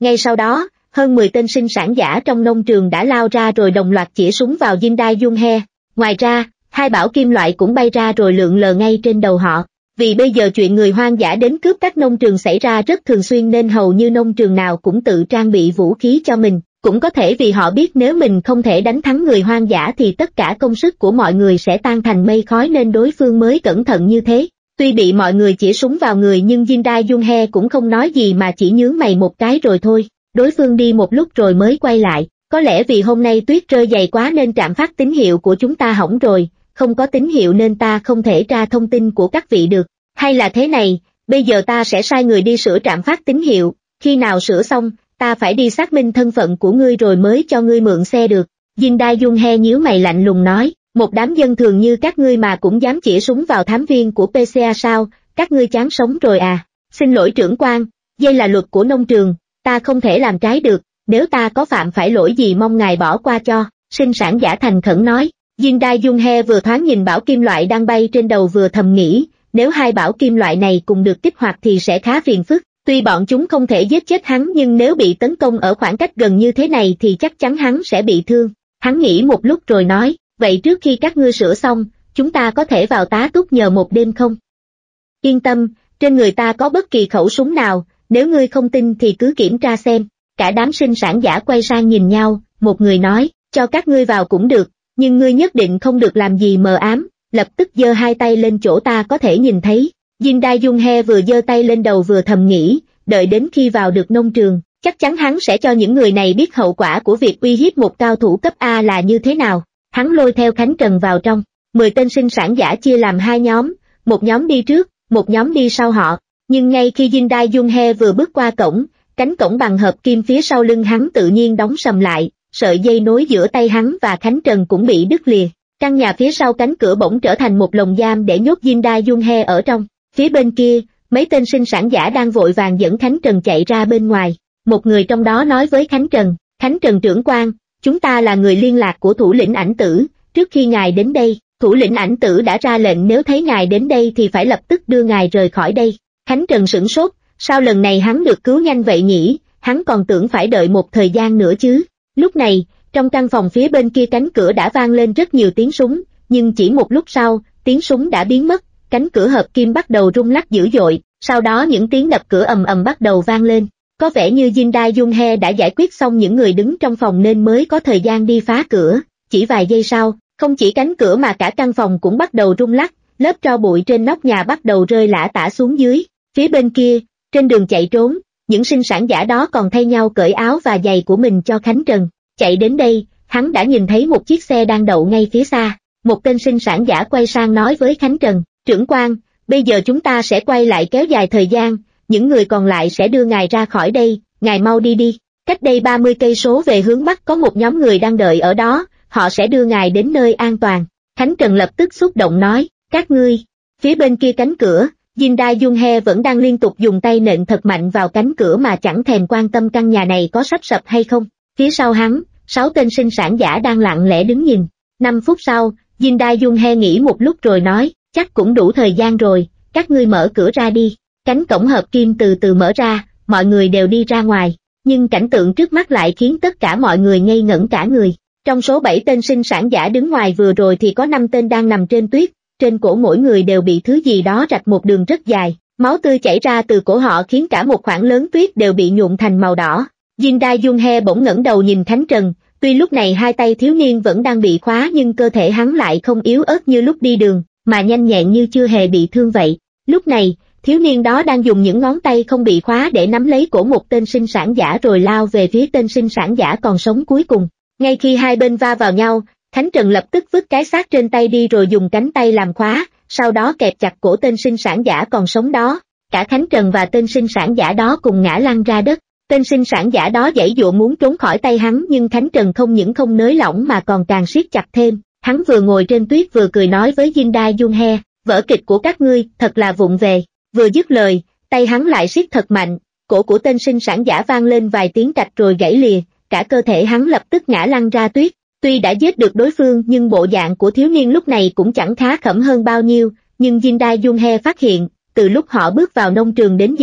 S1: Ngay sau đó, hơn mười tên sinh sản giả trong nông trường đã lao ra rồi đồng loạt chĩa súng vào Jin Dae Jung He. Ngoài ra, hai bảo kim loại cũng bay ra rồi lượn lờ ngay trên đầu họ. Vì bây giờ chuyện người hoang dã đến cướp các nông trường xảy ra rất thường xuyên nên hầu như nông trường nào cũng tự trang bị vũ khí cho mình. Cũng có thể vì họ biết nếu mình không thể đánh thắng người hoang dã thì tất cả công sức của mọi người sẽ tan thành mây khói nên đối phương mới cẩn thận như thế. Tuy bị mọi người chĩa súng vào người nhưng Jin Dae Jung He cũng không nói gì mà chỉ nhướng mày một cái rồi thôi. Đối phương đi một lúc rồi mới quay lại. Có lẽ vì hôm nay tuyết rơi dày quá nên trạm phát tín hiệu của chúng ta hỏng rồi, không có tín hiệu nên ta không thể tra thông tin của các vị được. Hay là thế này, bây giờ ta sẽ sai người đi sửa trạm phát tín hiệu, khi nào sửa xong, ta phải đi xác minh thân phận của ngươi rồi mới cho ngươi mượn xe được. Jin Dae Jung He nhíu mày lạnh lùng nói, một đám dân thường như các ngươi mà cũng dám chĩa súng vào thám viên của pê xê a sao, các ngươi chán sống rồi à. Xin lỗi trưởng quan, đây là luật của nông trường, ta không thể làm trái được, nếu ta có phạm phải lỗi gì mong ngài bỏ qua cho, sinh sản giả thành khẩn nói. Jin Dae Jung He vừa thoáng nhìn bảo kim loại đang bay trên đầu vừa thầm nghĩ, nếu hai bảo kim loại này cùng được kích hoạt thì sẽ khá phiền phức. Tuy bọn chúng không thể giết chết hắn nhưng nếu bị tấn công ở khoảng cách gần như thế này thì chắc chắn hắn sẽ bị thương. Hắn nghĩ một lúc rồi nói, vậy trước khi các ngươi sửa xong, chúng ta có thể vào tá túc nhờ một đêm không? Yên tâm, trên người ta có bất kỳ khẩu súng nào, nếu ngươi không tin thì cứ kiểm tra xem. Cả đám sinh sản giả quay sang nhìn nhau, một người nói, cho các ngươi vào cũng được, nhưng ngươi nhất định không được làm gì mờ ám, lập tức giơ hai tay lên chỗ ta có thể nhìn thấy. Jin Dae Jung He vừa giơ tay lên đầu vừa thầm nghĩ, đợi đến khi vào được nông trường, chắc chắn hắn sẽ cho những người này biết hậu quả của việc uy hiếp một cao thủ cấp A là như thế nào. Hắn lôi theo Khánh Trần vào trong, mười tên sinh sản giả chia làm hai nhóm, một nhóm đi trước, một nhóm đi sau họ, nhưng ngay khi Jin Dae Jung He vừa bước qua cổng, cánh cổng bằng hợp kim phía sau lưng hắn tự nhiên đóng sầm lại, sợi dây nối giữa tay hắn và Khánh Trần cũng bị đứt lìa. Căn nhà phía sau cánh cửa bỗng trở thành một lồng giam để nhốt Jin Dae Jung He ở trong. Phía bên kia, mấy tên sinh sản giả đang vội vàng dẫn Khánh Trần chạy ra bên ngoài. Một người trong đó nói với Khánh Trần, Khánh Trần trưởng quan, chúng ta là người liên lạc của thủ lĩnh Ảnh Tử, trước khi ngài đến đây, thủ lĩnh Ảnh Tử đã ra lệnh nếu thấy ngài đến đây thì phải lập tức đưa ngài rời khỏi đây. Khánh Trần sửng sốt, sao lần này hắn được cứu nhanh vậy nhỉ, hắn còn tưởng phải đợi một thời gian nữa chứ. Lúc này, trong căn phòng phía bên kia cánh cửa đã vang lên rất nhiều tiếng súng, nhưng chỉ một lúc sau, tiếng súng đã biến mất. Cánh cửa hợp kim bắt đầu rung lắc dữ dội, sau đó những tiếng đập cửa ầm ầm bắt đầu vang lên. Có vẻ như Jin Dae Jung He đã giải quyết xong những người đứng trong phòng nên mới có thời gian đi phá cửa. Chỉ vài giây sau, không chỉ cánh cửa mà cả căn phòng cũng bắt đầu rung lắc, lớp tro bụi trên nóc nhà bắt đầu rơi lả tả xuống dưới. Phía bên kia, trên đường chạy trốn, những sinh sản giả đó còn thay nhau cởi áo và giày của mình cho Khánh Trần. Chạy đến đây, hắn đã nhìn thấy một chiếc xe đang đậu ngay phía xa. Một tên sinh sản giả quay sang nói với Khánh Trần, trưởng quan, bây giờ chúng ta sẽ quay lại kéo dài thời gian, những người còn lại sẽ đưa ngài ra khỏi đây, ngài mau đi đi. Cách đây ba mươi cây số về hướng Bắc có một nhóm người đang đợi ở đó, họ sẽ đưa ngài đến nơi an toàn. Khánh Trần lập tức xúc động nói, các ngươi. Phía bên kia cánh cửa, Jin Dae Jung He vẫn đang liên tục dùng tay nện thật mạnh vào cánh cửa mà chẳng thèm quan tâm căn nhà này có sắp sập hay không. Phía sau hắn, sáu tên sinh sản giả đang lặng lẽ đứng nhìn. Năm phút sau, Jin Dae Jung He nghĩ một lúc rồi nói, chắc cũng đủ thời gian rồi, các ngươi mở cửa ra đi. Cánh cổng hợp kim từ từ mở ra, mọi người đều đi ra ngoài, nhưng cảnh tượng trước mắt lại khiến tất cả mọi người ngây ngẩn cả người. Trong số bảy tên sinh sản giả đứng ngoài vừa rồi thì có năm tên đang nằm trên tuyết, trên cổ mỗi người đều bị thứ gì đó rạch một đường rất dài, máu tươi chảy ra từ cổ họ khiến cả một khoảng lớn tuyết đều bị nhuộm thành màu đỏ. Jin Dae Jung He bỗng ngẩng đầu nhìn Khánh Trần, tuy lúc này hai tay thiếu niên vẫn đang bị khóa nhưng cơ thể hắn lại không yếu ớt như lúc đi đường, mà nhanh nhẹn như chưa hề bị thương vậy. Lúc này, thiếu niên đó đang dùng những ngón tay không bị khóa để nắm lấy cổ một tên sinh sản giả rồi lao về phía tên sinh sản giả còn sống cuối cùng. Ngay khi hai bên va vào nhau, Khánh Trần lập tức vứt cái xác trên tay đi rồi dùng cánh tay làm khóa, sau đó kẹp chặt cổ tên sinh sản giả còn sống đó. Cả Khánh Trần và tên sinh sản giả đó cùng ngã lăn ra đất. Tên sinh sản giả đó giãy giụa muốn trốn khỏi tay hắn nhưng Khánh Trần không những không nới lỏng mà còn càng siết chặt thêm. Hắn vừa ngồi trên tuyết vừa cười nói với Jin Dae Jung He, vở kịch của các ngươi thật là vụng về. Vừa dứt lời, tay hắn lại siết thật mạnh, cổ của tên sinh sản giả vang lên vài tiếng cạch rồi gãy lìa, cả cơ thể hắn lập tức ngã lăn ra tuyết. Tuy đã giết được đối phương nhưng bộ dạng của thiếu niên lúc này cũng chẳng khá khẩm hơn bao nhiêu, nhưng Jin Dae Jung He phát hiện, từ lúc họ bước vào nông trường đến giờ,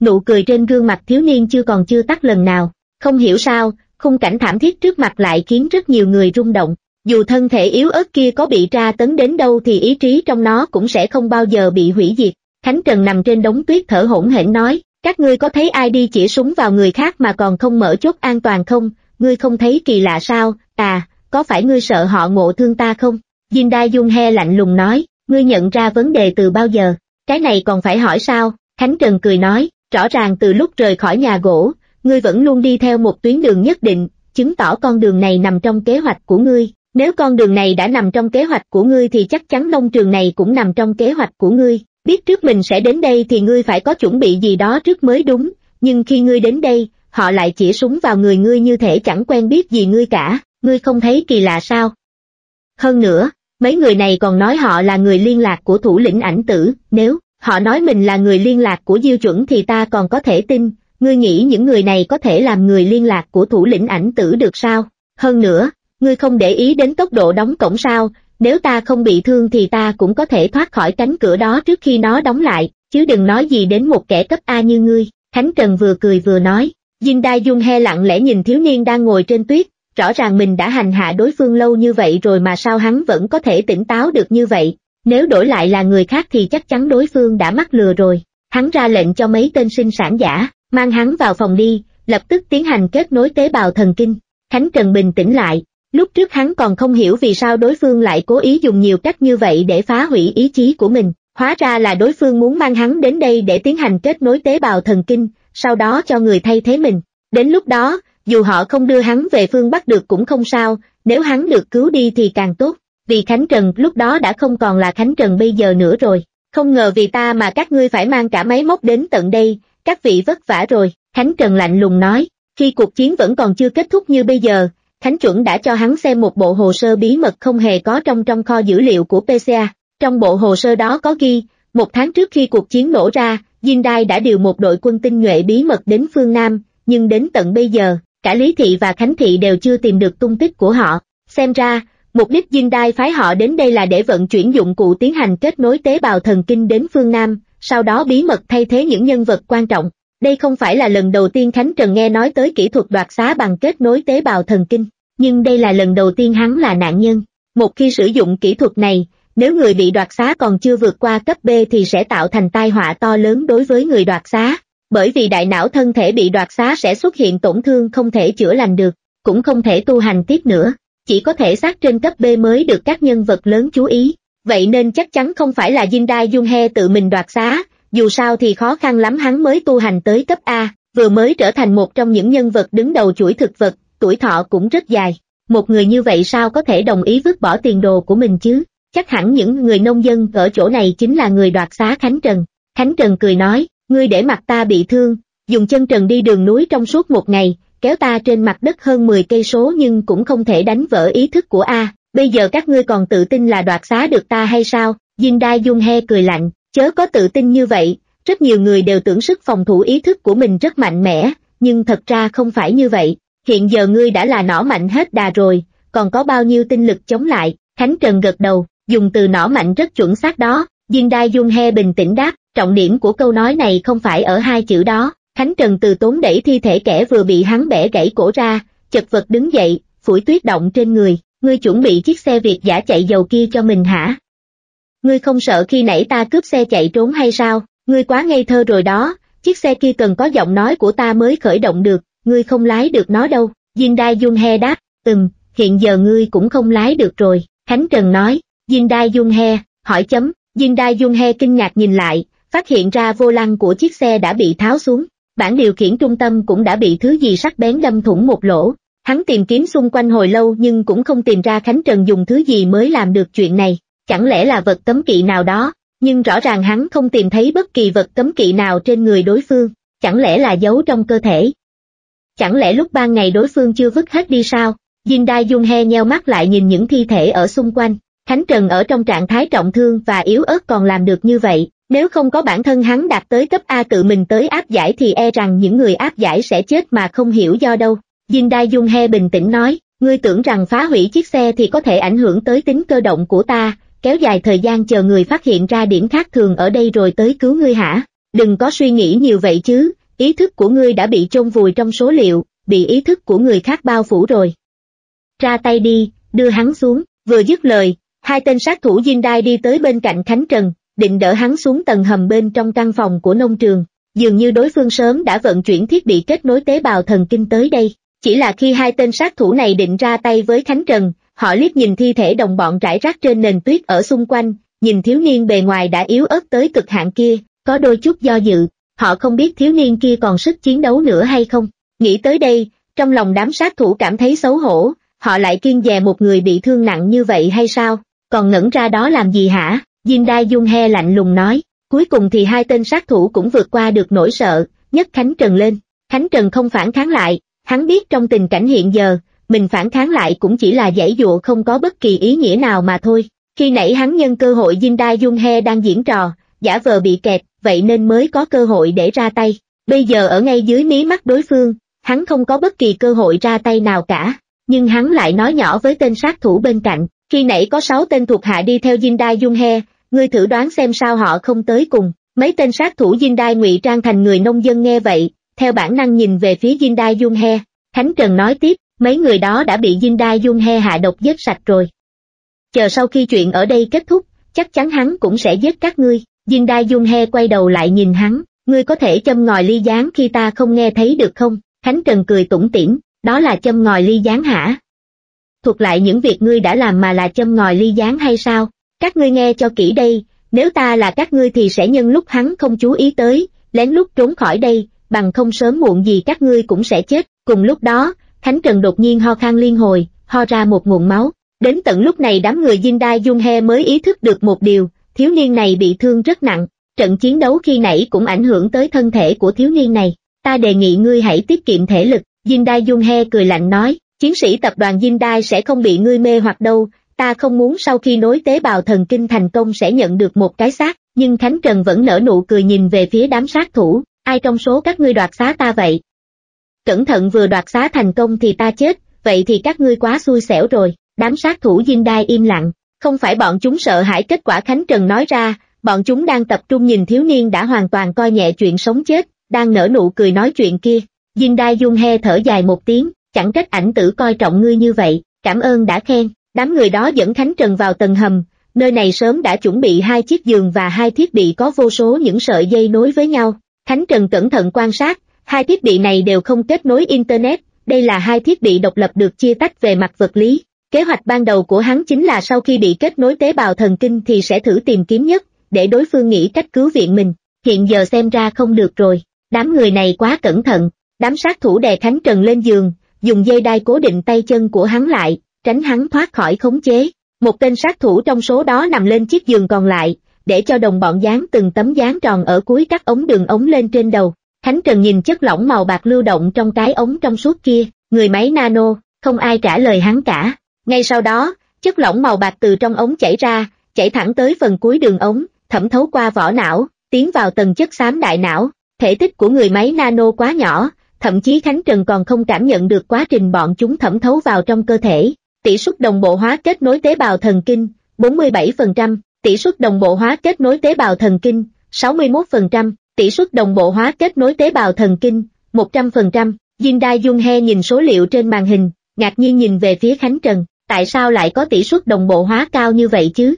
S1: nụ cười trên gương mặt thiếu niên chưa còn chưa tắt lần nào. Không hiểu sao, khung cảnh thảm thiết trước mặt lại khiến rất nhiều người rung động. Dù thân thể yếu ớt kia có bị tra tấn đến đâu thì ý chí trong nó cũng sẽ không bao giờ bị hủy diệt. Khánh Trần nằm trên đống tuyết thở hổn hển nói, các ngươi có thấy ai đi chĩa súng vào người khác mà còn không mở chốt an toàn không? Ngươi không thấy kỳ lạ sao? À, có phải ngươi sợ họ ngộ thương ta không? Jin Dai Dung He lạnh lùng nói, ngươi nhận ra vấn đề từ bao giờ? Cái này còn phải hỏi sao? Khánh Trần cười nói, rõ ràng từ lúc rời khỏi nhà gỗ, ngươi vẫn luôn đi theo một tuyến đường nhất định, chứng tỏ con đường này nằm trong kế hoạch của ngươi. Nếu con đường này đã nằm trong kế hoạch của ngươi thì chắc chắn nông trường này cũng nằm trong kế hoạch của ngươi. Biết trước mình sẽ đến đây thì ngươi phải có chuẩn bị gì đó trước mới đúng, nhưng khi ngươi đến đây, họ lại chĩa súng vào người ngươi như thể chẳng quen biết gì ngươi cả, ngươi không thấy kỳ lạ sao? Hơn nữa, mấy người này còn nói họ là người liên lạc của thủ lĩnh Ảnh Tử, nếu họ nói mình là người liên lạc của Diêu Chuẩn thì ta còn có thể tin, ngươi nghĩ những người này có thể làm người liên lạc của thủ lĩnh Ảnh Tử được sao? Hơn nữa, ngươi không để ý đến tốc độ đóng cổng sao? Nếu ta không bị thương thì ta cũng có thể thoát khỏi cánh cửa đó trước khi nó đóng lại, chứ đừng nói gì đến một kẻ cấp A như ngươi. Khánh Trần vừa cười vừa nói. Jin Dai Dung He lặng lẽ nhìn thiếu niên đang ngồi trên tuyết, rõ ràng mình đã hành hạ đối phương lâu như vậy rồi mà sao hắn vẫn có thể tỉnh táo được như vậy. Nếu đổi lại là người khác thì chắc chắn đối phương đã mắc lừa rồi. Hắn ra lệnh cho mấy tên sinh sản giả, mang hắn vào phòng đi, lập tức tiến hành kết nối tế bào thần kinh. Khánh Trần bình tĩnh lại. Lúc trước hắn còn không hiểu vì sao đối phương lại cố ý dùng nhiều cách như vậy để phá hủy ý chí của mình. Hóa ra là đối phương muốn mang hắn đến đây để tiến hành kết nối tế bào thần kinh, sau đó cho người thay thế mình. Đến lúc đó, dù họ không đưa hắn về phương Bắc được cũng không sao, nếu hắn được cứu đi thì càng tốt. Vì Khánh Trần lúc đó đã không còn là Khánh Trần bây giờ nữa rồi. Không ngờ vì ta mà các ngươi phải mang cả máy móc đến tận đây, các vị vất vả rồi. Khánh Trần lạnh lùng nói, khi cuộc chiến vẫn còn chưa kết thúc như bây giờ, Khánh Chuẩn đã cho hắn xem một bộ hồ sơ bí mật không hề có trong trong kho dữ liệu của pê xê a. Trong bộ hồ sơ đó có ghi, một tháng trước khi cuộc chiến nổ ra, Jin Dai đã điều một đội quân tinh nhuệ bí mật đến phương Nam, nhưng đến tận bây giờ, cả Lý Thị và Khánh Thị đều chưa tìm được tung tích của họ. Xem ra, mục đích Jin Dai phái họ đến đây là để vận chuyển dụng cụ tiến hành kết nối tế bào thần kinh đến phương Nam, sau đó bí mật thay thế những nhân vật quan trọng. Đây không phải là lần đầu tiên Khánh Trần nghe nói tới kỹ thuật đoạt xá bằng kết nối tế bào thần kinh, nhưng đây là lần đầu tiên hắn là nạn nhân. Một khi sử dụng kỹ thuật này, nếu người bị đoạt xá còn chưa vượt qua cấp B thì sẽ tạo thành tai họa to lớn đối với người đoạt xá, bởi vì đại não thân thể bị đoạt xá sẽ xuất hiện tổn thương không thể chữa lành được, cũng không thể tu hành tiếp nữa, chỉ có thể xác trên cấp B mới được các nhân vật lớn chú ý. Vậy nên chắc chắn không phải là Jin Dai Dung He tự mình đoạt xá, dù sao thì khó khăn lắm hắn mới tu hành tới cấp A, vừa mới trở thành một trong những nhân vật đứng đầu chuỗi thực vật, tuổi thọ cũng rất dài. Một người như vậy sao có thể đồng ý vứt bỏ tiền đồ của mình chứ? Chắc hẳn những người nông dân ở chỗ này chính là người đoạt xá Khánh Trần. Khánh Trần cười nói, ngươi để mặt ta bị thương, dùng chân trần đi đường núi trong suốt một ngày, kéo ta trên mặt đất hơn mười cây số nhưng cũng không thể đánh vỡ ý thức của A. Bây giờ các ngươi còn tự tin là đoạt xá được ta hay sao? Jin Dai Dung He cười lạnh, chớ có tự tin như vậy, rất nhiều người đều tưởng sức phòng thủ ý thức của mình rất mạnh mẽ, nhưng thật ra không phải như vậy. Hiện giờ ngươi đã là nỏ mạnh hết đà rồi, còn có bao nhiêu tinh lực chống lại? Khánh Trần gật đầu, dùng từ nỏ mạnh rất chuẩn xác đó. Jin Dai Dung He bình tĩnh đáp, trọng điểm của câu nói này không phải ở hai chữ đó. Khánh Trần từ tốn đẩy thi thể kẻ vừa bị hắn bẻ gãy cổ ra, chật vật đứng dậy, phủi tuyết động trên người. Ngươi chuẩn bị chiếc xe Việt giả chạy dầu kia cho mình hả? Ngươi không sợ khi nãy ta cướp xe chạy trốn hay sao? Ngươi quá ngây thơ rồi đó, chiếc xe kia cần có giọng nói của ta mới khởi động được, ngươi không lái được nó đâu. Jin Dai Dung He đáp, ừm, hiện giờ ngươi cũng không lái được rồi. Khánh Trần nói, Jin Dai Dung He, hỏi chấm. Jin Dai Dung He kinh ngạc nhìn lại, phát hiện ra vô lăng của chiếc xe đã bị tháo xuống, bảng điều khiển trung tâm cũng đã bị thứ gì sắc bén đâm thủng một lỗ. Hắn tìm kiếm xung quanh hồi lâu nhưng cũng không tìm ra Khánh Trần dùng thứ gì mới làm được chuyện này, chẳng lẽ là vật cấm kỵ nào đó, nhưng rõ ràng hắn không tìm thấy bất kỳ vật cấm kỵ nào trên người đối phương, chẳng lẽ là giấu trong cơ thể? Chẳng lẽ lúc ban ngày đối phương chưa vứt hết đi sao? Jin Dai Dung He nheo mắt lại nhìn những thi thể ở xung quanh, Khánh Trần ở trong trạng thái trọng thương và yếu ớt còn làm được như vậy, nếu không có bản thân hắn đạt tới cấp A tự mình tới áp giải thì e rằng những người áp giải sẽ chết mà không hiểu do đâu. Jin Dai Dung He bình tĩnh nói, ngươi tưởng rằng phá hủy chiếc xe thì có thể ảnh hưởng tới tính cơ động của ta, kéo dài thời gian chờ người phát hiện ra điểm khác thường ở đây rồi tới cứu ngươi hả? Đừng có suy nghĩ nhiều vậy chứ, ý thức của ngươi đã bị chôn vùi trong số liệu, bị ý thức của người khác bao phủ rồi. Ra tay đi, đưa hắn xuống, vừa dứt lời, hai tên sát thủ Jindai đi tới bên cạnh Khánh Trần, định đỡ hắn xuống tầng hầm bên trong căn phòng của nông trường. Dường như đối phương sớm đã vận chuyển thiết bị kết nối tế bào thần kinh tới đây. Chỉ là khi hai tên sát thủ này định ra tay với Khánh Trần, họ liếc nhìn thi thể đồng bọn rải rác trên nền tuyết ở xung quanh, nhìn thiếu niên bề ngoài đã yếu ớt tới cực hạn kia, có đôi chút do dự. Họ không biết thiếu niên kia còn sức chiến đấu nữa hay không. Nghĩ tới đây, trong lòng đám sát thủ cảm thấy xấu hổ, họ lại kiêng dè một người bị thương nặng như vậy hay sao? Còn ngẩn ra đó làm gì hả? Jindai Junghe lạnh lùng nói. Cuối cùng thì hai tên sát thủ cũng vượt qua được nỗi sợ, nhấc Khánh Trần lên. Khánh Trần không phản kháng lại, hắn biết trong tình cảnh hiện giờ, mình phản kháng lại cũng chỉ là giãy dụa không có bất kỳ ý nghĩa nào mà thôi. Khi nãy hắn nhân cơ hội Jindai Junghe đang diễn trò, giả vờ bị kẹt, vậy nên mới có cơ hội để ra tay. Bây giờ ở ngay dưới mí mắt đối phương, hắn không có bất kỳ cơ hội ra tay nào cả. Nhưng hắn lại nói nhỏ với tên sát thủ bên cạnh, khi nãy có sáu tên thuộc hạ đi theo Jindai Junghe, ngươi thử đoán xem sao họ không tới cùng. Mấy tên sát thủ Jindai ngụy trang thành người nông dân nghe vậy, theo bản năng nhìn về phía Jindai Junghe. Khánh Trần nói tiếp, mấy người đó đã bị Jindai Junghe hạ độc giết sạch rồi. Chờ sau khi chuyện ở đây kết thúc, chắc chắn hắn cũng sẽ giết các ngươi. Jindai Junghe quay đầu lại nhìn hắn, ngươi có thể châm ngòi ly gián khi ta không nghe thấy được không? Khánh Trần cười tủm tỉm, đó là châm ngòi ly gián hả? Thuật lại những việc ngươi đã làm mà là châm ngòi ly gián hay sao? Các ngươi nghe cho kỹ đây, nếu ta là các ngươi thì sẽ nhân lúc hắn không chú ý tới, lén lút trốn khỏi đây, bằng không sớm muộn gì các ngươi cũng sẽ chết. Cùng lúc đó, Khánh Trần đột nhiên ho khan liên hồi, ho ra một nguồn máu. Đến tận lúc này đám người Jindai Junghe mới ý thức được một điều, thiếu niên này bị thương rất nặng. Trận chiến đấu khi nãy cũng ảnh hưởng tới thân thể của thiếu niên này. Ta đề nghị ngươi hãy tiết kiệm thể lực. Jindai Junghe cười lạnh nói, chiến sĩ tập đoàn Jindai sẽ không bị ngươi mê hoặc đâu. Ta không muốn sau khi nối tế bào thần kinh thành công sẽ nhận được một cái xác. Nhưng Khánh Trần vẫn nở nụ cười nhìn về phía đám sát thủ, ai trong số các ngươi đoạt xá ta vậy? Cẩn thận vừa đoạt xá thành công thì ta chết, vậy thì các ngươi quá xui xẻo rồi. Đám sát thủ Jindai im lặng, không phải bọn chúng sợ hãi kết quả Khánh Trần nói ra, bọn chúng đang tập trung nhìn thiếu niên đã hoàn toàn coi nhẹ chuyện sống chết, đang nở nụ cười nói chuyện kia. Jindai Junghe thở dài một tiếng, chẳng trách ảnh tử coi trọng ngươi như vậy, cảm ơn đã khen. Đám người đó dẫn Khánh Trần vào tầng hầm, nơi này sớm đã chuẩn bị hai chiếc giường và hai thiết bị có vô số những sợi dây nối với nhau. Khánh Trần cẩn thận quan sát, hai thiết bị này đều không kết nối Internet, đây là hai thiết bị độc lập được chia tách về mặt vật lý. Kế hoạch ban đầu của hắn chính là sau khi bị kết nối tế bào thần kinh thì sẽ thử tìm kiếm nhất, để đối phương nghĩ cách cứu viện mình. Hiện giờ xem ra không được rồi, đám người này quá cẩn thận. Đám sát thủ đè Khánh Trần lên giường, dùng dây đai cố định tay chân của hắn lại, tránh hắn thoát khỏi khống chế. Một tên sát thủ trong số đó nằm lên chiếc giường còn lại, để cho đồng bọn dán từng tấm dán tròn ở cuối các ống đường ống lên trên đầu. Khánh Trần nhìn chất lỏng màu bạc lưu động trong cái ống trong suốt kia, người máy nano, không ai trả lời hắn cả. Ngay sau đó, chất lỏng màu bạc từ trong ống chảy ra, chảy thẳng tới phần cuối đường ống, thẩm thấu qua vỏ não, tiến vào tầng chất xám đại não. Thể tích của người máy nano quá nhỏ, thậm chí Khánh Trần còn không cảm nhận được quá trình bọn chúng thẩm thấu vào trong cơ thể. Tỷ suất đồng bộ hóa kết nối tế bào thần kinh, bốn mươi bảy phần trăm, tỷ suất đồng bộ hóa kết nối tế bào thần kinh, sáu mươi mốt phần trăm, tỷ suất đồng bộ hóa kết nối tế bào thần kinh, một trăm phần trăm. Jindai Junghe nhìn số liệu trên màn hình, ngạc nhiên nhìn về phía Khánh Trần, tại sao lại có tỷ suất đồng bộ hóa cao như vậy chứ?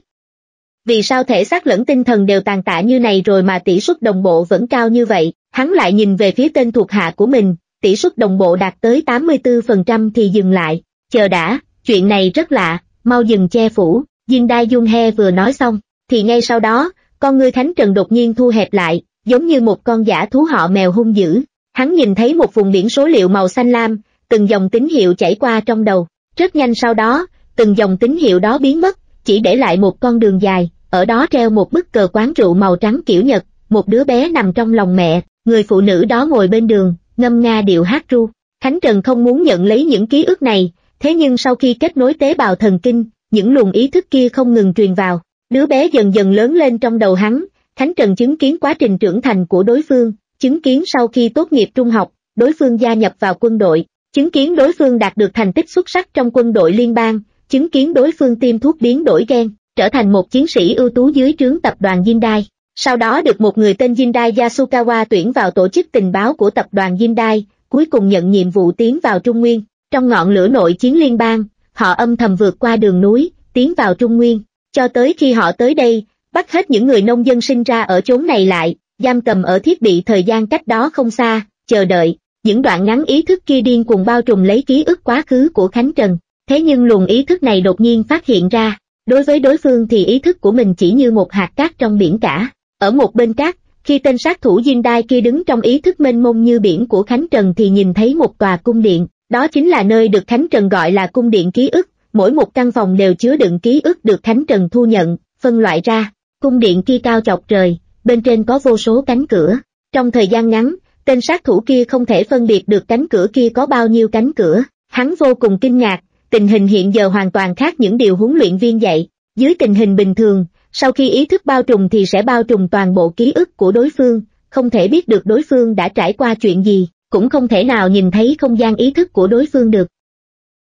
S1: Vì sao thể xác lẫn tinh thần đều tàn tạ như này rồi mà tỷ suất đồng bộ vẫn cao như vậy? Hắn lại nhìn về phía tên thuộc hạ của mình, tỷ suất đồng bộ đạt tới tám mươi tư phần trăm thì dừng lại, chờ đã, chuyện này rất lạ, mau dừng che phủ. Jindai Junghe vừa nói xong, thì ngay sau đó, con ngươi Khánh Trần đột nhiên thu hẹp lại, giống như một con dã thú họ mèo hung dữ. Hắn nhìn thấy một vùng biển số liệu màu xanh lam, từng dòng tín hiệu chảy qua trong đầu. Rất nhanh sau đó, từng dòng tín hiệu đó biến mất, chỉ để lại một con đường dài, ở đó treo một bức cờ quán rượu màu trắng kiểu Nhật, một đứa bé nằm trong lòng mẹ, người phụ nữ đó ngồi bên đường, ngâm nga điệu hát ru. Khánh Trần không muốn nhận lấy những ký ức này, thế nhưng sau khi kết nối tế bào thần kinh, những luồng ý thức kia không ngừng truyền vào. Đứa bé dần dần lớn lên trong đầu hắn, Khánh Trần chứng kiến quá trình trưởng thành của đối phương, chứng kiến sau khi tốt nghiệp trung học, đối phương gia nhập vào quân đội, chứng kiến đối phương đạt được thành tích xuất sắc trong quân đội liên bang, chứng kiến đối phương tiêm thuốc biến đổi gen, trở thành một chiến sĩ ưu tú dưới trướng tập đoàn Jindai. Sau đó được một người tên Jindai Yasukawa tuyển vào tổ chức tình báo của tập đoàn Jindai, cuối cùng nhận nhiệm vụ tiến vào Trung Nguyên. Trong ngọn lửa nội chiến liên bang, họ âm thầm vượt qua đường núi, tiến vào Trung Nguyên, cho tới khi họ tới đây, bắt hết những người nông dân sinh ra ở chốn này lại, giam cầm ở thiết bị thời gian cách đó không xa, chờ đợi. Những đoạn ngắn ý thức kia điên cuồng bao trùm lấy ký ức quá khứ của Khánh Trần. Thế nhưng luồng ý thức này đột nhiên phát hiện ra, đối với đối phương thì ý thức của mình chỉ như một hạt cát trong biển cả. Ở một bên cát, khi tên sát thủ Jindai kia đứng trong ý thức mênh mông như biển của Khánh Trần thì nhìn thấy một tòa cung điện, đó chính là nơi được Khánh Trần gọi là cung điện ký ức, mỗi một căn phòng đều chứa đựng ký ức được Khánh Trần thu nhận, phân loại ra. Cung điện kia cao chọc trời, bên trên có vô số cánh cửa. Trong thời gian ngắn, tên sát thủ kia không thể phân biệt được cánh cửa kia có bao nhiêu cánh cửa, hắn vô cùng kinh ngạc, tình hình hiện giờ hoàn toàn khác những điều huấn luyện viên dạy. Dưới tình hình bình thường, sau khi ý thức bao trùm thì sẽ bao trùm toàn bộ ký ức của đối phương, không thể biết được đối phương đã trải qua chuyện gì, cũng không thể nào nhìn thấy không gian ý thức của đối phương được.